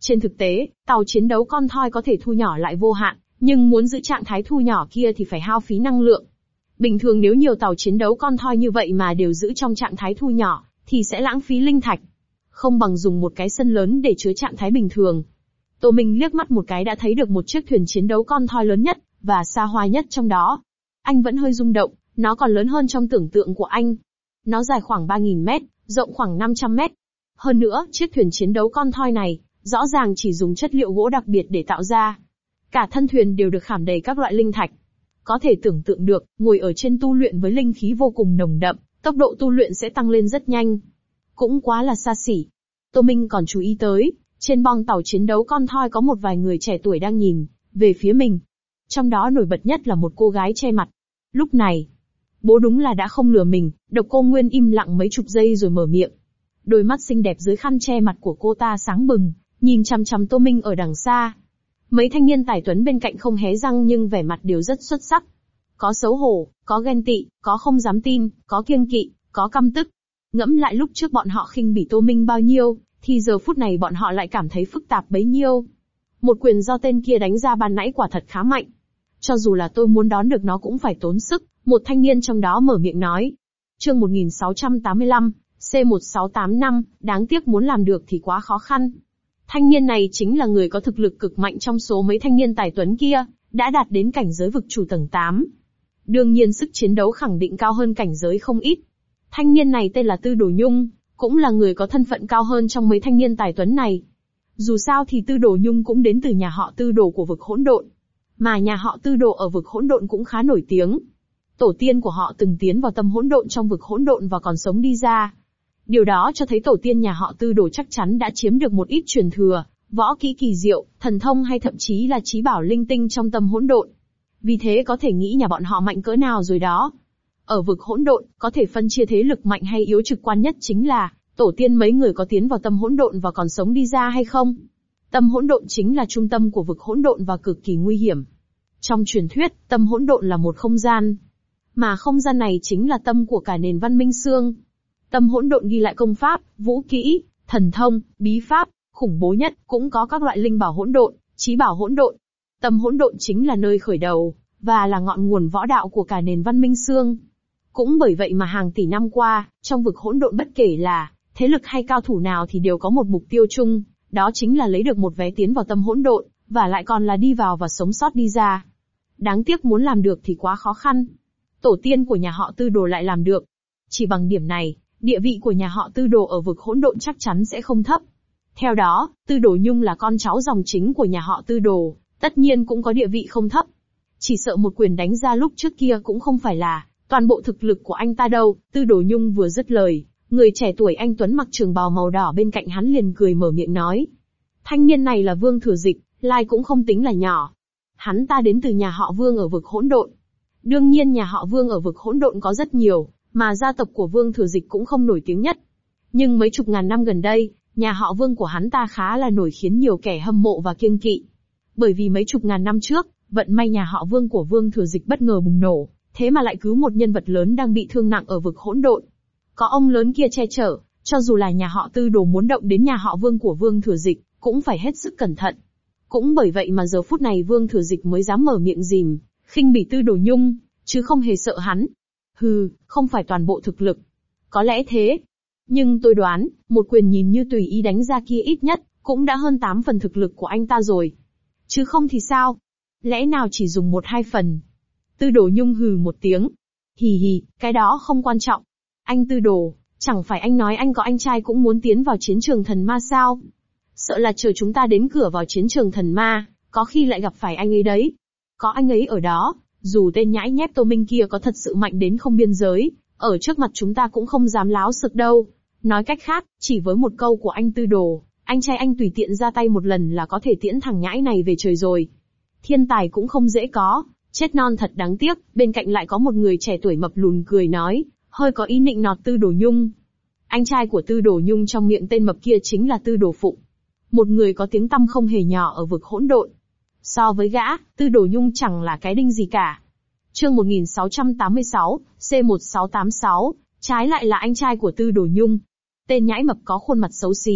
Trên thực tế, tàu chiến đấu con thoi có thể thu nhỏ lại vô hạn, nhưng muốn giữ trạng thái thu nhỏ kia thì phải hao phí năng lượng. Bình thường nếu nhiều tàu chiến đấu con thoi như vậy mà đều giữ trong trạng thái thu nhỏ, thì sẽ lãng phí linh thạch. Không bằng dùng một cái sân lớn để chứa trạng thái bình thường. Tô Minh liếc mắt một cái đã thấy được một chiếc thuyền chiến đấu con thoi lớn nhất, và xa hoa nhất trong đó. Anh vẫn hơi rung động, nó còn lớn hơn trong tưởng tượng của anh. Nó dài khoảng 3.000 mét, rộng khoảng 500 mét. Hơn nữa, chiếc thuyền chiến đấu con thoi này, rõ ràng chỉ dùng chất liệu gỗ đặc biệt để tạo ra. Cả thân thuyền đều được khảm đầy các loại linh thạch. Có thể tưởng tượng được, ngồi ở trên tu luyện với linh khí vô cùng nồng đậm, tốc độ tu luyện sẽ tăng lên rất nhanh. Cũng quá là xa xỉ. Tô Minh còn chú ý tới, trên bong tàu chiến đấu con thoi có một vài người trẻ tuổi đang nhìn về phía mình. Trong đó nổi bật nhất là một cô gái che mặt. Lúc này, bố đúng là đã không lừa mình, Độc Cô Nguyên im lặng mấy chục giây rồi mở miệng. Đôi mắt xinh đẹp dưới khăn che mặt của cô ta sáng bừng, nhìn chằm chằm Tô Minh ở đằng xa. Mấy thanh niên tài tuấn bên cạnh không hé răng nhưng vẻ mặt đều rất xuất sắc. Có xấu hổ, có ghen tị, có không dám tin, có kiêng kỵ, có căm tức. Ngẫm lại lúc trước bọn họ khinh bỉ Tô Minh bao nhiêu, thì giờ phút này bọn họ lại cảm thấy phức tạp bấy nhiêu. Một quyền do tên kia đánh ra ban nãy quả thật khá mạnh. Cho dù là tôi muốn đón được nó cũng phải tốn sức, một thanh niên trong đó mở miệng nói. Chương 1685, C1685, đáng tiếc muốn làm được thì quá khó khăn. Thanh niên này chính là người có thực lực cực mạnh trong số mấy thanh niên tài tuấn kia, đã đạt đến cảnh giới vực chủ tầng 8. Đương nhiên sức chiến đấu khẳng định cao hơn cảnh giới không ít. Thanh niên này tên là Tư Đồ Nhung, cũng là người có thân phận cao hơn trong mấy thanh niên tài tuấn này. Dù sao thì Tư Đồ Nhung cũng đến từ nhà họ Tư Đồ của vực hỗn độn. Mà nhà họ Tư Đồ ở vực hỗn độn cũng khá nổi tiếng. Tổ tiên của họ từng tiến vào tâm hỗn độn trong vực hỗn độn và còn sống đi ra. Điều đó cho thấy tổ tiên nhà họ Tư Đồ chắc chắn đã chiếm được một ít truyền thừa, võ kỹ kỳ diệu, thần thông hay thậm chí là trí bảo linh tinh trong tâm hỗn độn. Vì thế có thể nghĩ nhà bọn họ mạnh cỡ nào rồi đó. Ở vực hỗn độn, có thể phân chia thế lực mạnh hay yếu trực quan nhất chính là tổ tiên mấy người có tiến vào tâm hỗn độn và còn sống đi ra hay không. Tâm hỗn độn chính là trung tâm của vực hỗn độn và cực kỳ nguy hiểm. Trong truyền thuyết, tâm hỗn độn là một không gian, mà không gian này chính là tâm của cả nền văn minh xương. Tâm hỗn độn ghi lại công pháp, vũ kỹ, thần thông, bí pháp, khủng bố nhất, cũng có các loại linh bảo hỗn độn, trí bảo hỗn độn. Tâm hỗn độn chính là nơi khởi đầu, và là ngọn nguồn võ đạo của cả nền văn minh xương. Cũng bởi vậy mà hàng tỷ năm qua, trong vực hỗn độn bất kể là thế lực hay cao thủ nào thì đều có một mục tiêu chung, đó chính là lấy được một vé tiến vào tâm hỗn độn, và lại còn là đi vào và sống sót đi ra. Đáng tiếc muốn làm được thì quá khó khăn. Tổ tiên của nhà họ Tư Đồ lại làm được. Chỉ bằng điểm này, địa vị của nhà họ Tư Đồ ở vực hỗn độn chắc chắn sẽ không thấp. Theo đó, Tư Đồ Nhung là con cháu dòng chính của nhà họ Tư Đồ, tất nhiên cũng có địa vị không thấp. Chỉ sợ một quyền đánh ra lúc trước kia cũng không phải là toàn bộ thực lực của anh ta đâu. Tư Đồ Nhung vừa dứt lời, người trẻ tuổi anh tuấn mặc trường bào màu đỏ bên cạnh hắn liền cười mở miệng nói. Thanh niên này là Vương Thừa Dịch, lai cũng không tính là nhỏ. Hắn ta đến từ nhà họ Vương ở vực hỗn độn. Đương nhiên nhà họ Vương ở vực hỗn độn có rất nhiều, mà gia tộc của Vương Thừa Dịch cũng không nổi tiếng nhất. Nhưng mấy chục ngàn năm gần đây, nhà họ Vương của hắn ta khá là nổi khiến nhiều kẻ hâm mộ và kiêng kỵ. Bởi vì mấy chục ngàn năm trước, vận may nhà họ Vương của Vương Thừa Dịch bất ngờ bùng nổ, thế mà lại cứu một nhân vật lớn đang bị thương nặng ở vực hỗn độn. Có ông lớn kia che chở, cho dù là nhà họ Tư Đồ muốn động đến nhà họ Vương của Vương Thừa Dịch, cũng phải hết sức cẩn thận. Cũng bởi vậy mà giờ phút này Vương Thừa Dịch mới dám mở miệng rìm, khinh bỉ Tư Đồ Nhung, chứ không hề sợ hắn. Hừ, không phải toàn bộ thực lực. Có lẽ thế. Nhưng tôi đoán, một quyền nhìn như tùy ý đánh ra kia ít nhất, cũng đã hơn 8 phần thực lực của anh ta rồi. Chứ không thì sao? Lẽ nào chỉ dùng 1-2 phần? Tư Đồ Nhung hừ một tiếng. Hì hì, cái đó không quan trọng. Anh Tư Đồ, chẳng phải anh nói anh có anh trai cũng muốn tiến vào chiến trường thần ma sao? Sợ là chờ chúng ta đến cửa vào chiến trường thần ma, có khi lại gặp phải anh ấy đấy. Có anh ấy ở đó, dù tên nhãi nhép Tô Minh kia có thật sự mạnh đến không biên giới, ở trước mặt chúng ta cũng không dám láo xực đâu. Nói cách khác, chỉ với một câu của anh Tư Đồ, anh trai anh tùy tiện ra tay một lần là có thể tiễn thằng nhãi này về trời rồi. Thiên tài cũng không dễ có, chết non thật đáng tiếc. Bên cạnh lại có một người trẻ tuổi mập lùn cười nói, hơi có ý nịnh nọt Tư Đồ Nhung. Anh trai của Tư Đồ Nhung trong miệng tên mập kia chính là Tư Đồ Phụng, một người có tiếng tăm không hề nhỏ ở vực hỗn độn. So với gã, Tư Đồ Nhung chẳng là cái đinh gì cả. Chương 1686, C1686, trái lại là anh trai của Tư Đồ Nhung. Tên nhãi mập có khuôn mặt xấu xí,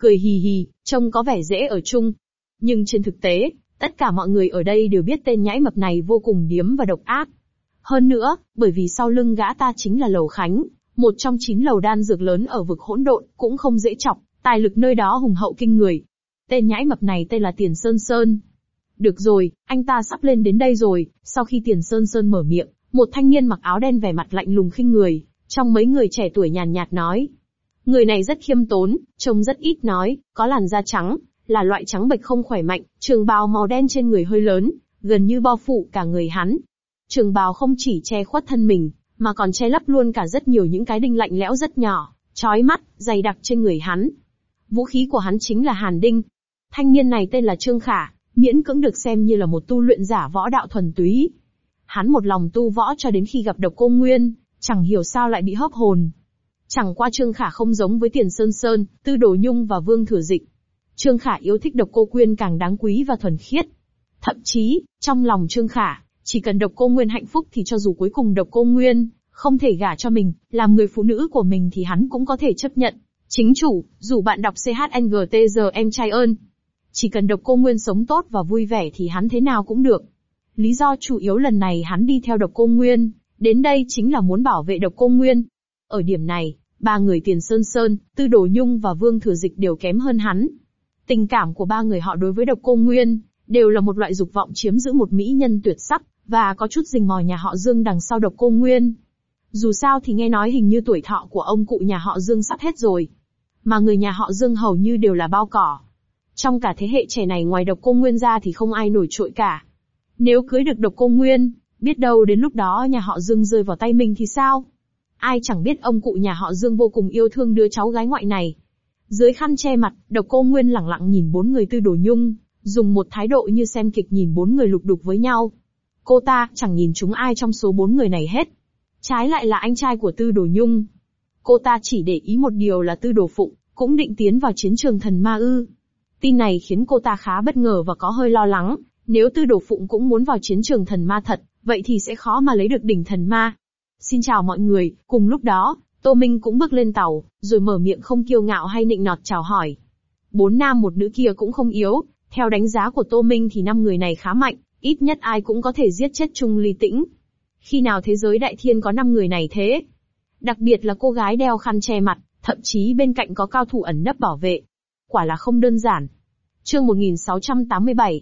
cười hì hì, trông có vẻ dễ ở chung. Nhưng trên thực tế, tất cả mọi người ở đây đều biết tên nhãi mập này vô cùng điếm và độc ác. Hơn nữa, bởi vì sau lưng gã ta chính là Lầu Khánh, một trong 9 lầu đan dược lớn ở vực hỗn độn, cũng không dễ chọc, tài lực nơi đó hùng hậu kinh người. Tên nhãi mập này tên là Tiền Sơn Sơn. Được rồi, anh ta sắp lên đến đây rồi. Sau khi Tiền Sơn Sơn mở miệng, một thanh niên mặc áo đen vẻ mặt lạnh lùng khinh người, trong mấy người trẻ tuổi nhàn nhạt nói. Người này rất khiêm tốn, trông rất ít nói, có làn da trắng, là loại trắng bệch không khỏe mạnh, trường bào màu đen trên người hơi lớn, gần như bao phủ cả người hắn. Trường bào không chỉ che khuất thân mình, mà còn che lấp luôn cả rất nhiều những cái đinh lạnh lẽo rất nhỏ, chói mắt, dày đặc trên người hắn. Vũ khí của hắn chính là hàn đinh. Thanh niên này tên là Trương Khả, miễn cưỡng được xem như là một tu luyện giả võ đạo thuần túy. Hắn một lòng tu võ cho đến khi gặp Độc Cô Nguyên, chẳng hiểu sao lại bị hớp hồn. Chẳng qua Trương Khả không giống với Tiền Sơn Sơn, Tư Đồ Nhung và Vương Thừa Dịch. Trương Khả yêu thích Độc Cô Nguyên càng đáng quý và thuần khiết. Thậm chí, trong lòng Trương Khả, chỉ cần Độc Cô Nguyên hạnh phúc thì cho dù cuối cùng Độc Cô Nguyên không thể gả cho mình, làm người phụ nữ của mình thì hắn cũng có thể chấp nhận. Chính chủ, dù bạn đọc CHNGTG em trai ơn. Chỉ cần Độc Cô Nguyên sống tốt và vui vẻ thì hắn thế nào cũng được. Lý do chủ yếu lần này hắn đi theo Độc Cô Nguyên, đến đây chính là muốn bảo vệ Độc Cô Nguyên. Ở điểm này, ba người Tiền Sơn Sơn, Tư Đồ Nhung và Vương Thừa Dịch đều kém hơn hắn. Tình cảm của ba người họ đối với Độc Cô Nguyên, đều là một loại dục vọng chiếm giữ một mỹ nhân tuyệt sắc, và có chút rình mò nhà họ Dương đằng sau Độc Cô Nguyên. Dù sao thì nghe nói hình như tuổi thọ của ông cụ nhà họ Dương sắp hết rồi. Mà người nhà họ Dương hầu như đều là bao cỏ. Trong cả thế hệ trẻ này ngoài Độc Cô Nguyên ra thì không ai nổi trội cả. Nếu cưới được Độc Cô Nguyên, biết đâu đến lúc đó nhà họ Dương rơi vào tay mình thì sao? Ai chẳng biết ông cụ nhà họ Dương vô cùng yêu thương đứa cháu gái ngoại này. Dưới khăn che mặt, Độc Cô Nguyên lẳng lặng nhìn bốn người Tư Đồ Nhung, dùng một thái độ như xem kịch nhìn bốn người lục đục với nhau. Cô ta chẳng nhìn chúng ai trong số bốn người này hết. Trái lại là anh trai của Tư Đồ Nhung. Cô ta chỉ để ý một điều là Tư Đồ Phụng cũng định tiến vào chiến trường thần ma ư. Tin này khiến cô ta khá bất ngờ và có hơi lo lắng. Nếu Tư Đồ Phụng cũng muốn vào chiến trường thần ma thật, vậy thì sẽ khó mà lấy được đỉnh thần ma. Xin chào mọi người, cùng lúc đó, Tô Minh cũng bước lên tàu, rồi mở miệng không kiêu ngạo hay nịnh nọt chào hỏi. 4 nam một nữ kia cũng không yếu, theo đánh giá của Tô Minh thì 5 người này khá mạnh, ít nhất ai cũng có thể giết chết Trung Ly Tĩnh. Khi nào thế giới đại thiên có 5 người này thế? Đặc biệt là cô gái đeo khăn che mặt, thậm chí bên cạnh có cao thủ ẩn nấp bảo vệ. Quả là không đơn giản. Chương 1687,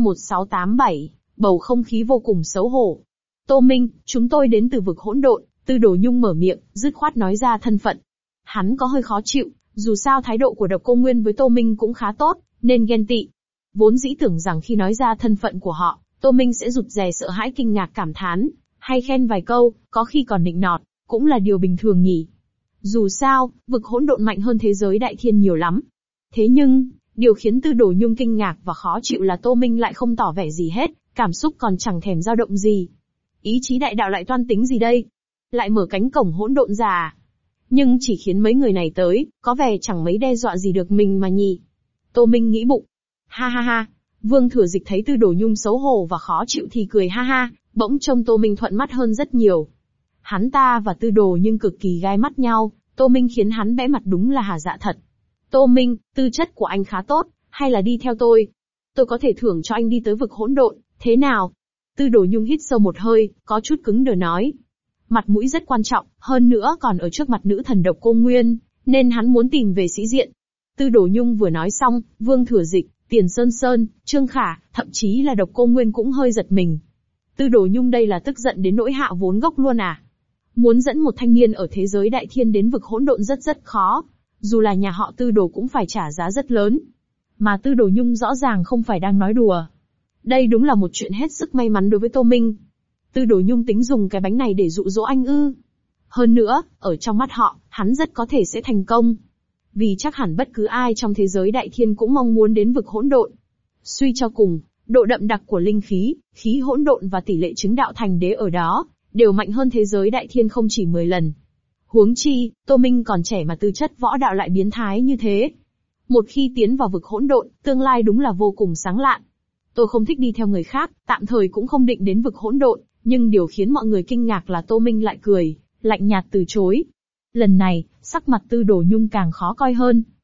C1687, bầu không khí vô cùng xấu hổ. Tô Minh, chúng tôi đến từ vực hỗn độn. Tư Đồ Nhung mở miệng, dứt khoát nói ra thân phận. Hắn có hơi khó chịu, dù sao thái độ của Độc Cô Nguyên với Tô Minh cũng khá tốt, nên ghen tị. Vốn dĩ tưởng rằng khi nói ra thân phận của họ, Tô Minh sẽ rụt rè sợ hãi kinh ngạc cảm thán, hay khen vài câu, có khi còn nịnh nọt, cũng là điều bình thường nhỉ. Dù sao, vực hỗn độn mạnh hơn thế giới đại thiên nhiều lắm. Thế nhưng, điều khiến Tư Đồ Nhung kinh ngạc và khó chịu là Tô Minh lại không tỏ vẻ gì hết, cảm xúc còn chẳng thèm dao động gì. Ý chí đại đạo lại toan tính gì đây? Lại mở cánh cổng hỗn độn ra. Nhưng chỉ khiến mấy người này tới, có vẻ chẳng mấy đe dọa gì được mình mà nhỉ. Tô Minh nghĩ bụng. Ha ha ha. Vương Thừa Dịch thấy Tư Đồ Nhung xấu hổ và khó chịu thì cười ha ha, bỗng trông Tô Minh thuận mắt hơn rất nhiều. Hắn ta và Tư Đồ nhưng cực kỳ gai mắt nhau, Tô Minh khiến hắn bẽ mặt đúng là hà dạ thật. Tô Minh, tư chất của anh khá tốt, hay là đi theo tôi? Tôi có thể thưởng cho anh đi tới vực hỗn độn, thế nào? Tư Đồ Nhung hít sâu một hơi, có chút cứng đờ nói. Mặt mũi rất quan trọng, hơn nữa còn ở trước mặt nữ thần Độc Cô Nguyên, nên hắn muốn tìm về sĩ diện. Tư Đồ Nhung vừa nói xong, Vương Thừa Dịch, Tiền Sơn Sơn, Trương Khả, thậm chí là Độc Cô Nguyên cũng hơi giật mình. Tư Đồ Nhung đây là tức giận đến nỗi hạ vốn gốc luôn à? Muốn dẫn một thanh niên ở thế giới đại thiên đến vực hỗn độn rất khó, dù là nhà họ Tư Đồ cũng phải trả giá rất lớn. Mà Tư Đồ Nhung rõ ràng không phải đang nói đùa. Đây đúng là một chuyện hết sức may mắn đối với Tô Minh. Tư Đồ Nhung tính dùng cái bánh này để dụ dỗ anh ư? Hơn nữa, ở trong mắt họ, hắn rất có thể sẽ thành công. Vì chắc hẳn bất cứ ai trong thế giới đại thiên cũng mong muốn đến vực hỗn độn. Suy cho cùng, độ đậm đặc của linh khí, khí hỗn độn và tỷ lệ chứng đạo thành đế ở đó, đều mạnh hơn thế giới đại thiên không chỉ 10 lần. Huống chi, Tô Minh còn trẻ mà tư chất võ đạo lại biến thái như thế. Một khi tiến vào vực hỗn độn, tương lai đúng là vô cùng sáng lạn. Tôi không thích đi theo người khác, tạm thời cũng không định đến vực hỗn độn, nhưng điều khiến mọi người kinh ngạc là Tô Minh lại cười, lạnh nhạt từ chối. Lần này, sắc mặt Tư Đồ Nhung càng khó coi hơn.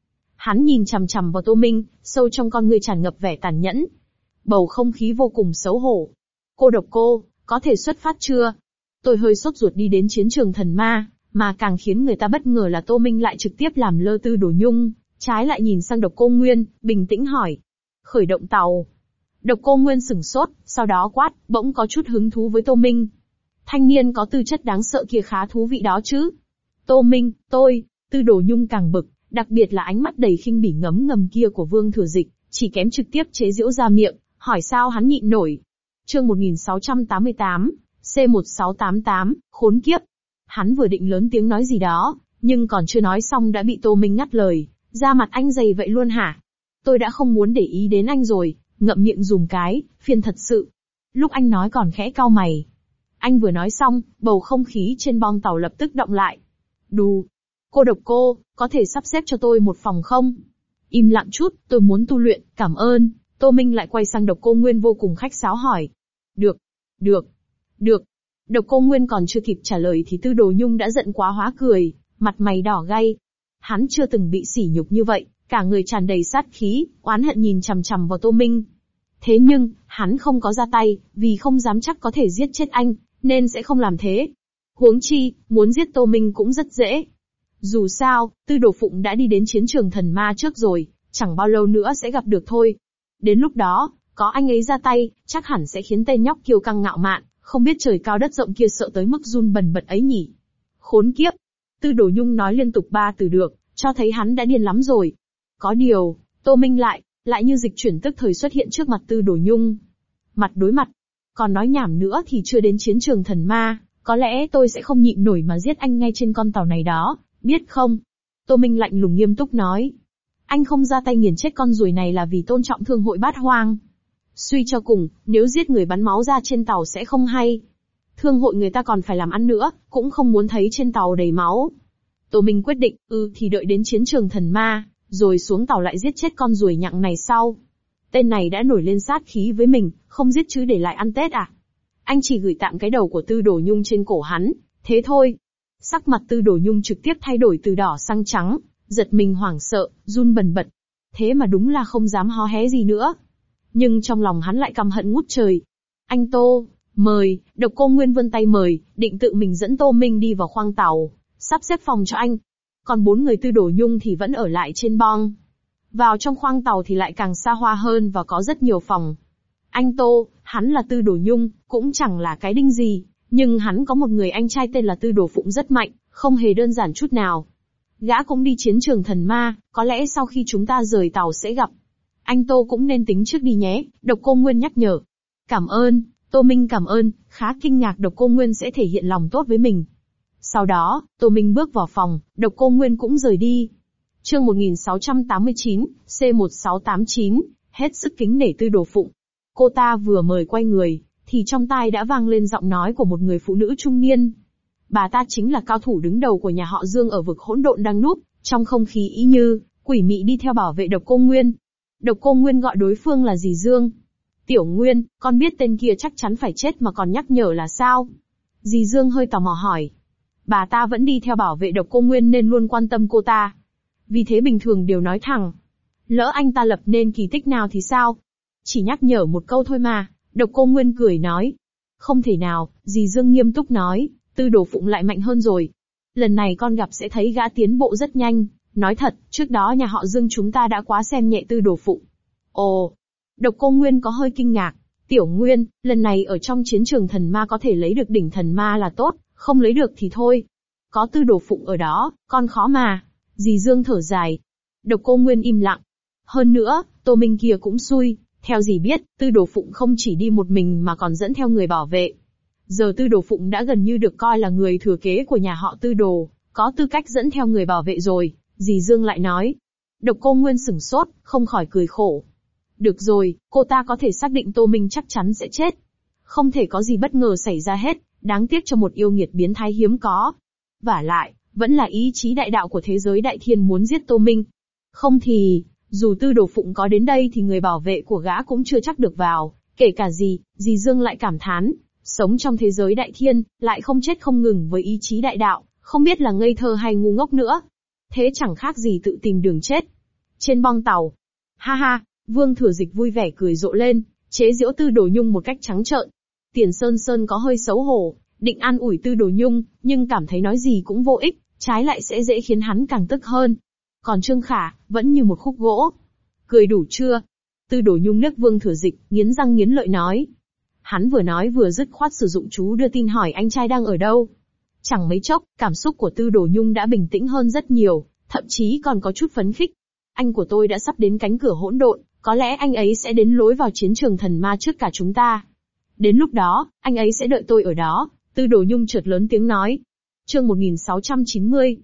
Hắn nhìn chằm chằm vào Tô Minh, sâu trong con ngươi tràn ngập vẻ tàn nhẫn. Bầu không khí vô cùng xấu hổ. Cô độc cô, có thể xuất phát chưa? Tôi hơi sốt ruột đi đến chiến trường thần ma, mà càng khiến người ta bất ngờ là Tô Minh lại trực tiếp làm lơ Tư Đồ Nhung, trái lại nhìn sang Độc Cô Nguyên, bình tĩnh hỏi. Khởi động tàu. Độc Cô Nguyên sửng sốt, sau đó quát, bỗng có chút hứng thú với Tô Minh. Thanh niên có tư chất đáng sợ kia khá thú vị đó chứ. Tô Minh, Tư Đồ Nhung càng bực, đặc biệt là ánh mắt đầy khinh bỉ ngấm ngầm kia của Vương Thừa Dịch, chỉ kém trực tiếp chế giễu ra miệng, hỏi sao hắn nhịn nổi. Chương 1688, C1688, khốn kiếp. Hắn vừa định lớn tiếng nói gì đó, nhưng còn chưa nói xong đã bị Tô Minh ngắt lời, da mặt anh dày vậy luôn hả? Tôi đã không muốn để ý đến anh rồi, ngậm miệng dùm cái, phiền thật sự. Lúc anh nói còn khẽ cau mày. Anh vừa nói xong, bầu không khí trên bong tàu lập tức động lại. Đù. Cô độc cô, có thể sắp xếp cho tôi một phòng không? Im lặng chút, tôi muốn tu luyện, cảm ơn. Tô Minh lại quay sang Độc Cô Nguyên vô cùng khách sáo hỏi. Được. Độc Cô Nguyên còn chưa kịp trả lời thì Tư Đồ Nhung đã giận quá hóa cười, mặt mày đỏ gay. Hắn chưa từng bị sỉ nhục như vậy, cả người tràn đầy sát khí, oán hận nhìn chằm chằm vào Tô Minh. Thế nhưng, hắn không có ra tay, vì không dám chắc có thể giết chết anh, nên sẽ không làm thế. Huống chi, muốn giết Tô Minh cũng rất dễ. Dù sao, Tư Đồ Phụng đã đi đến chiến trường thần ma trước rồi, chẳng bao lâu nữa sẽ gặp được thôi. Đến lúc đó, có anh ấy ra tay, chắc hẳn sẽ khiến tên nhóc kiêu căng ngạo mạn, không biết trời cao đất rộng kia sợ tới mức run bần bật ấy nhỉ. Khốn kiếp. Tư Đồ Nhung nói liên tục 3 từ được, cho thấy hắn đã điên lắm rồi. Có điều, Tô Minh lại như dịch chuyển tức thời xuất hiện trước mặt Tư Đồ Nhung. Mặt đối mặt. Còn nói nhảm nữa thì chưa đến chiến trường thần ma, có lẽ tôi sẽ không nhịn nổi mà giết anh ngay trên con tàu này đó, biết không? Tô Minh lạnh lùng nghiêm túc nói. Anh không ra tay nghiền chết con ruồi này là vì tôn trọng thương hội bát hoang. Suy cho cùng, nếu giết người bắn máu ra trên tàu sẽ không hay. Thương hội người ta còn phải làm ăn nữa, cũng không muốn thấy trên tàu đầy máu. Tô Minh quyết định, thì đợi đến chiến trường thần ma, rồi xuống tàu lại giết chết con ruồi nhặng này sau. Tên này đã nổi lên sát khí với mình, không giết chứ để lại ăn Tết à? Anh chỉ gửi tạm cái đầu của Tư Đồ Nhung trên cổ hắn, thế thôi. Sắc mặt Tư Đồ Nhung trực tiếp thay đổi từ đỏ sang trắng, giật mình hoảng sợ, run bần bật. Thế mà đúng là không dám hó hé gì nữa. Nhưng trong lòng hắn lại căm hận ngút trời. Anh Tô, mời. Độc Cô Nguyên vươn tay mời, định tự mình dẫn Tô Minh đi vào khoang tàu, sắp xếp phòng cho anh. Còn 4 người Tư Đồ Nhung thì vẫn ở lại trên bong. Vào trong khoang tàu thì lại càng xa hoa hơn và có rất nhiều phòng. Anh Tô, hắn là Tư Đồ Nhung, cũng chẳng là cái đinh gì, nhưng hắn có một người anh trai tên là Tư Đồ Phụng rất mạnh, không hề đơn giản chút nào. Gã cũng đi chiến trường thần ma, có lẽ sau khi chúng ta rời tàu sẽ gặp. Anh Tô cũng nên tính trước đi nhé, Độc Cô Nguyên nhắc nhở. Cảm ơn, Tô Minh cảm ơn, khá kinh ngạc Độc Cô Nguyên sẽ thể hiện lòng tốt với mình. Sau đó, Tô Minh bước vào phòng, Độc Cô Nguyên cũng rời đi. Chương 1689, C1689, hết sức kính nể Tư Đồ Phụng. Cô ta vừa mời quay người, thì trong tai đã vang lên giọng nói của một người phụ nữ trung niên. Bà ta chính là cao thủ đứng đầu của nhà họ Dương ở vực hỗn độn đang núp, trong không khí ý như, quỷ mị đi theo bảo vệ Độc Cô Nguyên. Độc Cô Nguyên gọi đối phương là dì Dương. Tiểu Nguyên, con biết tên kia chắc chắn phải chết mà còn nhắc nhở là sao? Dì Dương hơi tò mò hỏi. Bà ta vẫn đi theo bảo vệ Độc Cô Nguyên nên luôn quan tâm cô ta. Vì thế bình thường đều nói thẳng. Lỡ anh ta lập nên kỳ tích nào thì sao? Chỉ nhắc nhở một câu thôi mà, Độc Cô Nguyên cười nói. Không thể nào, dì Dương nghiêm túc nói, Tư Đồ Phụng lại mạnh hơn rồi. Lần này con gặp sẽ thấy gã tiến bộ rất nhanh, nói thật, trước đó nhà họ Dương chúng ta đã quá xem nhẹ Tư Đồ Phụng. Ồ, Độc Cô Nguyên có hơi kinh ngạc. Tiểu Nguyên, lần này ở trong chiến trường thần ma có thể lấy được đỉnh thần ma là tốt, không lấy được thì thôi. Có Tư Đồ Phụng ở đó, con khó mà. Dì Dương thở dài. Độc Cô Nguyên im lặng. Hơn nữa, Tô Minh kia cũng xui, theo dì biết, Tư Đồ Phụng không chỉ đi một mình mà còn dẫn theo người bảo vệ. Giờ Tư Đồ Phụng đã gần như được coi là người thừa kế của nhà họ Tư Đồ, có tư cách dẫn theo người bảo vệ rồi, dì Dương lại nói. Độc Cô Nguyên sửng sốt, không khỏi cười khổ. Được rồi, cô ta có thể xác định Tô Minh chắc chắn sẽ chết. Không thể có gì bất ngờ xảy ra hết, đáng tiếc cho một yêu nghiệt biến thái hiếm có. Vả lại, vẫn là ý chí đại đạo của thế giới đại thiên muốn giết Tô Minh. Không thì, dù Tư Đồ Phụng có đến đây thì người bảo vệ của gã cũng chưa chắc được vào, kể cả dì Dương lại cảm thán, sống trong thế giới đại thiên, lại không chết không ngừng với ý chí đại đạo, không biết là ngây thơ hay ngu ngốc nữa. Thế chẳng khác gì tự tìm đường chết. Trên bong tàu. Ha ha, Vương Thừa Dịch vui vẻ cười rộ lên, chế giễu Tư Đồ Nhung một cách trắng trợn. Tiền Sơn Sơn có hơi xấu hổ, định an ủi Tư Đồ Nhung, nhưng cảm thấy nói gì cũng vô ích, trái lại sẽ dễ khiến hắn càng tức hơn. Còn Trương Khả, vẫn như một khúc gỗ. Cười đủ chưa? Tư Đồ Nhung liếc Vương Thừa Dịch, nghiến răng nghiến lợi nói. Hắn vừa nói vừa dứt khoát sử dụng chú đưa tin hỏi anh trai đang ở đâu. Chẳng mấy chốc, cảm xúc của Tư Đồ Nhung đã bình tĩnh hơn rất nhiều, thậm chí còn có chút phấn khích. Anh của tôi đã sắp đến cánh cửa hỗn độn, có lẽ anh ấy sẽ đến lối vào chiến trường thần ma trước cả chúng ta. Đến lúc đó, anh ấy sẽ đợi tôi ở đó. Tư Đồ Nhung chợt lớn tiếng nói. Chương 1690,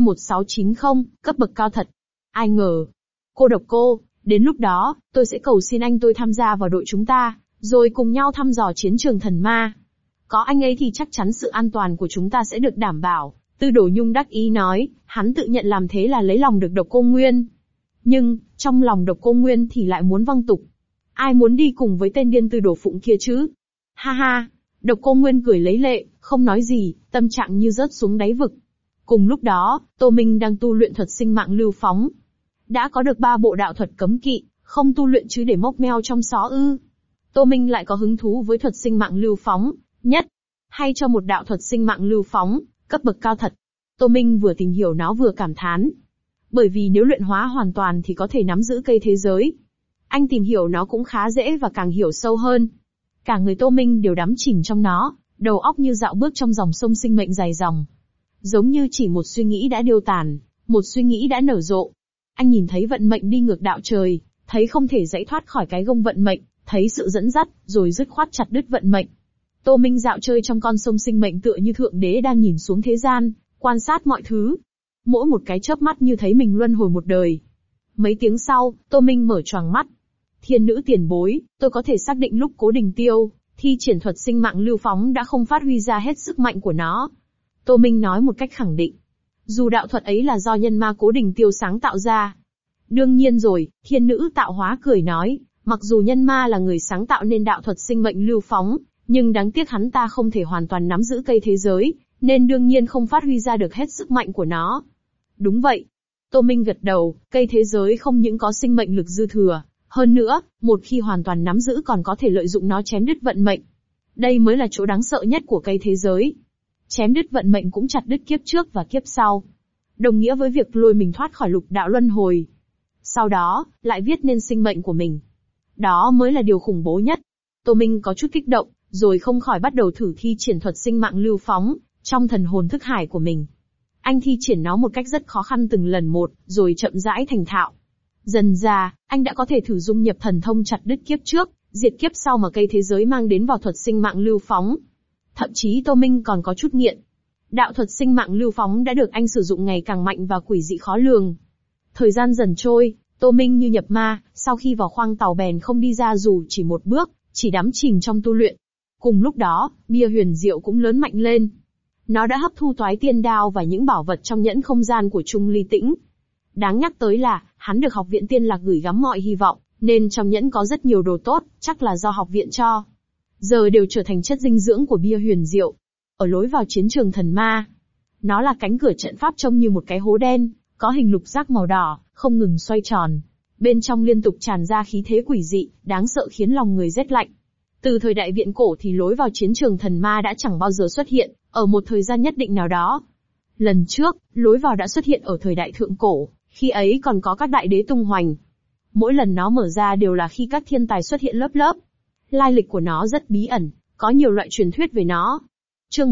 C1690, cấp bậc cao thật. Ai ngờ. Cô độc cô, đến lúc đó, tôi sẽ cầu xin anh tôi tham gia vào đội chúng ta, rồi cùng nhau thăm dò chiến trường thần ma. Có anh ấy thì chắc chắn sự an toàn của chúng ta sẽ được đảm bảo. Tư Đồ Nhung đắc ý nói, hắn tự nhận làm thế là lấy lòng được Độc Cô Nguyên. Nhưng, trong lòng Độc Cô Nguyên thì lại muốn văng tục. Ai muốn đi cùng với tên điên Tư Đồ Phụng kia chứ? Ha ha, Độc Cô Nguyên cười lấy lệ, không nói gì, tâm trạng như rớt xuống đáy vực. Cùng lúc đó, Tô Minh đang tu luyện thuật sinh mạng lưu phóng. Đã có được 3 bộ đạo thuật cấm kỵ, không tu luyện chứ để mốc meo trong xó ư. Tô Minh lại có hứng thú với thuật sinh mạng lưu phóng, nhất. Hay cho một đạo thuật sinh mạng lưu phóng, cấp bậc cao thật. Tô Minh vừa tìm hiểu nó vừa cảm thán. Bởi vì nếu luyện hóa hoàn toàn thì có thể nắm giữ cây thế giới. Anh tìm hiểu nó cũng khá dễ và càng hiểu sâu hơn. Cả người Tô Minh đều đắm chìm trong nó, đầu óc như dạo bước trong dòng sông sinh mệnh dài dòng. Giống như chỉ một suy nghĩ đã điêu tàn, một suy nghĩ đã nở rộ. Anh nhìn thấy vận mệnh đi ngược đạo trời, thấy không thể dãy thoát khỏi cái gông vận mệnh, thấy sự dẫn dắt, rồi dứt khoát chặt đứt vận mệnh. Tô Minh dạo chơi trong con sông sinh mệnh tựa như thượng đế đang nhìn xuống thế gian, quan sát mọi thứ. Mỗi một cái chớp mắt như thấy mình luân hồi một đời. Mấy tiếng sau, Tô Minh mở choàng mắt. Thiên nữ tiền bối, tôi có thể xác định lúc Cố Đình Tiêu thi triển thuật sinh mạng lưu phóng đã không phát huy ra hết sức mạnh của nó. Tô Minh nói một cách khẳng định. Dù đạo thuật ấy là do nhân ma Cố Đình Tiêu sáng tạo ra. Đương nhiên rồi, thiên nữ tạo hóa cười nói, mặc dù nhân ma là người sáng tạo nên đạo thuật sinh mệnh lưu phóng, nhưng đáng tiếc hắn ta không thể hoàn toàn nắm giữ cây thế giới, nên đương nhiên không phát huy ra được hết sức mạnh của nó. Đúng vậy. Tô Minh gật đầu, cây thế giới không những có sinh mệnh lực dư thừa, hơn nữa, một khi hoàn toàn nắm giữ còn có thể lợi dụng nó chém đứt vận mệnh. Đây mới là chỗ đáng sợ nhất của cây thế giới. Chém đứt vận mệnh cũng chặt đứt kiếp trước và kiếp sau. Đồng nghĩa với việc lôi mình thoát khỏi lục đạo luân hồi. Sau đó, lại viết nên sinh mệnh của mình. Đó mới là điều khủng bố nhất. Tô Minh có chút kích động, rồi không khỏi bắt đầu thử thi triển thuật sinh mạng lưu phóng, trong thần hồn thức hải của mình. Anh thi triển nó một cách rất khó khăn từng lần một, rồi chậm rãi thành thạo. Dần ra, anh đã có thể thử dung nhập thần thông chặt đứt kiếp trước, diệt kiếp sau mà cây thế giới mang đến vào thuật sinh mạng lưu phóng. Thậm chí Tô Minh còn có chút nghiện. Đạo thuật sinh mạng lưu phóng đã được anh sử dụng ngày càng mạnh và quỷ dị khó lường. Thời gian dần trôi, Tô Minh như nhập ma, sau khi vào khoang tàu bèn không đi ra dù chỉ một bước, chỉ đắm chìm trong tu luyện. Cùng lúc đó, bia huyền diệu cũng lớn mạnh lên. Nó đã hấp thu toái tiên đao và những bảo vật trong nhẫn không gian của Trung Ly Tĩnh. Đáng nhắc tới là, hắn được học viện Tiên Lạc gửi gắm mọi hy vọng, nên trong nhẫn có rất nhiều đồ tốt, chắc là do học viện cho. Giờ đều trở thành chất dinh dưỡng của bia huyền diệu. Ở lối vào chiến trường thần ma, nó là cánh cửa trận pháp trông như một cái hố đen, có hình lục giác màu đỏ, không ngừng xoay tròn. Bên trong liên tục tràn ra khí thế quỷ dị, đáng sợ khiến lòng người rét lạnh. Từ thời đại viện cổ thì lối vào chiến trường thần ma đã chẳng bao giờ xuất hiện, ở một thời gian nhất định nào đó. Lần trước, lối vào đã xuất hiện ở thời đại thượng cổ, khi ấy còn có các đại đế tung hoành. Mỗi lần nó mở ra đều là khi các thiên tài xuất hiện lớp lớp. Lai lịch của nó rất bí ẩn, có nhiều loại truyền thuyết về nó. Chương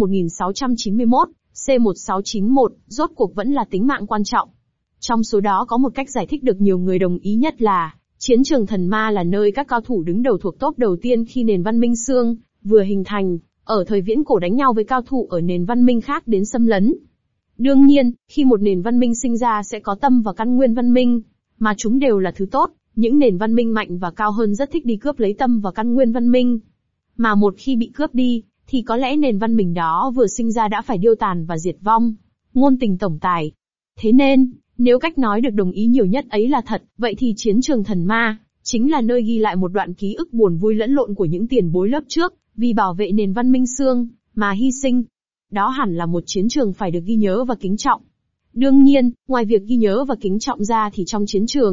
1691, C1691, rốt cuộc vẫn là tính mạng quan trọng. Trong số đó có một cách giải thích được nhiều người đồng ý nhất là, chiến trường thần ma là nơi các cao thủ đứng đầu thuộc top đầu tiên khi nền văn minh xương vừa hình thành, ở thời viễn cổ đánh nhau với cao thủ ở nền văn minh khác đến xâm lấn. Đương nhiên, khi một nền văn minh sinh ra sẽ có tâm và căn nguyên văn minh, mà chúng đều là thứ tốt, những nền văn minh mạnh và cao hơn rất thích đi cướp lấy tâm và căn nguyên văn minh. Mà một khi bị cướp đi, thì có lẽ nền văn minh đó vừa sinh ra đã phải điêu tàn và diệt vong. Ngôn tình tổng tài. Thế nên, nếu cách nói được đồng ý nhiều nhất ấy là thật, vậy thì chiến trường thần ma chính là nơi ghi lại một đoạn ký ức buồn vui lẫn lộn của những tiền bối lớp trước, vì bảo vệ nền văn minh xương mà hy sinh. Đó hẳn là một chiến trường phải được ghi nhớ và kính trọng. Đương nhiên, ngoài việc ghi nhớ và kính trọng ra thì trong chiến trường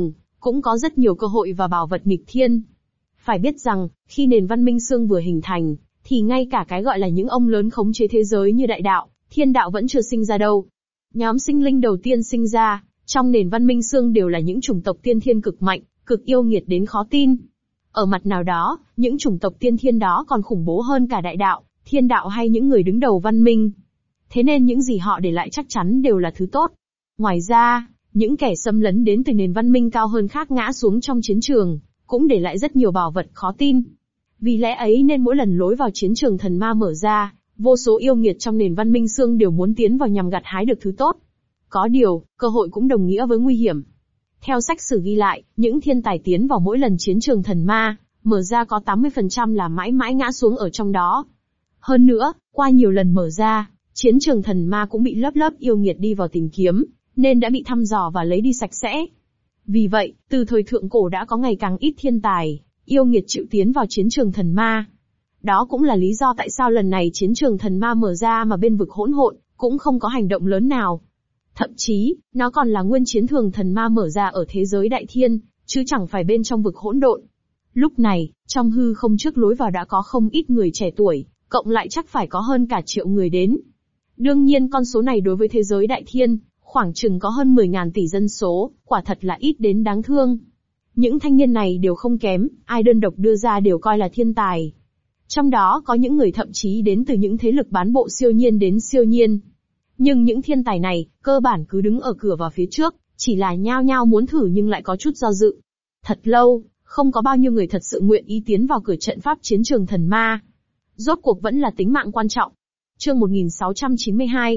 cũng có rất nhiều cơ hội và bảo vật nghịch thiên. Phải biết rằng, khi nền văn minh xương vừa hình thành, thì ngay cả cái gọi là những ông lớn khống chế thế giới như đại đạo, thiên đạo vẫn chưa sinh ra đâu. Nhóm sinh linh đầu tiên sinh ra, trong nền văn minh xương đều là những chủng tộc tiên thiên cực mạnh, cực yêu nghiệt đến khó tin. Ở mặt nào đó, những chủng tộc tiên thiên đó còn khủng bố hơn cả đại đạo, thiên đạo hay những người đứng đầu văn minh. Thế nên những gì họ để lại chắc chắn đều là thứ tốt. Ngoài ra, những kẻ xâm lấn đến từ nền văn minh cao hơn khác ngã xuống trong chiến trường, cũng để lại rất nhiều bảo vật khó tin. Vì lẽ ấy nên mỗi lần lối vào chiến trường thần ma mở ra, vô số yêu nghiệt trong nền văn minh xương đều muốn tiến vào nhằm gặt hái được thứ tốt. Có điều, cơ hội cũng đồng nghĩa với nguy hiểm. Theo sách sử ghi lại, những thiên tài tiến vào mỗi lần chiến trường thần ma, mở ra có 80% là mãi mãi ngã xuống ở trong đó. Hơn nữa, qua nhiều lần mở ra, chiến trường thần ma cũng bị lớp lớp yêu nghiệt đi vào tìm kiếm, nên đã bị thăm dò và lấy đi sạch sẽ. Vì vậy, từ thời thượng cổ đã có ngày càng ít thiên tài, yêu nghiệt chịu tiến vào chiến trường thần ma. Đó cũng là lý do tại sao lần này chiến trường thần ma mở ra mà bên vực hỗn độn cũng không có hành động lớn nào. Thậm chí, nó còn là nguyên chiến thường thần ma mở ra ở thế giới đại thiên, chứ chẳng phải bên trong vực hỗn độn. Lúc này, trong hư không trước lối vào đã có không ít người trẻ tuổi, cộng lại chắc phải có hơn cả triệu người đến. Đương nhiên con số này đối với thế giới đại thiên, khoảng chừng có hơn 10.000 tỷ dân số, quả thật là ít đến đáng thương. Những thanh niên này đều không kém, ai đơn độc đưa ra đều coi là thiên tài. Trong đó có những người thậm chí đến từ những thế lực bán bộ siêu nhiên đến siêu nhiên. Nhưng những thiên tài này, cơ bản cứ đứng ở cửa vào phía trước, chỉ là nhao nhao muốn thử nhưng lại có chút do dự. Thật lâu, không có bao nhiêu người thật sự nguyện ý tiến vào cửa trận pháp chiến trường thần ma. Rốt cuộc vẫn là tính mạng quan trọng. Chương 1692,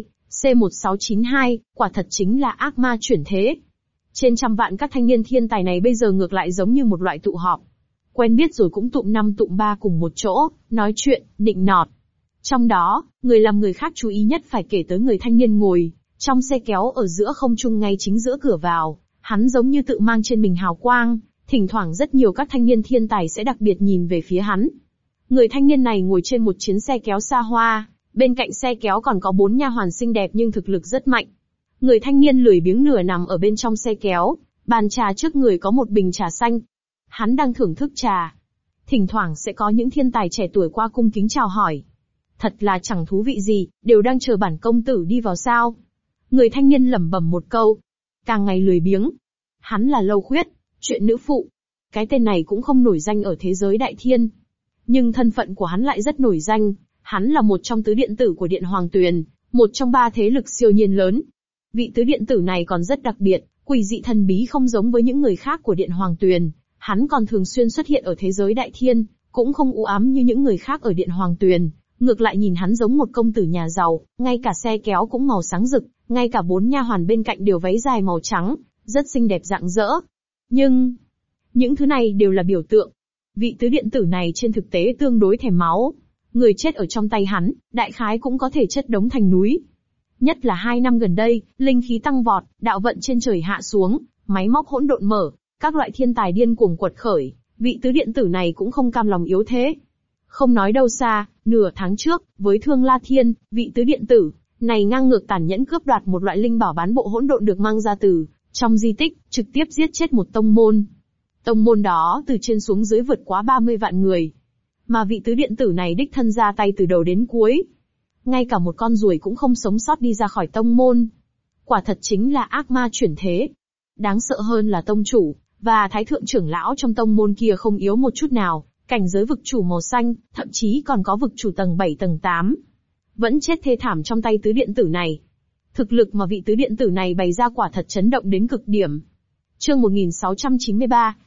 C1692, quả thật chính là ác ma chuyển thế. Trên trăm vạn các thanh niên thiên tài này bây giờ ngược lại giống như một loại tụ họp. Quen biết rồi cũng tụm năm tụm ba cùng một chỗ, nói chuyện, nịnh nọt. Trong đó, người làm người khác chú ý nhất phải kể tới người thanh niên ngồi trong xe kéo ở giữa không trung ngay chính giữa cửa vào. Hắn giống như tự mang trên mình hào quang, thỉnh thoảng rất nhiều các thanh niên thiên tài sẽ đặc biệt nhìn về phía hắn. Người thanh niên này ngồi trên một chiến xe kéo xa hoa, bên cạnh xe kéo còn có 4 nha hoàn xinh đẹp nhưng thực lực rất mạnh. Người thanh niên lười biếng nửa nằm ở bên trong xe kéo, bàn trà trước người có một bình trà xanh. Hắn đang thưởng thức trà. Thỉnh thoảng sẽ có những thiên tài trẻ tuổi qua cung kính chào hỏi. Thật là chẳng thú vị gì, đều đang chờ bản công tử đi vào sao. Người thanh niên lẩm bẩm một câu. Càng ngày lười biếng. Hắn là Lâu Khuyết, chuyện nữ phụ. Cái tên này cũng không nổi danh ở thế giới đại thiên. Nhưng thân phận của hắn lại rất nổi danh. Hắn là một trong tứ điện tử của Điện Hoàng Tuyền, một trong 3 thế lực siêu nhiên lớn. Vị tứ điện tử này còn rất đặc biệt, quỷ dị thần bí không giống với những người khác của Điện Hoàng Tuyền. Hắn còn thường xuyên xuất hiện ở thế giới đại thiên, cũng không u ám như những người khác ở Điện Hoàng Tuyền. Ngược lại nhìn hắn giống một công tử nhà giàu, ngay cả xe kéo cũng màu sáng rực, ngay cả 4 nha hoàn bên cạnh đều váy dài màu trắng, rất xinh đẹp rạng rỡ. Nhưng, những thứ này đều là biểu tượng. Vị tứ điện tử này trên thực tế tương đối thèm máu. Người chết ở trong tay hắn, đại khái cũng có thể chất đống thành núi. Nhất là 2 năm gần đây, linh khí tăng vọt, đạo vận trên trời hạ xuống, máy móc hỗn độn mở, các loại thiên tài điên cuồng quật khởi, vị tứ điện tử này cũng không cam lòng yếu thế. Không nói đâu xa, nửa tháng trước, với Thương La Thiên, vị tứ điện tử này ngang ngược tàn nhẫn cướp đoạt một loại linh bảo bán bộ hỗn độn được mang ra từ trong di tích, trực tiếp giết chết một tông môn. Tông môn đó từ trên xuống dưới vượt quá 30 vạn người. Mà vị tứ điện tử này đích thân ra tay từ đầu đến cuối. Ngay cả một con ruồi cũng không sống sót đi ra khỏi tông môn. Quả thật chính là ác ma chuyển thế. Đáng sợ hơn là tông chủ và thái thượng trưởng lão trong tông môn kia không yếu một chút nào, cảnh giới vực chủ màu xanh, thậm chí còn có vực chủ tầng 7 tầng 8. Vẫn chết thê thảm trong tay tứ điện tử này. Thực lực mà vị tứ điện tử này bày ra quả thật chấn động đến cực điểm. Chương 1693,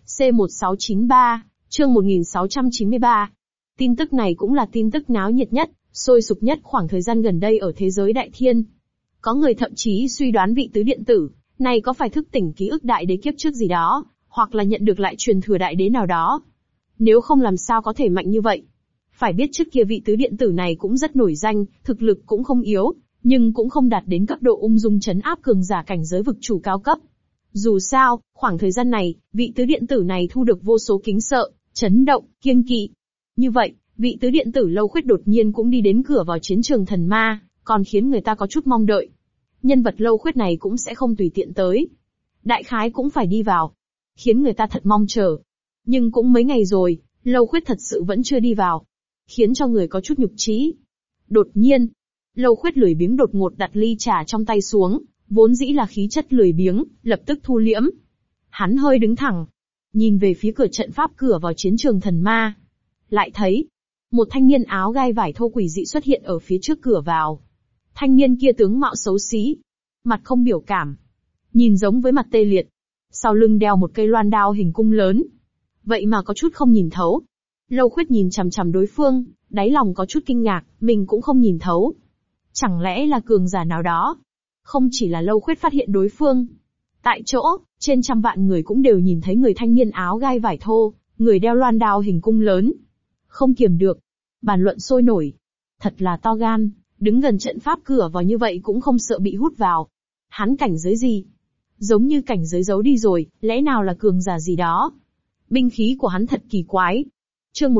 C1693, chương 1693. Tin tức này cũng là tin tức náo nhiệt nhất, sôi sục nhất khoảng thời gian gần đây ở thế giới đại thiên. Có người thậm chí suy đoán vị tứ điện tử này có phải thức tỉnh ký ức đại đế kiếp trước gì đó, hoặc là nhận được lại truyền thừa đại đế nào đó. Nếu không làm sao có thể mạnh như vậy. Phải biết trước kia vị tứ điện tử này cũng rất nổi danh, thực lực cũng không yếu, nhưng cũng không đạt đến cấp độ ung dung trấn áp cường giả cảnh giới vực chủ cao cấp. Dù sao, khoảng thời gian này, vị tứ điện tử này thu được vô số kính sợ, chấn động, kiêng kỵ. Như vậy, vị tứ điện tử Lâu Khuyết đột nhiên cũng đi đến cửa vào chiến trường thần ma, còn khiến người ta có chút mong đợi. Nhân vật Lâu Khuyết này cũng sẽ không tùy tiện tới. Đại khái cũng phải đi vào. khiến người ta thật mong chờ. Nhưng cũng mấy ngày rồi, Lâu Khuyết thật sự vẫn chưa đi vào, khiến cho người có chút nhục trí. Đột nhiên, Lâu Khuyết lười biếng đột ngột đặt ly trà trong tay xuống, vốn dĩ là khí chất lười biếng, lập tức thu liễm. Hắn hơi đứng thẳng, nhìn về phía cửa trận pháp cửa vào chiến trường thần ma. Lại thấy, một thanh niên áo gai vải thô quỷ dị xuất hiện ở phía trước cửa vào. Thanh niên kia tướng mạo xấu xí, mặt không biểu cảm, nhìn giống với mặt tê liệt. Sau lưng đeo một cây loan đao hình cung lớn. Vậy mà có chút không nhìn thấu. Lâu Khuyết nhìn chằm chằm đối phương, đáy lòng có chút kinh ngạc, mình cũng không nhìn thấu. Chẳng lẽ là cường giả nào đó? Không chỉ là Lâu Khuyết phát hiện đối phương. Tại chỗ, trên trăm vạn người cũng đều nhìn thấy người thanh niên áo gai vải thô, người đeo loan đao hình cung lớn. Không kiềm được. Bàn luận sôi nổi. Thật là to gan, đứng gần trận pháp cửa vào như vậy cũng không sợ bị hút vào. Hắn cảnh giới gì? Giống như cảnh giới giấu đi rồi, lẽ nào là cường giả gì đó? Binh khí của hắn thật kỳ quái. Chương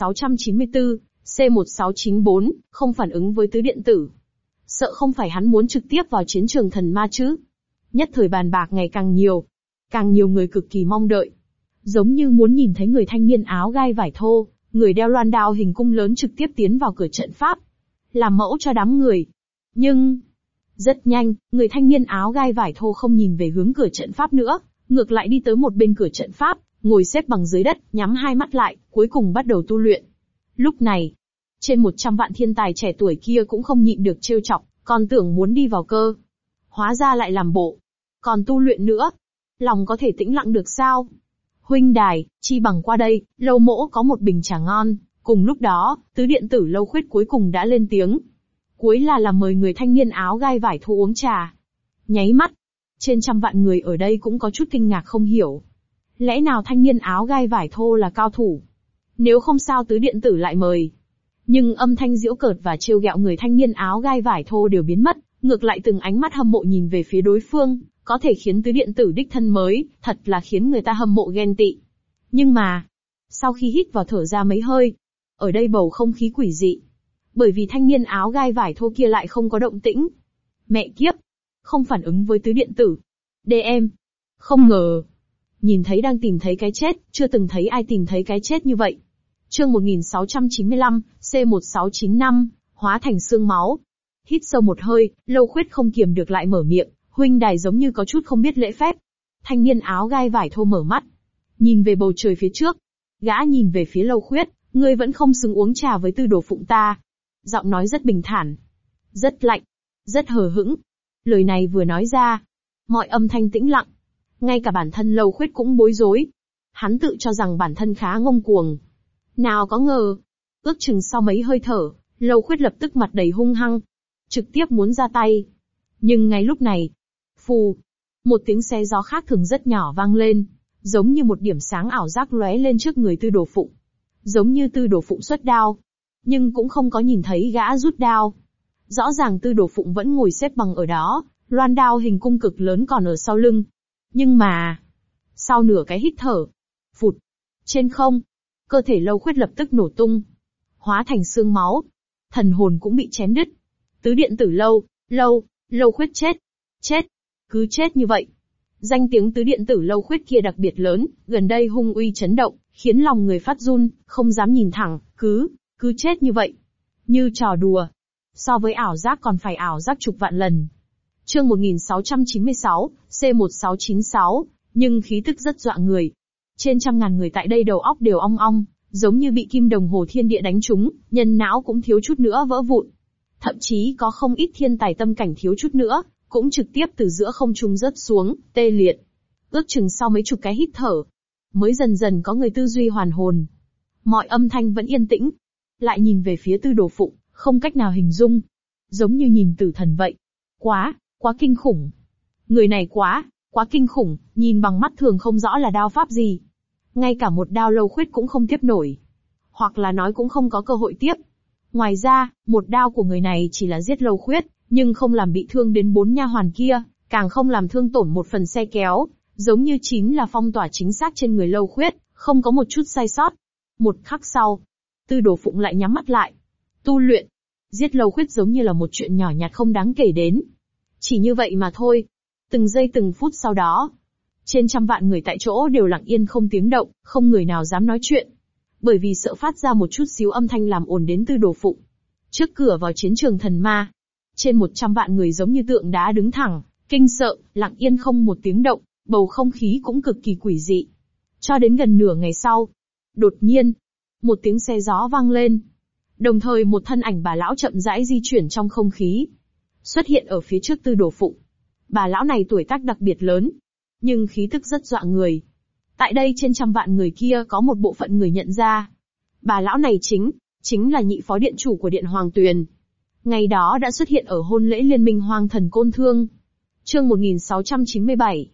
1694, C1694, không phản ứng với tứ điện tử. Sợ không phải hắn muốn trực tiếp vào chiến trường thần ma chứ? Nhất thời bàn bạc ngày càng nhiều người cực kỳ mong đợi. Giống như muốn nhìn thấy người thanh niên áo gai vải thô, người đeo loan đao hình cung lớn trực tiếp tiến vào cửa trận pháp, làm mẫu cho đám người. Nhưng, rất nhanh, người thanh niên áo gai vải thô không nhìn về hướng cửa trận pháp nữa, ngược lại đi tới một bên cửa trận pháp, ngồi xếp bằng dưới đất, nhắm hai mắt lại, cuối cùng bắt đầu tu luyện. Lúc này, trên 100 vạn thiên tài trẻ tuổi kia cũng không nhịn được trêu chọc, còn tưởng muốn đi vào cơ. Hóa ra lại làm bộ. Còn tu luyện nữa. Lòng có thể tĩnh lặng được sao? Huynh đài, chi bằng qua đây, Lâu mỗ có một bình trà ngon. Cùng lúc đó, tứ điện tử Lâu Khuyết cuối cùng đã lên tiếng. Cuối là mời người thanh niên áo gai vải thô uống trà. Nháy mắt, trên trăm vạn người ở đây cũng có chút kinh ngạc không hiểu. Lẽ nào thanh niên áo gai vải thô là cao thủ? Nếu không sao tứ điện tử lại mời. Nhưng âm thanh giễu cợt và trêu ghẹo người thanh niên áo gai vải thô đều biến mất, ngược lại từng ánh mắt hâm mộ nhìn về phía đối phương, có thể khiến tứ điện tử đích thân mới, thật là khiến người ta hâm mộ ghen tị. Nhưng mà, sau khi hít vào thở ra mấy hơi, ở đây bầu không khí quỷ dị. Bởi vì thanh niên áo gai vải thô kia lại không có động tĩnh. Mẹ kiếp! Không phản ứng với tứ điện tử. DM! Không ngờ! Nhìn thấy đang tìm thấy cái chết, chưa từng thấy ai tìm thấy cái chết như vậy. Chương 1695, C1695, hóa thành xương máu. Hít sâu một hơi, Lâu Khuyết không kiềm được lại mở miệng, huynh đài giống như có chút không biết lễ phép. Thanh niên áo gai vải thô mở mắt, nhìn về bầu trời phía trước. Gã nhìn về phía Lâu Khuyết, ngươi vẫn không xứng uống trà với tư đồ phụng ta. Giọng nói rất bình thản, rất lạnh, rất hờ hững. Lời này vừa nói ra, mọi âm thanh tĩnh lặng. Ngay cả bản thân Lâu Khuyết cũng bối rối. Hắn tự cho rằng bản thân khá ngông cuồng. Nào có ngờ, ước chừng sau mấy hơi thở, Lâu Khuyết lập tức mặt đầy hung hăng, trực tiếp muốn ra tay. Nhưng ngay lúc này, phù, một tiếng xé gió khác thường rất nhỏ vang lên, giống như một điểm sáng ảo giác lóe lên trước người Tư Đồ Phụng. Giống như Tư Đồ Phụng xuất đao, nhưng cũng không có nhìn thấy gã rút đao. Rõ ràng Tư Đồ Phụng vẫn ngồi xếp bằng ở đó, loan đao hình cung cực lớn còn ở sau lưng. Nhưng mà, sau nửa cái hít thở, phụt, trên không, cơ thể Lâu Khuyết lập tức nổ tung, hóa thành xương máu. Thần hồn cũng bị chém đứt. Tứ điện tử Lâu Khuyết chết, cứ chết như vậy. Danh tiếng tứ điện tử Lâu Khuyết kia đặc biệt lớn, gần đây hung uy chấn động, khiến lòng người phát run, không dám nhìn thẳng, cứ chết như vậy. Như trò đùa. So với ảo giác còn phải ảo giác chục vạn lần. Chương 1696, C1696, nhưng khí tức rất dọa người. Trên trăm ngàn người tại đây đầu óc đều ong ong, giống như bị kim đồng hồ thiên địa đánh trúng, nhân não cũng thiếu chút nữa vỡ vụn. Thậm chí có không ít thiên tài tâm cảnh thiếu chút nữa, cũng trực tiếp từ giữa không trung rớt xuống, tê liệt. Ước chừng sau mấy chục cái hít thở, mới dần dần có người tư duy hoàn hồn. Mọi âm thanh vẫn yên tĩnh. Lại nhìn về phía Tư Đồ Phụng, không cách nào hình dung. Giống như nhìn tử thần vậy. Quá kinh khủng. Người này quá kinh khủng, nhìn bằng mắt thường không rõ là đao pháp gì. Ngay cả một đao Lâu Khuyết cũng không tiếp nổi. Hoặc là nói cũng không có cơ hội tiếp. Ngoài ra, một đao của người này chỉ là giết Lâu Khuyết, nhưng không làm bị thương đến 4 nha hoàn kia, càng không làm thương tổn một phần xe kéo, giống như chính là phong tỏa chính xác trên người Lâu Khuyết, không có một chút sai sót. Một khắc sau, Tư Đồ Phụng lại nhắm mắt lại. Tu luyện. Giết Lâu Khuyết giống như là một chuyện nhỏ nhặt không đáng kể đến. Chỉ như vậy mà thôi. Từng giây từng phút sau đó, Trên trăm vạn người tại chỗ đều lặng yên không tiếng động, không người nào dám nói chuyện. Bởi vì sợ phát ra một chút xíu âm thanh làm ồn đến Tư Đồ Phụng. Trước cửa vào chiến trường thần ma, trên 100 vạn người giống như tượng đá đứng thẳng, kinh sợ, lặng yên không một tiếng động, bầu không khí cũng cực kỳ quỷ dị. Cho đến gần nửa ngày sau, đột nhiên, một tiếng xe gió vang lên. Đồng thời một thân ảnh bà lão chậm rãi di chuyển trong không khí, xuất hiện ở phía trước Tư Đồ Phụng. Bà lão này tuổi tác đặc biệt lớn, nhưng khí tức rất dọa người. Tại đây trên trăm vạn người kia có một bộ phận người nhận ra. Bà lão này chính là nhị phó điện chủ của Điện Hoàng Tuyền. Ngày đó đã xuất hiện ở hôn lễ liên minh Hoang Thần Côn Thương. Chương 1697,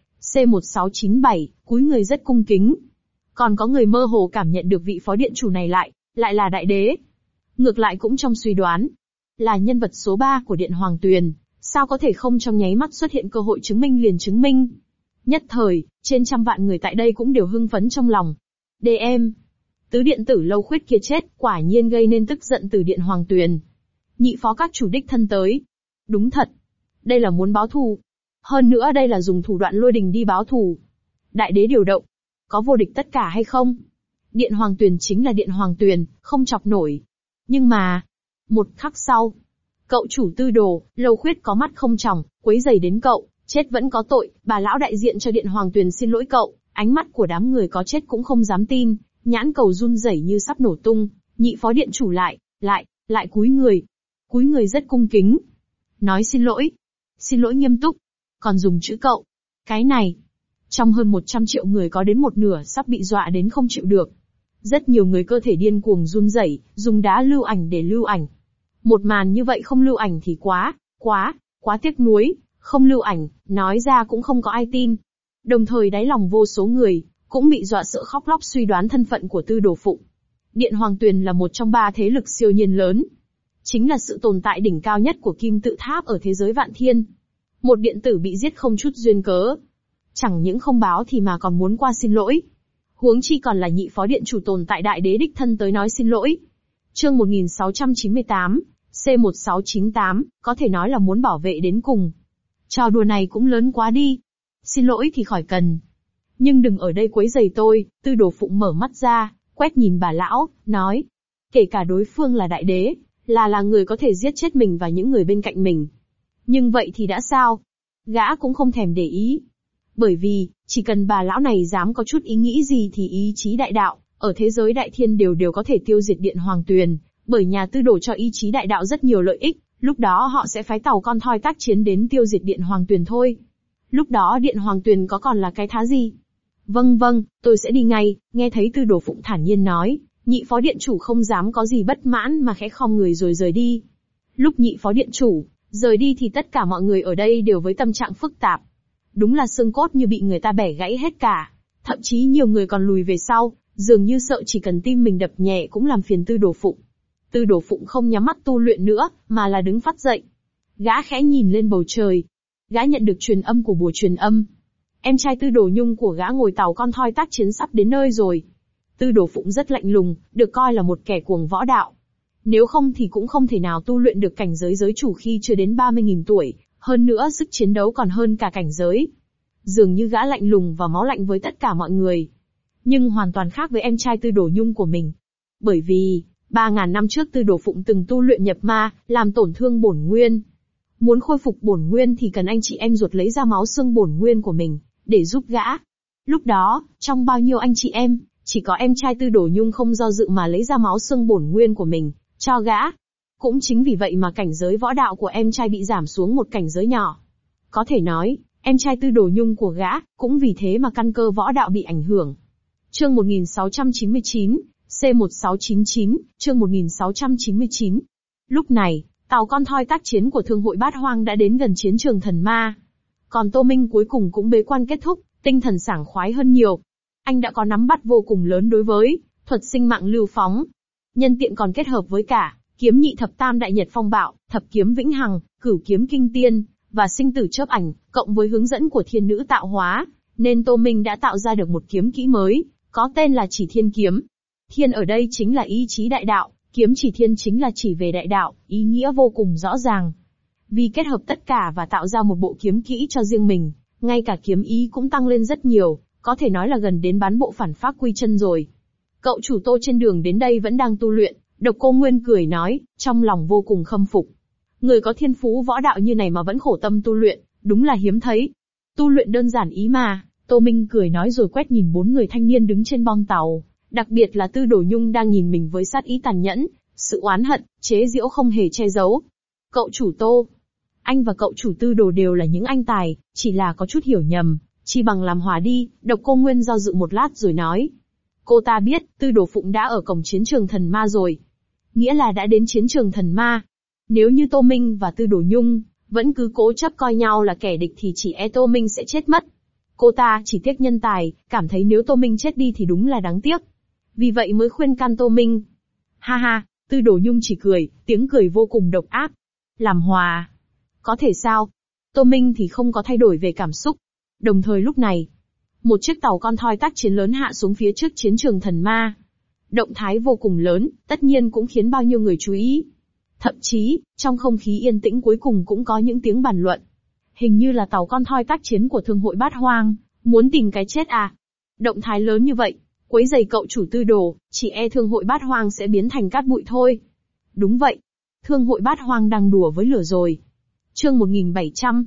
C1697, cúi người rất cung kính. Còn có người mơ hồ cảm nhận được vị phó điện chủ này lại là đại đế. Ngược lại cũng trong suy đoán, là nhân vật số 3 của Điện Hoàng Tuyền, sao có thể không trong nháy mắt xuất hiện cơ hội chứng minh liền chứng minh. Nhất thời, trên trăm vạn người tại đây cũng đều hưng phấn trong lòng. DM, tứ điện tử Lâu Khuyết kia chết, quả nhiên gây nên tức giận từ Điện Hoàng Tuyền. Nhị phó các chủ đích thân tới. Đúng thật, đây là muốn báo thù. Hơn nữa đây là dùng thủ đoạn lôi đình đi báo thù. Đại đế điều động, có vô địch tất cả hay không? Điện Hoàng Tuyền chính là Điện Hoàng Tuyền, không chọc nổi. Nhưng mà, một khắc sau, cậu chủ Tư Đồ, Lâu Khuyết có mắt không tròng, quấy rầy đến cậu, chết vẫn có tội, bà lão đại diện cho Điện Hoàng Tuyền xin lỗi cậu. Ánh mắt của đám người có chết cũng không dám tin, nhãn cầu run rẩy như sắp nổ tung. Nhị phó điện chủ lại cúi người rất cung kính, nói xin lỗi nghiêm túc, còn dùng chữ cậu. Cái này, trong hơn 100 triệu người có đến một nửa sắp bị dọa đến không chịu được. Rất nhiều người cơ thể điên cuồng run rẩy, dùng đá lưu ảnh để lưu ảnh. Một màn như vậy không lưu ảnh thì quá tiếc nuối, không lưu ảnh, nói ra cũng không có ai tin. Đồng thời đáy lòng vô số người cũng bị dọa sợ khóc lóc suy đoán thân phận của Tư Đồ Phụng. Điện Hoàng Tuyền là một trong 3 thế lực siêu nhiên lớn, chính là sự tồn tại đỉnh cao nhất của kim tự tháp ở thế giới vạn thiên. Một điện tử bị giết không chút duyên cớ, chẳng những không báo thì mà còn muốn qua xin lỗi. Huống chi còn là nhị phó điện chủ tồn tại đại đế đích thân tới nói xin lỗi. Chương 1698, C1698, có thể nói là muốn bảo vệ đến cùng. Trò đùa này cũng lớn quá đi. Xin lỗi thì khỏi cần, nhưng đừng ở đây quấy rầy tôi. Tư Đồ Phụng mở mắt ra, quét nhìn bà lão, nói. Kể cả đối phương là đại đế, là người có thể giết chết mình và những người bên cạnh mình. Nhưng vậy thì đã sao? Gã cũng không thèm để ý. Bởi vì, chỉ cần bà lão này dám có chút ý nghĩ gì thì ý chí đại đạo, ở thế giới đại thiên đều có thể tiêu diệt Điện Hoàng Tuyền, bởi nhà Tư Đồ cho ý chí đại đạo rất nhiều lợi ích, lúc đó họ sẽ phái tàu con thoi tác chiến đến tiêu diệt Điện Hoàng Tuyền thôi. Lúc đó Điện Hoàng Tuyền có còn là cái thá gì? Vâng, tôi sẽ đi ngay, nghe thấy Tư Đồ Phụng thản nhiên nói, nhị phó điện chủ không dám có gì bất mãn mà khẽ khom người rồi rời đi. Lúc nhị phó điện chủ rời đi thì tất cả mọi người ở đây đều với tâm trạng phức tạp. Đúng là xương cốt như bị người ta bẻ gãy hết cả. Thậm chí nhiều người còn lùi về sau, dường như sợ chỉ cần tim mình đập nhẹ cũng làm phiền Tư Đồ Phụng. Tư Đồ Phụng không nhắm mắt tu luyện nữa, mà là đứng phắt dậy. Gã khẽ nhìn lên bầu trời. Gã nhận được truyền âm của bùa truyền âm. Em trai Tư Đồ Nhung của gã ngồi tàu con thoi tác chiến sắp đến nơi rồi. Tư Đồ Phụng rất lạnh lùng, được coi là một kẻ cuồng võ đạo. Nếu không thì cũng không thể nào tu luyện được cảnh giới giới chủ khi chưa đến 30.000 tuổi, hơn nữa sức chiến đấu còn hơn cả cảnh giới. Dường như gã lạnh lùng và máu lạnh với tất cả mọi người. Nhưng hoàn toàn khác với em trai Tư Đồ Nhung của mình. Bởi vì, 3.000 năm trước Tư Đồ Phụng từng tu luyện nhập ma, làm tổn thương bổn nguyên. Muốn khôi phục bổn nguyên thì cần anh chị em ruột lấy ra máu xương bổn nguyên của mình, để giúp gã. Lúc đó, trong bao nhiêu anh chị em, chỉ có em trai Tư Đồ Nhung không do dự mà lấy ra máu xương bổn nguyên của mình, cho gã. Cũng chính vì vậy mà cảnh giới võ đạo của em trai bị giảm xuống một cảnh giới nhỏ. Có thể nói, em trai Tư Đồ Nhung của gã, cũng vì thế mà căn cơ võ đạo bị ảnh hưởng. Chương 1699, C1699, chương 1699. Lúc này, tàu con thoi tác chiến của Thương hội Bát Hoang đã đến gần chiến trường thần ma. Còn Tô Minh cuối cùng cũng bế quan kết thúc, tinh thần sảng khoái hơn nhiều. Anh đã có nắm bắt vô cùng lớn đối với thuật sinh mạng lưu phóng. Nhân tiện còn kết hợp với cả kiếm nhị thập tam đại nhật phong bạo, thập kiếm vĩnh hằng, cửu kiếm kinh tiên, và sinh tử chớp ảnh, cộng với hướng dẫn của thiên nữ tạo hóa, nên Tô Minh đã tạo ra được một kiếm kỹ mới, có tên là Chỉ Thiên Kiếm. Thiên ở đây chính là ý chí đại đạo, kiếm Chỉ Thiên chính là chỉ về đại đạo, ý nghĩa vô cùng rõ ràng. Vì kết hợp tất cả và tạo ra một bộ kiếm kỹ cho riêng mình, Ngay cả kiếm ý cũng tăng lên rất nhiều, có thể nói là gần đến bán bộ phản pháp quy chân rồi. Cậu chủ Tô trên đường đến đây vẫn đang tu luyện, Độc Cô Nguyên cười nói, trong lòng vô cùng khâm phục. Người có thiên phú võ đạo như này mà vẫn khổ tâm tu luyện, đúng là hiếm thấy. Tu luyện đơn giản ý mà, Tô Minh cười nói rồi quét nhìn 4 người thanh niên đứng trên bong tàu, đặc biệt là Tư Đồ Nhung đang nhìn mình với sát ý tàn nhẫn, sự oán hận, chế giễu không hề che giấu. Cậu chủ Tô, anh và cậu chủ Tư Đồ đều là những anh tài, chỉ là có chút hiểu nhầm, chỉ bằng làm hòa đi. Độc Cô Nguyên do dự một lát rồi nói. Cô ta biết, Tư Đồ Phụng đã ở cổng chiến trường thần ma rồi. Nghĩa là đã đến chiến trường thần ma. Nếu như Tô Minh và Tư Đồ Nhung vẫn cứ cố chấp coi nhau là kẻ địch thì chỉ e Tô Minh sẽ chết mất. Cô ta chỉ tiếc nhân tài, cảm thấy nếu Tô Minh chết đi thì đúng là đáng tiếc. Vì vậy mới khuyên can Tô Minh. Ha ha, Tư Đồ Nhung chỉ cười, tiếng cười vô cùng độc ác. Làm hòa. Có thể sao? Tô Minh thì không có thay đổi về cảm xúc. Đồng thời lúc này, một chiếc tàu con thoi tác chiến lớn hạ xuống phía trước chiến trường thần ma. Động thái vô cùng lớn, tất nhiên cũng khiến bao nhiêu người chú ý. Thậm chí, trong không khí yên tĩnh cuối cùng cũng có những tiếng bàn luận. Hình như là tàu con thoi tác chiến của Thương hội Bát Hoang, muốn tìm cái chết à? Động thái lớn như vậy, quấy rầy cậu chủ Tư Đồ, chỉ e Thương hội Bát Hoang sẽ biến thành cát bụi thôi. Đúng vậy, Thương hội Bát Hoang đang đùa với lửa rồi. Chương 1700,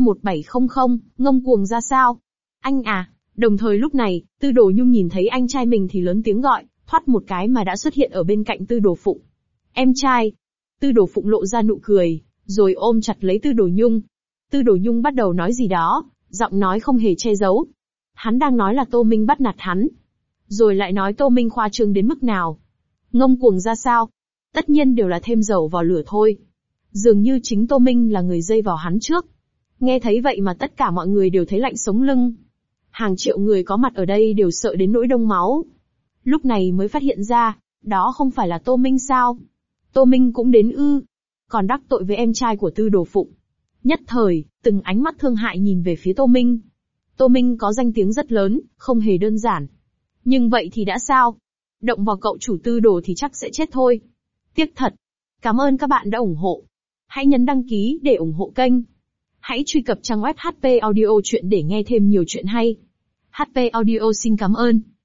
C1700, ngông cuồng ra sao? Anh à! Đồng thời lúc này, Tư Đồ Nhung nhìn thấy anh trai mình thì lớn tiếng gọi, thoát một cái mà đã xuất hiện ở bên cạnh Tư Đồ Phụng. Em trai! Tư Đồ Phụng lộ ra nụ cười, rồi ôm chặt lấy Tư Đồ Nhung. Tư Đồ Nhung bắt đầu nói gì đó, giọng nói không hề che giấu. Hắn đang nói là Tô Minh bắt nạt hắn. Rồi lại nói Tô Minh khoa trương đến mức nào. Ngông cuồng ra sao? Tất nhiên đều là thêm dầu vào lửa thôi. Dường như chính Tô Minh là người dây vào hắn trước. Nghe thấy vậy mà tất cả mọi người đều thấy lạnh sống lưng. Hàng triệu người có mặt ở đây đều sợ đến nỗi đông máu. Lúc này mới phát hiện ra, đó không phải là Tô Minh sao? Tô Minh cũng đến ư? Còn đắc tội với em trai của Tư Đồ Phụng. Nhất thời, từng ánh mắt thương hại nhìn về phía Tô Minh. Tô Minh có danh tiếng rất lớn, không hề đơn giản. Nhưng vậy thì đã sao? Động vào cậu chủ Tư Đồ thì chắc sẽ chết thôi. Tiếc thật. Cảm ơn các bạn đã ủng hộ. Hãy nhấn đăng ký để ủng hộ kênh. Hãy truy cập trang web HP Audio Chuyện để nghe thêm nhiều chuyện hay. HP Audio xin cảm ơn.